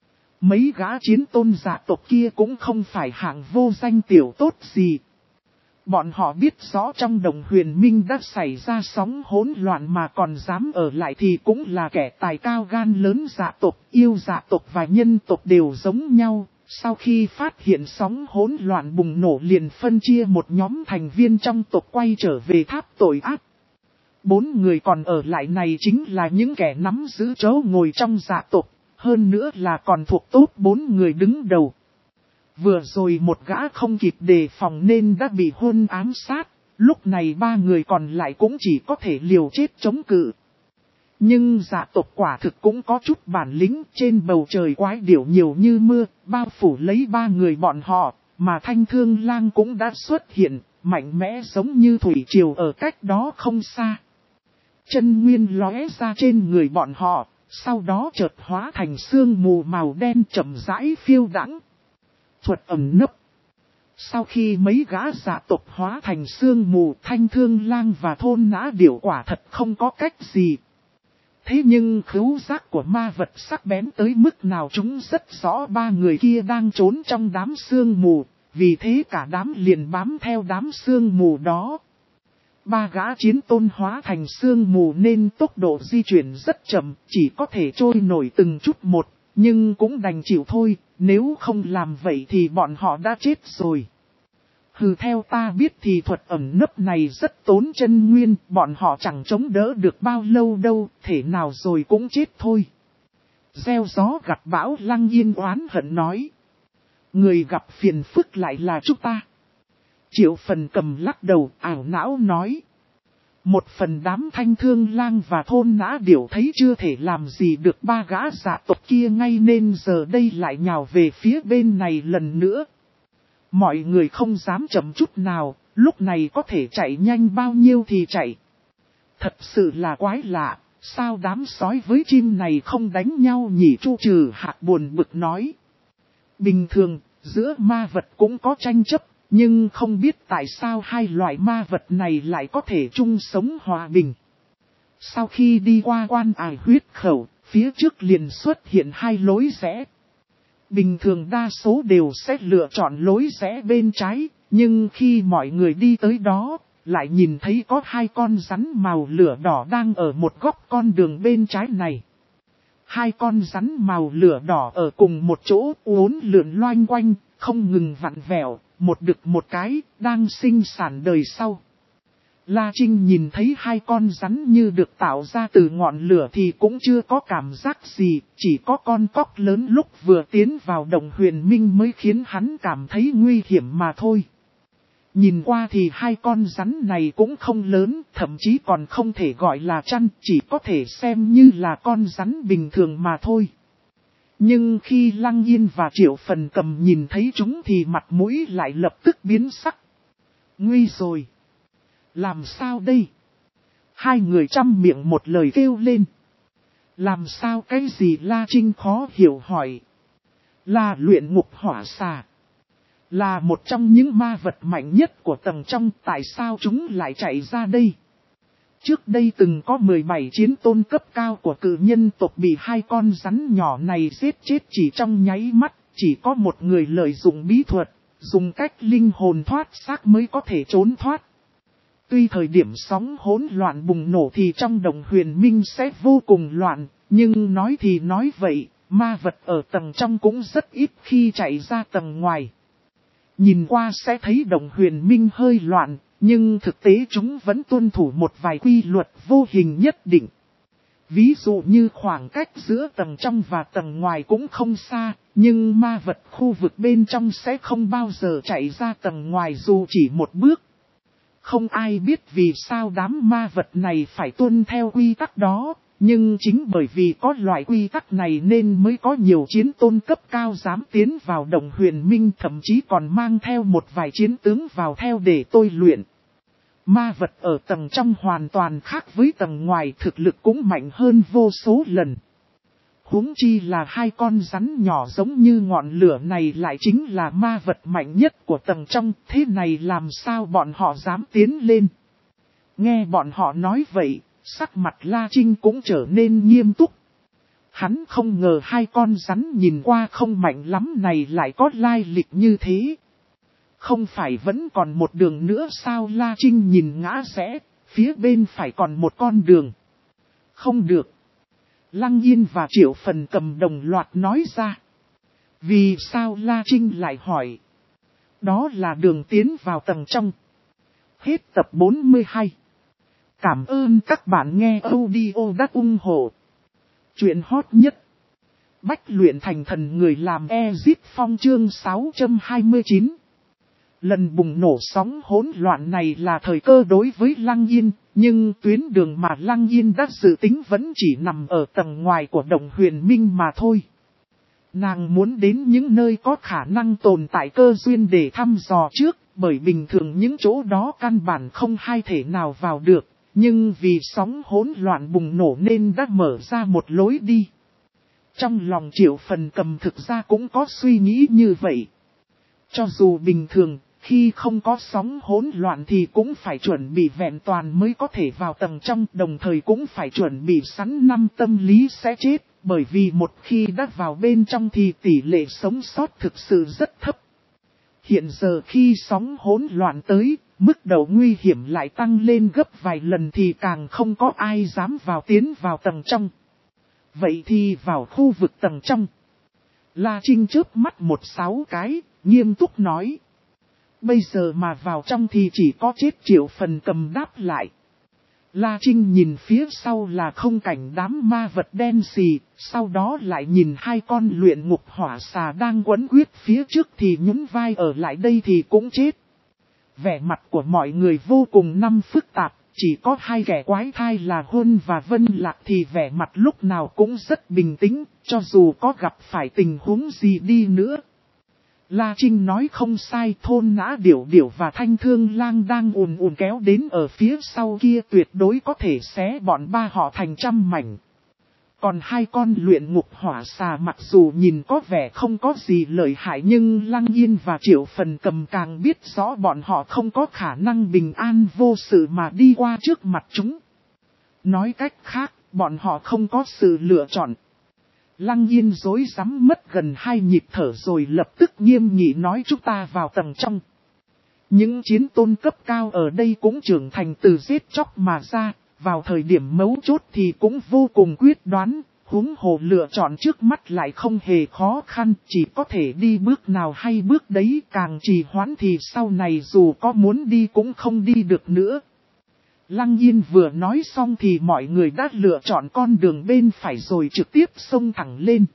Mấy gã chiến tôn dạ tộc kia cũng không phải hạng vô danh tiểu tốt gì. Bọn họ biết rõ trong đồng huyền minh đã xảy ra sóng hỗn loạn mà còn dám ở lại thì cũng là kẻ tài cao gan lớn. Dạ tộc, yêu dạ tộc và nhân tộc đều giống nhau. Sau khi phát hiện sóng hỗn loạn bùng nổ liền phân chia một nhóm thành viên trong tộc quay trở về tháp tội ác. Bốn người còn ở lại này chính là những kẻ nắm giữ chỗ ngồi trong dạ tộc. Hơn nữa là còn thuộc tốt bốn người đứng đầu. Vừa rồi một gã không kịp đề phòng nên đã bị hôn ám sát. Lúc này ba người còn lại cũng chỉ có thể liều chết chống cự. Nhưng dạ tộc quả thực cũng có chút bản lĩnh. Trên bầu trời quái điểu nhiều như mưa, bao phủ lấy ba người bọn họ. Mà thanh thương lang cũng đã xuất hiện, mạnh mẽ giống như thủy triều ở cách đó không xa. Chân nguyên lóe ra trên người bọn họ. Sau đó chợt hóa thành sương mù màu đen chậm rãi phiêu đãng. Thuật ẩn nấp. Sau khi mấy gã dạ tộc hóa thành sương mù, thanh thương lang và thôn nã điểu quả thật không có cách gì. Thế nhưng khứu giác của ma vật sắc bén tới mức nào chúng rất rõ ba người kia đang trốn trong đám sương mù, vì thế cả đám liền bám theo đám sương mù đó. Ba gã chiến tôn hóa thành sương mù nên tốc độ di chuyển rất chậm, chỉ có thể trôi nổi từng chút một, nhưng cũng đành chịu thôi, nếu không làm vậy thì bọn họ đã chết rồi. Hừ, theo ta biết thì thuật ẩn nấp này rất tốn chân nguyên, bọn họ chẳng chống đỡ được bao lâu đâu, thể nào rồi cũng chết thôi. Gieo gió gặt bão Lăng Yên oán hận nói. Người gặp phiền phức lại là chúng ta. Triệu Phần Cầm lắc đầu ảo não nói. Một phần đám thanh thương lang và thôn nã điểu thấy chưa thể làm gì được ba gã dạ tộc kia ngay nên giờ đây lại nhào về phía bên này lần nữa. Mọi người không dám chậm chút nào, lúc này có thể chạy nhanh bao nhiêu thì chạy. Thật sự là quái lạ, sao đám sói với chim này không đánh nhau nhỉ? Chu Trừ Hạc buồn bực nói. Bình thường, giữa ma vật cũng có tranh chấp. Nhưng không biết tại sao hai loại ma vật này lại có thể chung sống hòa bình. Sau khi đi qua quan ải huyết khẩu, phía trước liền xuất hiện hai lối rẽ. Bình thường đa số đều sẽ lựa chọn lối rẽ bên trái, nhưng khi mọi người đi tới đó, lại nhìn thấy có hai con rắn màu lửa đỏ đang ở một góc con đường bên trái này. Hai con rắn màu lửa đỏ ở cùng một chỗ uốn lượn loanh quanh, không ngừng vặn vẹo. Một đực một cái, đang sinh sản đời sau. La Trinh nhìn thấy hai con rắn như được tạo ra từ ngọn lửa thì cũng chưa có cảm giác gì, chỉ có con cóc lớn lúc vừa tiến vào đồng huyền minh mới khiến hắn cảm thấy nguy hiểm mà thôi. Nhìn qua thì hai con rắn này cũng không lớn, thậm chí còn không thể gọi là chăn, chỉ có thể xem như là con rắn bình thường mà thôi. Nhưng khi Lăng Yên và Triệu Phần Cầm nhìn thấy chúng thì mặt mũi lại lập tức biến sắc. Nguy rồi! Làm sao đây? Hai người trăm miệng một lời kêu lên. Làm sao cái gì? La Trinh khó hiểu hỏi. Là luyện ngục hỏa xà. Là một trong những ma vật mạnh nhất của tầng trong, tại sao chúng lại chạy ra đây? Trước đây từng có mười bảy chiến tôn cấp cao của cự nhân tộc bị hai con rắn nhỏ này giết chết chỉ trong nháy mắt, chỉ có một người lợi dụng bí thuật, dùng cách linh hồn thoát xác mới có thể trốn thoát. Tuy thời điểm sóng hỗn loạn bùng nổ thì trong đồng huyền minh sẽ vô cùng loạn, nhưng nói thì nói vậy, ma vật ở tầng trong cũng rất ít khi chạy ra tầng ngoài. Nhìn qua sẽ thấy Đồng Huyền Minh hơi loạn, nhưng thực tế chúng vẫn tuân thủ một vài quy luật vô hình nhất định. Ví dụ như khoảng cách giữa tầng trong và tầng ngoài cũng không xa, nhưng ma vật khu vực bên trong sẽ không bao giờ chạy ra tầng ngoài dù chỉ một bước. Không ai biết vì sao đám ma vật này phải tuân theo quy tắc đó, nhưng chính bởi vì có loại quy tắc này nên mới có nhiều chiến tôn cấp cao dám tiến vào Đồng Huyền Minh, thậm chí còn mang theo một vài chiến tướng vào theo để tôi luyện. Ma vật ở tầng trong hoàn toàn khác với tầng ngoài, thực lực cũng mạnh hơn vô số lần. Huống chi là hai con rắn nhỏ giống như ngọn lửa này lại chính là ma vật mạnh nhất của tầng trong, thế này làm sao bọn họ dám tiến lên. Nghe bọn họ nói vậy, sắc mặt La Trinh cũng trở nên nghiêm túc. Hắn không ngờ hai con rắn nhìn qua không mạnh lắm này lại có lai lịch như thế. Không phải vẫn còn một đường nữa sao? La Trinh nhìn ngã rẽ, phía bên phải còn một con đường. Không được. Lăng Yên và Triệu Phần Cầm đồng loạt nói ra. Vì sao? La Trinh lại hỏi. Đó là đường tiến vào tầng trong. Hết tập bốn mươi hai. Cảm ơn các bạn nghe audio đã ủng hộ. Chuyện hot nhất. Bách luyện thành thần người làm Exit Phong chương sáu trăm hai mươi chín. Lần bùng nổ sóng hỗn loạn này là thời cơ đối với Lăng Yên, nhưng tuyến đường mà Lăng Yên đã dự tính vẫn chỉ nằm ở tầng ngoài của Đồng Huyền Minh mà thôi. Nàng muốn đến những nơi có khả năng tồn tại cơ duyên để thăm dò trước, bởi bình thường những chỗ đó căn bản không hay thể nào vào được, nhưng vì sóng hỗn loạn bùng nổ nên đã mở ra một lối đi. Trong lòng Triệu Phần Cầm thực ra cũng có suy nghĩ như vậy. Cho dù bình thường, khi không có sóng hỗn loạn thì cũng phải chuẩn bị vẹn toàn mới có thể vào tầng trong, đồng thời cũng phải chuẩn bị sẵn năm tâm lý sẽ chết, bởi vì một khi đã vào bên trong thì tỷ lệ sống sót thực sự rất thấp. Hiện giờ khi sóng hỗn loạn tới, mức độ nguy hiểm lại tăng lên gấp vài lần thì càng không có ai dám vào tiến vào tầng trong. Vậy thì vào khu vực tầng trong. La Trinh chớp mắt một sáu cái, nghiêm túc nói. Bây giờ mà vào trong thì chỉ có chết. Triệu Phần Cầm đáp lại. La Trinh nhìn phía sau là không cảnh đám ma vật đen xì, sau đó lại nhìn hai con luyện ngục hỏa xà đang quấn quýt phía trước thì nhún vai ở lại đây thì cũng chết. Vẻ mặt của mọi người vô cùng năm phức tạp, chỉ có hai kẻ quái thai là Huân và Vân Lạc thì vẻ mặt lúc nào cũng rất bình tĩnh, cho dù có gặp phải tình huống gì đi nữa. La Trinh nói không sai, thôn Nã Điểu Điểu và Thanh Thương Lang đang ùn ùn kéo đến ở phía sau kia tuyệt đối có thể xé bọn ba họ thành trăm mảnh. Còn hai con luyện ngục hỏa xà mặc dù nhìn có vẻ không có gì lợi hại nhưng Lăng Yên và Triệu Phần Cầm càng biết rõ bọn họ không có khả năng bình an vô sự mà đi qua trước mặt chúng. Nói cách khác, bọn họ không có sự lựa chọn. Lăng Yên rối rắm mất gần hai nhịp thở rồi lập tức nghiêm nghị nói chúng ta vào tầng trong. Những chiến tôn cấp cao ở đây cũng trưởng thành từ giết chóc mà ra, vào thời điểm mấu chốt thì cũng vô cùng quyết đoán, huống hồ lựa chọn trước mắt lại không hề khó khăn, chỉ có thể đi bước nào hay bước đấy, càng trì hoãn thì sau này dù có muốn đi cũng không đi được nữa. Lăng Yên vừa nói xong thì mọi người đã lựa chọn con đường bên phải rồi trực tiếp xông thẳng lên.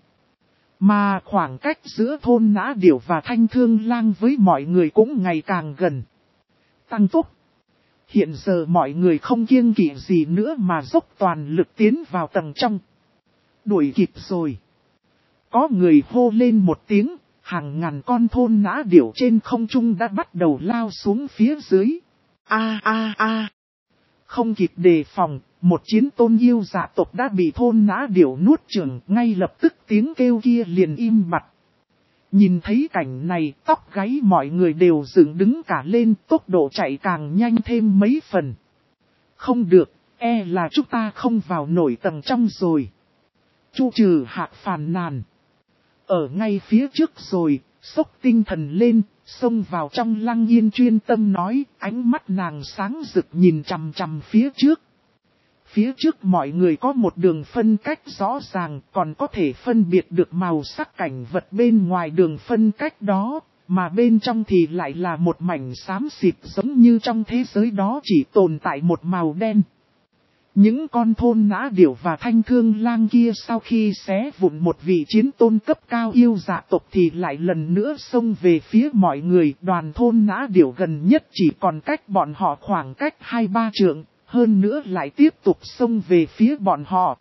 Mà khoảng cách giữa thôn Nã Điểu và Thanh Thương Lang với mọi người cũng ngày càng gần. Tăng tốc. Hiện giờ mọi người không kiêng kỵ gì nữa mà dốc toàn lực tiến vào tầng trong. Đuổi kịp rồi. Có người hô lên một tiếng, hàng ngàn con thôn Nã Điểu trên không trung đã bắt đầu lao xuống phía dưới. A a a. Không kịp đề phòng, một chiến tôn yêu dạ tộc đã bị thôn Nã Điểu nuốt chửng, ngay lập tức tiếng kêu kia liền im bặt. Nhìn thấy cảnh này, tóc gáy mọi người đều dựng đứng cả lên, tốc độ chạy càng nhanh thêm mấy phần. Không được, e là chúng ta không vào nổi tầng trong rồi. Chu Trừ Hạc phàn nàn. Ở ngay phía trước rồi, xốc tinh thần lên, xông vào trong. Lăng Yên chuyên tâm nói, ánh mắt nàng sáng rực nhìn chằm chằm phía trước. Phía trước mọi người có một đường phân cách rõ ràng, còn có thể phân biệt được màu sắc cảnh vật bên ngoài đường phân cách đó, mà bên trong thì lại là một mảnh xám xịt giống như trong thế giới đó chỉ tồn tại một màu đen. Những con thôn nã điểu và thanh thương lang kia sau khi xé vụn một vị chiến tôn cấp cao yêu dạ tộc thì lại lần nữa xông về phía mọi người. Đoàn thôn nã điểu gần nhất chỉ còn cách bọn họ khoảng cách hai ba trượng, hơn nữa lại tiếp tục xông về phía bọn họ.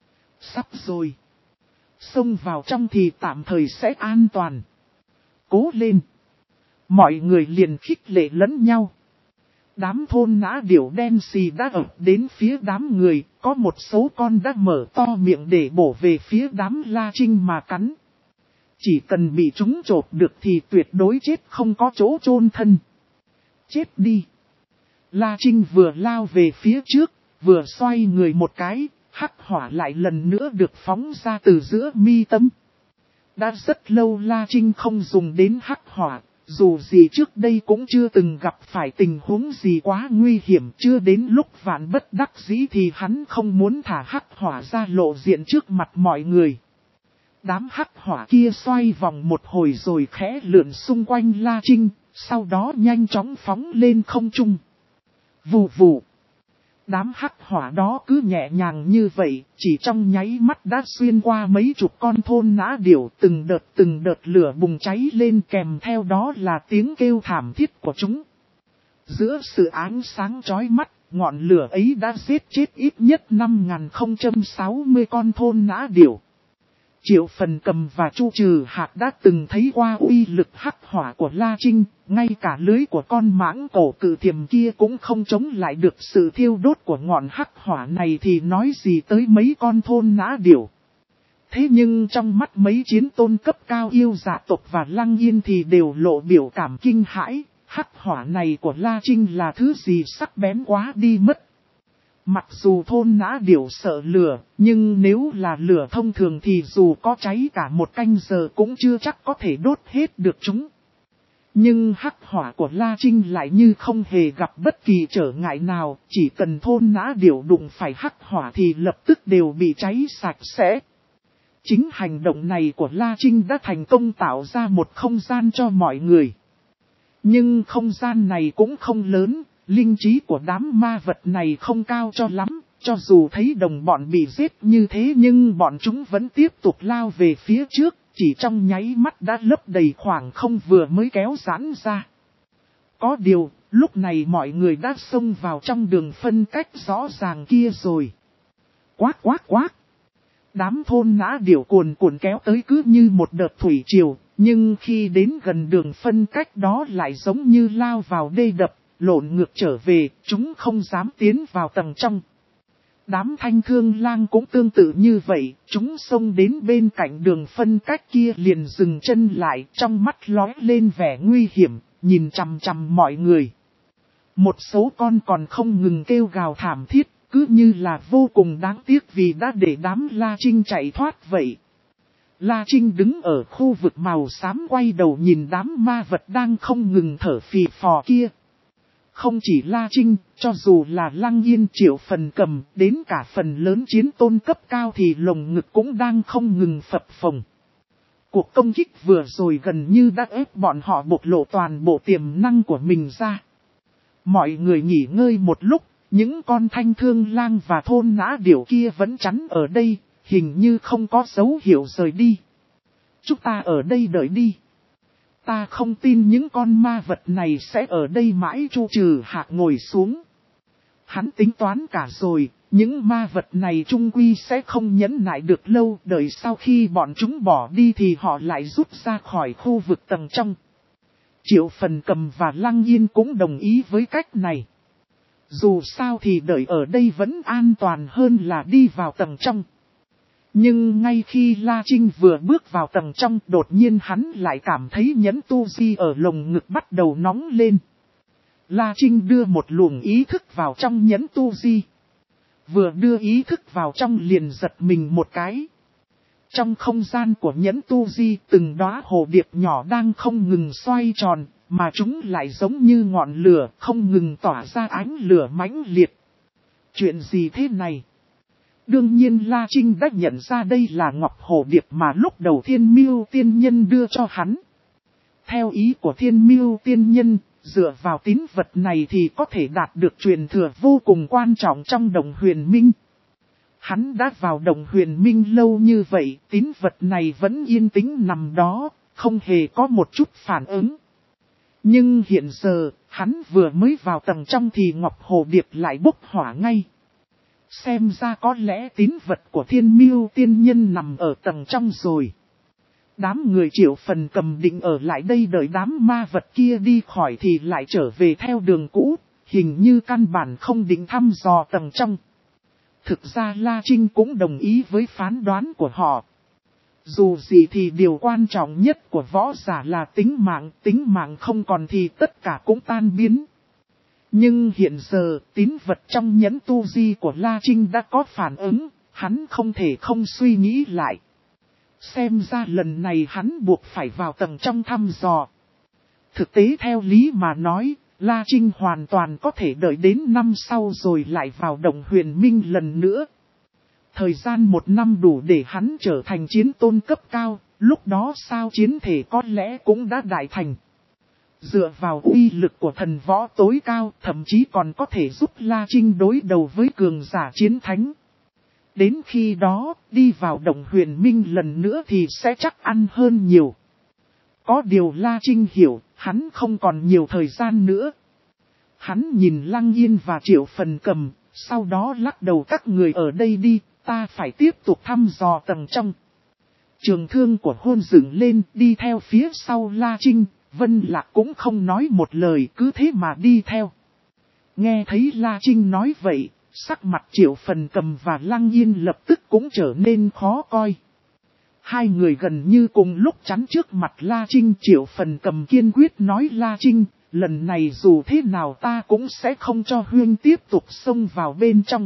Sắp rồi. Xông vào trong thì tạm thời sẽ an toàn. Cố lên. Mọi người liền khích lệ lẫn nhau. Đám thôn nã điểu đen xì đã ập đến phía đám người, có một số con đã mở to miệng để bổ về phía đám La Trinh mà cắn. Chỉ cần bị chúng chộp được thì tuyệt đối chết không có chỗ chôn thân. Chết đi. La Trinh vừa lao về phía trước, vừa xoay người một cái, hắc hỏa lại lần nữa được phóng ra từ giữa mi tâm. Đã rất lâu La Trinh không dùng đến hắc hỏa. Dù gì trước đây cũng chưa từng gặp phải tình huống gì quá nguy hiểm, chưa đến lúc vạn bất đắc dĩ thì hắn không muốn thả hắc hỏa ra lộ diện trước mặt mọi người. Đám hắc hỏa kia xoay vòng một hồi rồi khẽ lượn xung quanh La Trinh, sau đó nhanh chóng phóng lên không trung. Vù vù. Đám hắc hỏa đó cứ nhẹ nhàng như vậy, chỉ trong nháy mắt đã xuyên qua mấy chục con thôn nã điểu, từng đợt từng đợt lửa bùng cháy lên kèm theo đó là tiếng kêu thảm thiết của chúng. Giữa sự ánh sáng chói mắt, ngọn lửa ấy đã giết chết ít nhất năm nghìn không trăm sáu mươi con thôn nã điểu. Triệu Phần Cầm và Chu Trừ Hạc đã từng thấy qua uy lực hắc hỏa của La Trinh, ngay cả lưới của con mãng cổ cự thiềm kia cũng không chống lại được sự thiêu đốt của ngọn hắc hỏa này thì nói gì tới mấy con thôn nã điểu. Thế nhưng trong mắt mấy chiến tôn cấp cao yêu dạ tộc và Lăng Yên thì đều lộ biểu cảm kinh hãi, hắc hỏa này của La Trinh là thứ gì sắc bén quá đi mất. Mặc dù thôn nã điểu sợ lửa, nhưng nếu là lửa thông thường thì dù có cháy cả một canh giờ cũng chưa chắc có thể đốt hết được chúng. Nhưng hắc hỏa của La Trinh lại như không hề gặp bất kỳ trở ngại nào, chỉ cần thôn nã điểu đụng phải hắc hỏa thì lập tức đều bị cháy sạch sẽ. Chính hành động này của La Trinh đã thành công tạo ra một không gian cho mọi người. Nhưng không gian này cũng không lớn. Linh trí của đám ma vật này không cao cho lắm, cho dù thấy đồng bọn bị giết như thế nhưng bọn chúng vẫn tiếp tục lao về phía trước, chỉ trong nháy mắt đã lấp đầy khoảng không vừa mới kéo giãn ra. Có điều, lúc này mọi người đã xông vào trong đường phân cách rõ ràng kia rồi. Quát quát quát! Đám thôn nã điểu cuồn cuộn kéo tới cứ như một đợt thủy triều, nhưng khi đến gần đường phân cách đó lại giống như lao vào đê đập. Lộn ngược trở về, chúng không dám tiến vào tầng trong. Đám thanh thương lang cũng tương tự như vậy, chúng xông đến bên cạnh đường phân cách kia liền dừng chân lại, trong mắt lóe lên vẻ nguy hiểm, nhìn chằm chằm mọi người. Một số con còn không ngừng kêu gào thảm thiết, cứ như là vô cùng đáng tiếc vì đã để đám La Trinh chạy thoát vậy. La Trinh đứng ở khu vực màu xám quay đầu nhìn đám ma vật đang không ngừng thở phì phò kia. Không chỉ La Trinh, cho dù là Lăng Yên Triệu Phần Cầm, đến cả phần lớn chiến tôn cấp cao thì lồng ngực cũng đang không ngừng phập phồng. Cuộc công kích vừa rồi gần như đã ép bọn họ bộc lộ toàn bộ tiềm năng của mình ra. Mọi người nghỉ ngơi một lúc, những con thanh thương lang và thôn nã điểu kia vẫn chắn ở đây, hình như không có dấu hiệu rời đi. Chúng ta ở đây đợi đi. Ta không tin những con ma vật này sẽ ở đây mãi. Chu Trừ Hạc ngồi xuống. Hắn tính toán cả rồi, những ma vật này trung quy sẽ không nhẫn nại được lâu, đợi sau khi bọn chúng bỏ đi thì họ lại rút ra khỏi khu vực tầng trong. Triệu Phần Cầm và Lăng Yên cũng đồng ý với cách này. Dù sao thì đợi ở đây vẫn an toàn hơn là đi vào tầng trong. Nhưng ngay khi La Trinh vừa bước vào tầng trong, đột nhiên hắn lại cảm thấy nhẫn tu di ở lồng ngực bắt đầu nóng lên. La Trinh đưa một luồng ý thức vào trong nhẫn tu di. Vừa đưa ý thức vào trong liền giật mình một cái. Trong không gian của nhẫn tu di, từng đóa hồ điệp nhỏ đang không ngừng xoay tròn, mà chúng lại giống như ngọn lửa, không ngừng tỏa ra ánh lửa mãnh liệt. Chuyện gì thế này? Đương nhiên La Trinh đã nhận ra đây là Ngọc Hồ Điệp mà lúc đầu Thiên Miêu Tiên Nhân đưa cho hắn. Theo ý của Thiên Miêu Tiên Nhân, dựa vào tín vật này thì có thể đạt được truyền thừa vô cùng quan trọng trong Đồng Huyền Minh. Hắn đã vào Đồng Huyền Minh lâu như vậy, tín vật này vẫn yên tĩnh nằm đó, không hề có một chút phản ứng. Nhưng hiện giờ, hắn vừa mới vào tầng trong thì Ngọc Hồ Điệp lại bốc hỏa ngay. Xem ra có lẽ tín vật của Thiên Miêu Tiên Nhân nằm ở tầng trong rồi. Đám người Triệu Phần Cầm định ở lại đây đợi đám ma vật kia đi khỏi thì lại trở về theo đường cũ, hình như căn bản không định thăm dò tầng trong. Thực ra La Trinh cũng đồng ý với phán đoán của họ. Dù gì thì điều quan trọng nhất của võ giả là tính mạng, tính mạng không còn thì tất cả cũng tan biến. Nhưng hiện giờ, tín vật trong nhẫn tu di của La Trinh đã có phản ứng, hắn không thể không suy nghĩ lại. Xem ra lần này hắn buộc phải vào tầng trong thăm dò. Thực tế theo lý mà nói, La Trinh hoàn toàn có thể đợi đến năm sau rồi lại vào Đồng Huyền Minh lần nữa. Thời gian một năm đủ để hắn trở thành chiến tôn cấp cao, lúc đó sao chiến thể có lẽ cũng đã đại thành. Dựa vào uy lực của thần võ tối cao, thậm chí còn có thể giúp La Trinh đối đầu với cường giả chiến thánh. Đến khi đó, đi vào Đồng Huyền Minh lần nữa thì sẽ chắc ăn hơn nhiều. Có điều La Trinh hiểu, hắn không còn nhiều thời gian nữa. Hắn nhìn Lăng Yên và Triệu Phần Cầm, sau đó lắc đầu các người ở đây đi, ta phải tiếp tục thăm dò tầng trong. Trường thương của hôn dựng lên, đi theo phía sau La Trinh, Vân Lạc cũng không nói một lời, cứ thế mà đi theo. Nghe thấy La Trinh nói vậy, sắc mặt Triệu Phần Cầm và Lăng Yên lập tức cũng trở nên khó coi. Hai người gần như cùng lúc chắn trước mặt La Trinh. Triệu Phần Cầm kiên quyết nói La Trinh, lần này dù thế nào ta cũng sẽ không cho huynh tiếp tục xông vào bên trong.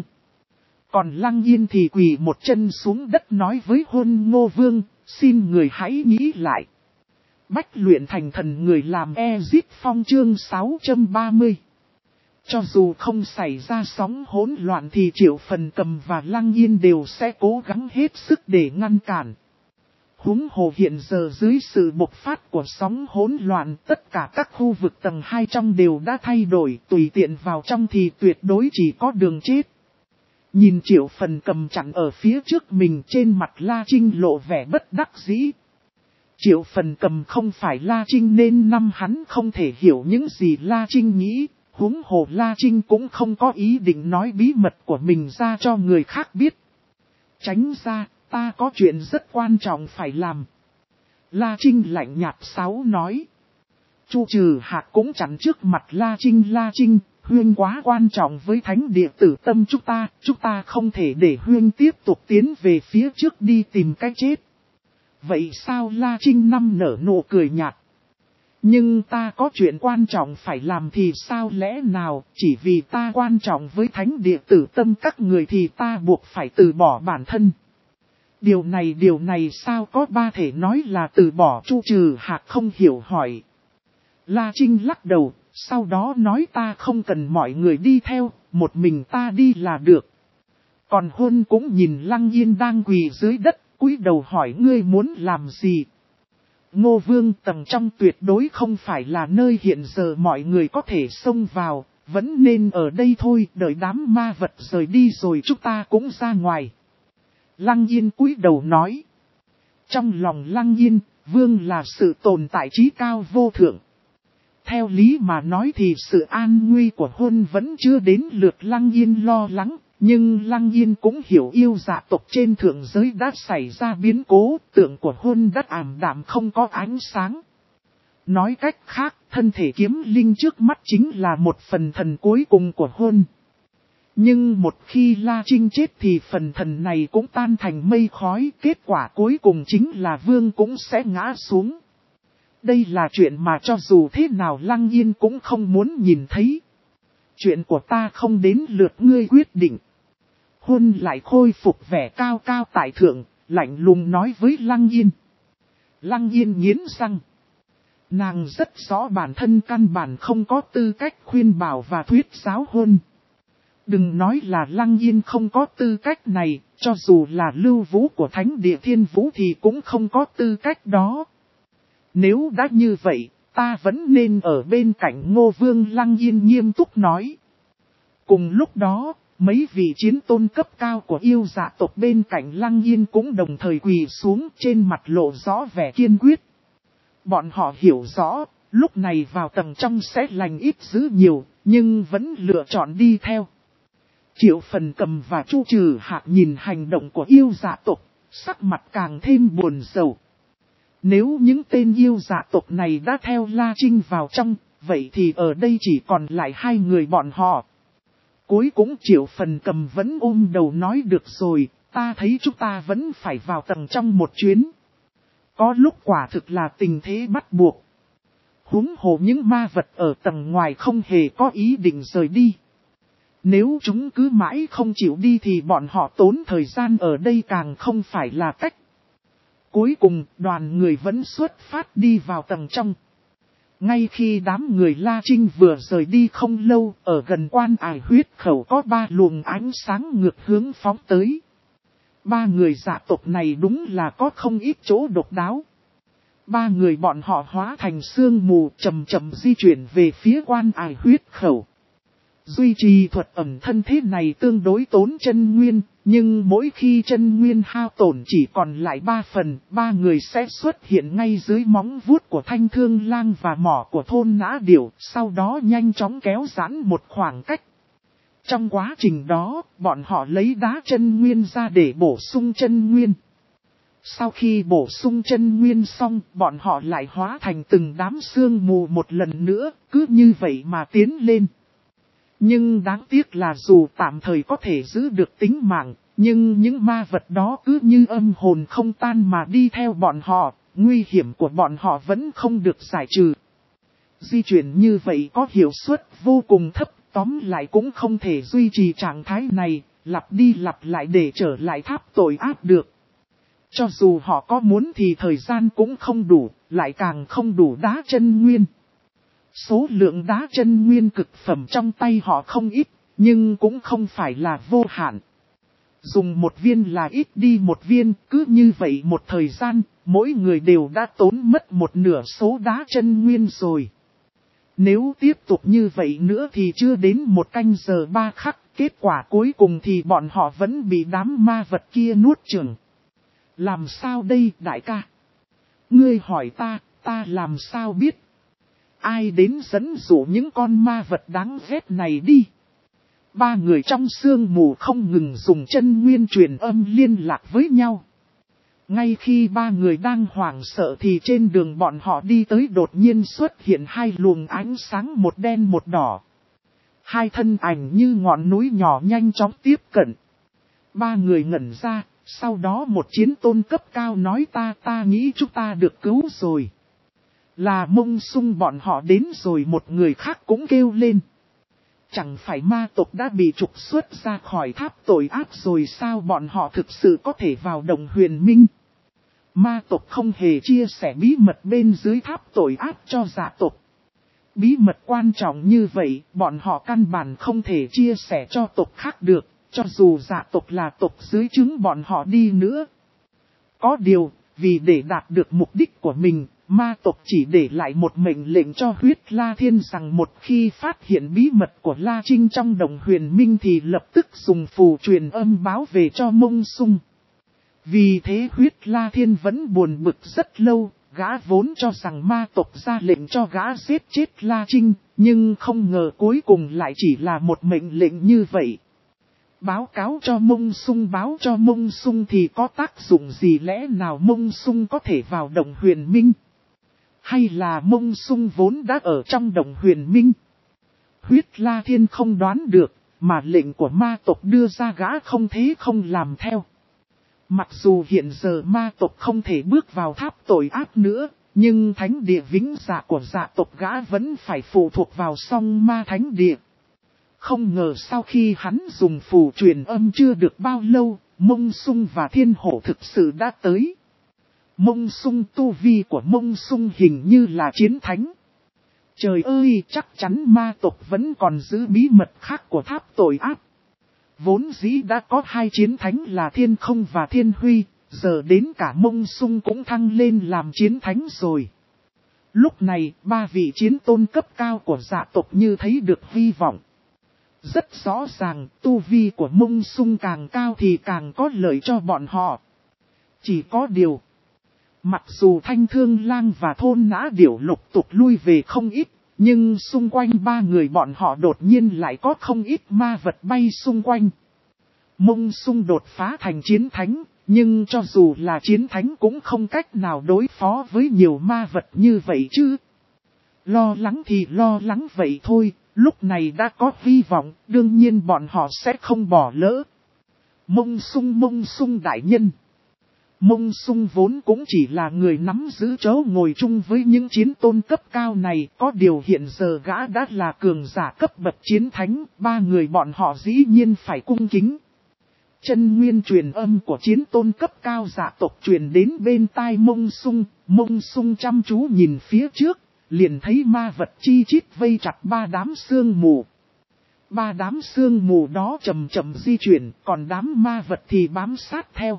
Còn Lăng Yên thì quỳ một chân xuống đất nói với Hôn Ngô Vương, xin người hãy nghĩ lại. Bách luyện thành thần người làm Ezip Phong chương sáu trăm ba mươi. Cho dù không xảy ra sóng hỗn loạn thì Triệu Phần Cầm và Lăng Yên đều sẽ cố gắng hết sức để ngăn cản. Huống hồ hiện giờ dưới sự bộc phát của sóng hỗn loạn, tất cả các khu vực tầng hai trong đều đã thay đổi, tùy tiện vào trong thì tuyệt đối chỉ có đường chết. Nhìn Triệu Phần Cầm chặn ở phía trước mình, trên mặt La Trinh lộ vẻ bất đắc dĩ. Triệu Phần Cầm không phải La Trinh nên năm hắn không thể hiểu những gì La Trinh nghĩ, huống hồ La Trinh cũng không có ý định nói bí mật của mình ra cho người khác biết. Tránh ra, ta có chuyện rất quan trọng phải làm. La Trinh lạnh nhạt sáo nói. Chu Trừ Hạc cũng chặn trước mặt La Trinh. La Trinh, huynh quá quan trọng với thánh địa tử tâm chúng ta, chúng ta không thể để huynh tiếp tục tiến về phía trước đi tìm cái chết. Vậy sao? La Trinh năm nở nụ cười nhạt. Nhưng ta có chuyện quan trọng phải làm thì sao lẽ nào, chỉ vì ta quan trọng với thánh địa tử tâm các người thì ta buộc phải từ bỏ bản thân. Điều này điều này sao có ba thể nói là từ bỏ? Chu Trừ Hạc không hiểu hỏi. La Trinh lắc đầu, sau đó nói ta không cần mọi người đi theo, một mình ta đi là được. Còn Hôn cũng nhìn Lăng Yên đang quỳ dưới đất, cúi đầu hỏi ngươi muốn làm gì? Ngô Vương, tầng trong tuyệt đối không phải là nơi hiện giờ mọi người có thể xông vào, vẫn nên ở đây thôi, đợi đám ma vật rời đi rồi chúng ta cũng ra ngoài. Lăng Yên cúi đầu nói. Trong lòng Lăng Yên, Vương là sự tồn tại trí cao vô thượng. Theo lý mà nói thì sự an nguy của Hôn vẫn chưa đến lượt Lăng Yên lo lắng, nhưng Lăng Yên cũng hiểu yêu dạ tộc trên thượng giới đã xảy ra biến cố, tượng của Hôn đã ảm đạm không có ánh sáng. Nói cách khác, thân thể kiếm linh trước mắt chính là một phần thần cuối cùng của Hôn. Nhưng một khi La Trinh chết thì phần thần này cũng tan thành mây khói, kết quả cuối cùng chính là Vương cũng sẽ ngã xuống. Đây là chuyện mà cho dù thế nào Lăng Yên cũng không muốn nhìn thấy. Chuyện của ta không đến lượt ngươi quyết định. Hôn lại khôi phục vẻ cao cao tại thượng, lạnh lùng nói với Lăng Yên. Lăng Yên nghiến răng. Nàng rất rõ bản thân căn bản không có tư cách khuyên bảo và thuyết giáo Hôn. Đừng nói là Lăng Yên không có tư cách này, cho dù là lưu vũ của Thánh Địa Thiên Vũ thì cũng không có tư cách đó. Nếu đã như vậy, ta vẫn nên ở bên cạnh Ngô Vương. Lăng Yên nghiêm túc nói. Cùng lúc đó, mấy vị chiến tôn cấp cao của yêu dạ tộc bên cạnh Lăng Yên cũng đồng thời quỳ xuống, trên mặt lộ rõ vẻ kiên quyết. Bọn họ hiểu rõ, lúc này vào tầng trong sẽ lành ít dữ nhiều, nhưng vẫn lựa chọn đi theo. Triệu Phần Cầm và Chu Trừ Hạc nhìn hành động của yêu dạ tộc, sắc mặt càng thêm buồn rầu. Nếu những tên yêu dạ tộc này đã theo La Trinh vào trong, vậy thì ở đây chỉ còn lại hai người bọn họ. Cuối cùng Triệu Phần Cầm vẫn ôm đầu nói được rồi, ta thấy chúng ta vẫn phải vào tầng trong một chuyến. Có lúc quả thực là tình thế bắt buộc. Huống hồ những ma vật ở tầng ngoài không hề có ý định rời đi. Nếu chúng cứ mãi không chịu đi thì bọn họ tốn thời gian ở đây càng không phải là cách. Cuối cùng đoàn người vẫn xuất phát đi vào tầng trong. Ngay khi đám người La Trinh vừa rời đi không lâu, ở gần quan ải huyết khẩu có ba luồng ánh sáng ngược hướng phóng tới. Ba người dạ tộc này đúng là có không ít chỗ độc đáo. Ba người bọn họ hóa thành sương mù chậm chậm di chuyển về phía quan ải huyết khẩu. Duy trì thuật ẩn thân thế này tương đối tốn chân nguyên, nhưng mỗi khi chân nguyên hao tổn chỉ còn lại ba phần, ba người sẽ xuất hiện ngay dưới móng vuốt của Thanh Thương Lang và mỏ của thôn Nã Điểu, sau đó nhanh chóng kéo giãn một khoảng cách. Trong quá trình đó, bọn họ lấy đá chân nguyên ra để bổ sung chân nguyên. Sau khi bổ sung chân nguyên xong, bọn họ lại hóa thành từng đám sương mù một lần nữa, cứ như vậy mà tiến lên. Nhưng đáng tiếc là dù tạm thời có thể giữ được tính mạng, nhưng những ma vật đó cứ như âm hồn không tan mà đi theo bọn họ, nguy hiểm của bọn họ vẫn không được giải trừ. Di chuyển như vậy có hiệu suất vô cùng thấp, tóm lại cũng không thể duy trì trạng thái này, lặp đi lặp lại để trở lại tháp tội ác được. Cho dù họ có muốn thì thời gian cũng không đủ, lại càng không đủ đá chân nguyên. Số lượng đá chân nguyên cực phẩm trong tay họ không ít, nhưng cũng không phải là vô hạn. Dùng một viên là ít đi một viên, cứ như vậy một thời gian, mỗi người đều đã tốn mất một nửa số đá chân nguyên rồi. Nếu tiếp tục như vậy nữa thì chưa đến một canh giờ ba khắc, kết quả cuối cùng thì bọn họ vẫn bị đám ma vật kia nuốt chửng. Làm sao đây đại ca? Ngươi hỏi ta, ta làm sao biết? Ai đến dẫn dụ những con ma vật đáng ghét này đi? Ba người trong sương mù không ngừng dùng chân nguyên truyền âm liên lạc với nhau. Ngay khi ba người đang hoảng sợ thì trên đường bọn họ đi tới đột nhiên xuất hiện hai luồng ánh sáng một đen một đỏ. Hai thân ảnh như ngọn núi nhỏ nhanh chóng tiếp cận. Ba người ngẩn ra, sau đó một chiến tôn cấp cao nói ta ta nghĩ chúng ta được cứu rồi. Là Mông Sung bọn họ đến rồi, một người khác cũng kêu lên. Chẳng phải ma tộc đã bị trục xuất ra khỏi tháp tội ác rồi sao, bọn họ thực sự có thể vào Động Huyền Minh? Ma tộc không hề chia sẻ bí mật bên dưới tháp tội ác cho dạ tộc. Bí mật quan trọng như vậy, bọn họ căn bản không thể chia sẻ cho tộc khác được, cho dù dạ tộc là tộc dưới trướng bọn họ đi nữa. Có điều, vì để đạt được mục đích của mình, ma tộc chỉ để lại một mệnh lệnh cho Huyết La Thiên rằng một khi phát hiện bí mật của La Trinh trong Động Huyền Minh thì lập tức dùng phù truyền âm báo về cho Mông Sung. Vì thế Huyết La Thiên vẫn buồn bực rất lâu, gã vốn cho rằng ma tộc ra lệnh cho gã giết chết La Trinh, nhưng không ngờ cuối cùng lại chỉ là một mệnh lệnh như vậy. Báo cáo cho Mông Sung báo cho Mông Sung thì có tác dụng gì, lẽ nào Mông Sung có thể vào Động Huyền Minh? Hay là Mông Sung vốn đã ở trong Động Huyền Minh? Huyết La Thiên không đoán được, mà lệnh của ma tộc đưa ra gã không thế không làm theo. Mặc dù hiện giờ ma tộc không thể bước vào tháp tội ác nữa, nhưng thánh địa vĩnh dạ của dạ tộc gã vẫn phải phụ thuộc vào song ma thánh địa. Không ngờ sau khi hắn dùng phù truyền âm chưa được bao lâu, Mông Sung và Thiên Hổ thực sự đã tới. Mông Sung tu vi của Mông Sung hình như là chiến thánh. Trời ơi, chắc chắn ma tộc vẫn còn giữ bí mật khác của tháp tội ác. Vốn dĩ đã có hai chiến thánh là Thiên Không và Thiên Huy, giờ đến cả Mông Sung cũng thăng lên làm chiến thánh rồi. Lúc này, ba vị chiến tôn cấp cao của dạ tộc như thấy được hy vọng. Rất rõ ràng, tu vi của Mông Sung càng cao thì càng có lợi cho bọn họ. Chỉ có điều, mặc dù Thanh Thương Lang và Thôn Nã Điểu lục tục lui về không ít, nhưng xung quanh ba người bọn họ đột nhiên lại có không ít ma vật bay xung quanh. Mông Sung đột phá thành chiến thánh, nhưng cho dù là chiến thánh cũng không cách nào đối phó với nhiều ma vật như vậy chứ. Lo lắng thì lo lắng vậy thôi, lúc này đã có hy vọng, đương nhiên bọn họ sẽ không bỏ lỡ. Mông Sung Mông Sung đại nhân. Mông Sung vốn cũng chỉ là người nắm giữ chỗ ngồi chung với những chiến tôn cấp cao này, có điều hiện giờ gã đã là cường giả cấp bậc chiến thánh, ba người bọn họ dĩ nhiên phải cung kính. Chân nguyên truyền âm của chiến tôn cấp cao giả tộc truyền đến bên tai Mông Sung, Mông Sung chăm chú nhìn phía trước, liền thấy ma vật chi chít vây chặt ba đám sương mù. Ba đám sương mù đó chậm chậm di chuyển, còn đám ma vật thì bám sát theo.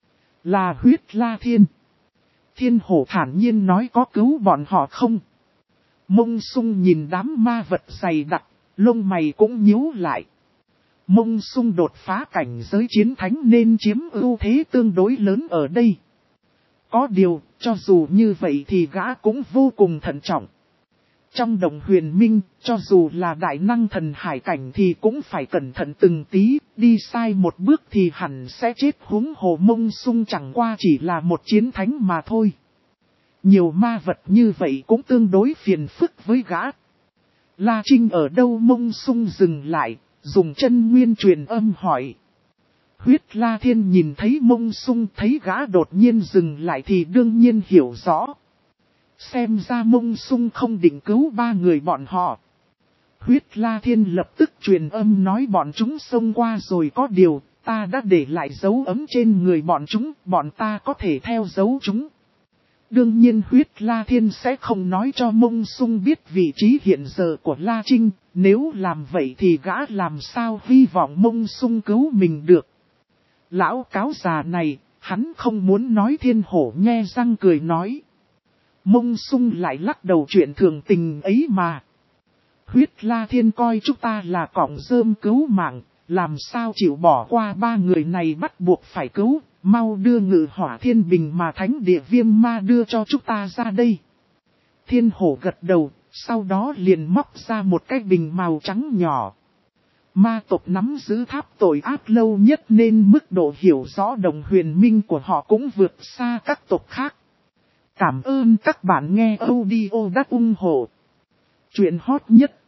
Là Huyết La Thiên. Thiên Hổ thản nhiên nói có cứu bọn họ không? Mông Sung nhìn đám ma vật dày đặc, lông mày cũng nhíu lại. Mông Sung đột phá cảnh giới chiến thánh nên chiếm ưu thế tương đối lớn ở đây. Có điều, cho dù như vậy thì gã cũng vô cùng thận trọng. Trong đồng huyền minh, cho dù là đại năng thần hải cảnh thì cũng phải cẩn thận từng tí, đi sai một bước thì hẳn sẽ chết, huống hồ Mông Sung chẳng qua chỉ là một chiến thánh mà thôi. Nhiều ma vật như vậy cũng tương đối phiền phức với gã. La Trinh ở đâu? Mông Sung dừng lại, dùng chân nguyên truyền âm hỏi. Huyết La Thiên nhìn thấy Mông Sung thấy gã đột nhiên dừng lại thì đương nhiên hiểu rõ. Xem ra Mông Sung không định cứu ba người bọn họ. Huyết La Thiên lập tức truyền âm nói bọn chúng xông qua rồi, có điều, ta đã để lại dấu ấm trên người bọn chúng, bọn ta có thể theo dấu chúng. Đương nhiên Huyết La Thiên sẽ không nói cho Mông Sung biết vị trí hiện giờ của La Trinh, nếu làm vậy thì gã làm sao hy vọng Mông Sung cứu mình được. Lão cáo già này, hắn không muốn nói. Thiên Hổ nhe răng cười nói. Mông Sung lại lắc đầu, chuyện thường tình ấy mà. Huyết La Thiên coi chúng ta là cọng rơm cứu mạng, làm sao chịu bỏ qua ba người này, bắt buộc phải cứu, mau đưa Ngự Hỏa Thiên Bình mà Thánh Địa Viêm Ma đưa cho chúng ta ra đây. Thiên Hổ gật đầu, sau đó liền móc ra một cái bình màu trắng nhỏ. Ma tộc nắm giữ tháp tội ác lâu nhất nên mức độ hiểu rõ đồng huyền minh của họ cũng vượt xa các tộc khác. Cảm ơn các bạn nghe audio đã ủng hộ chuyện hot nhất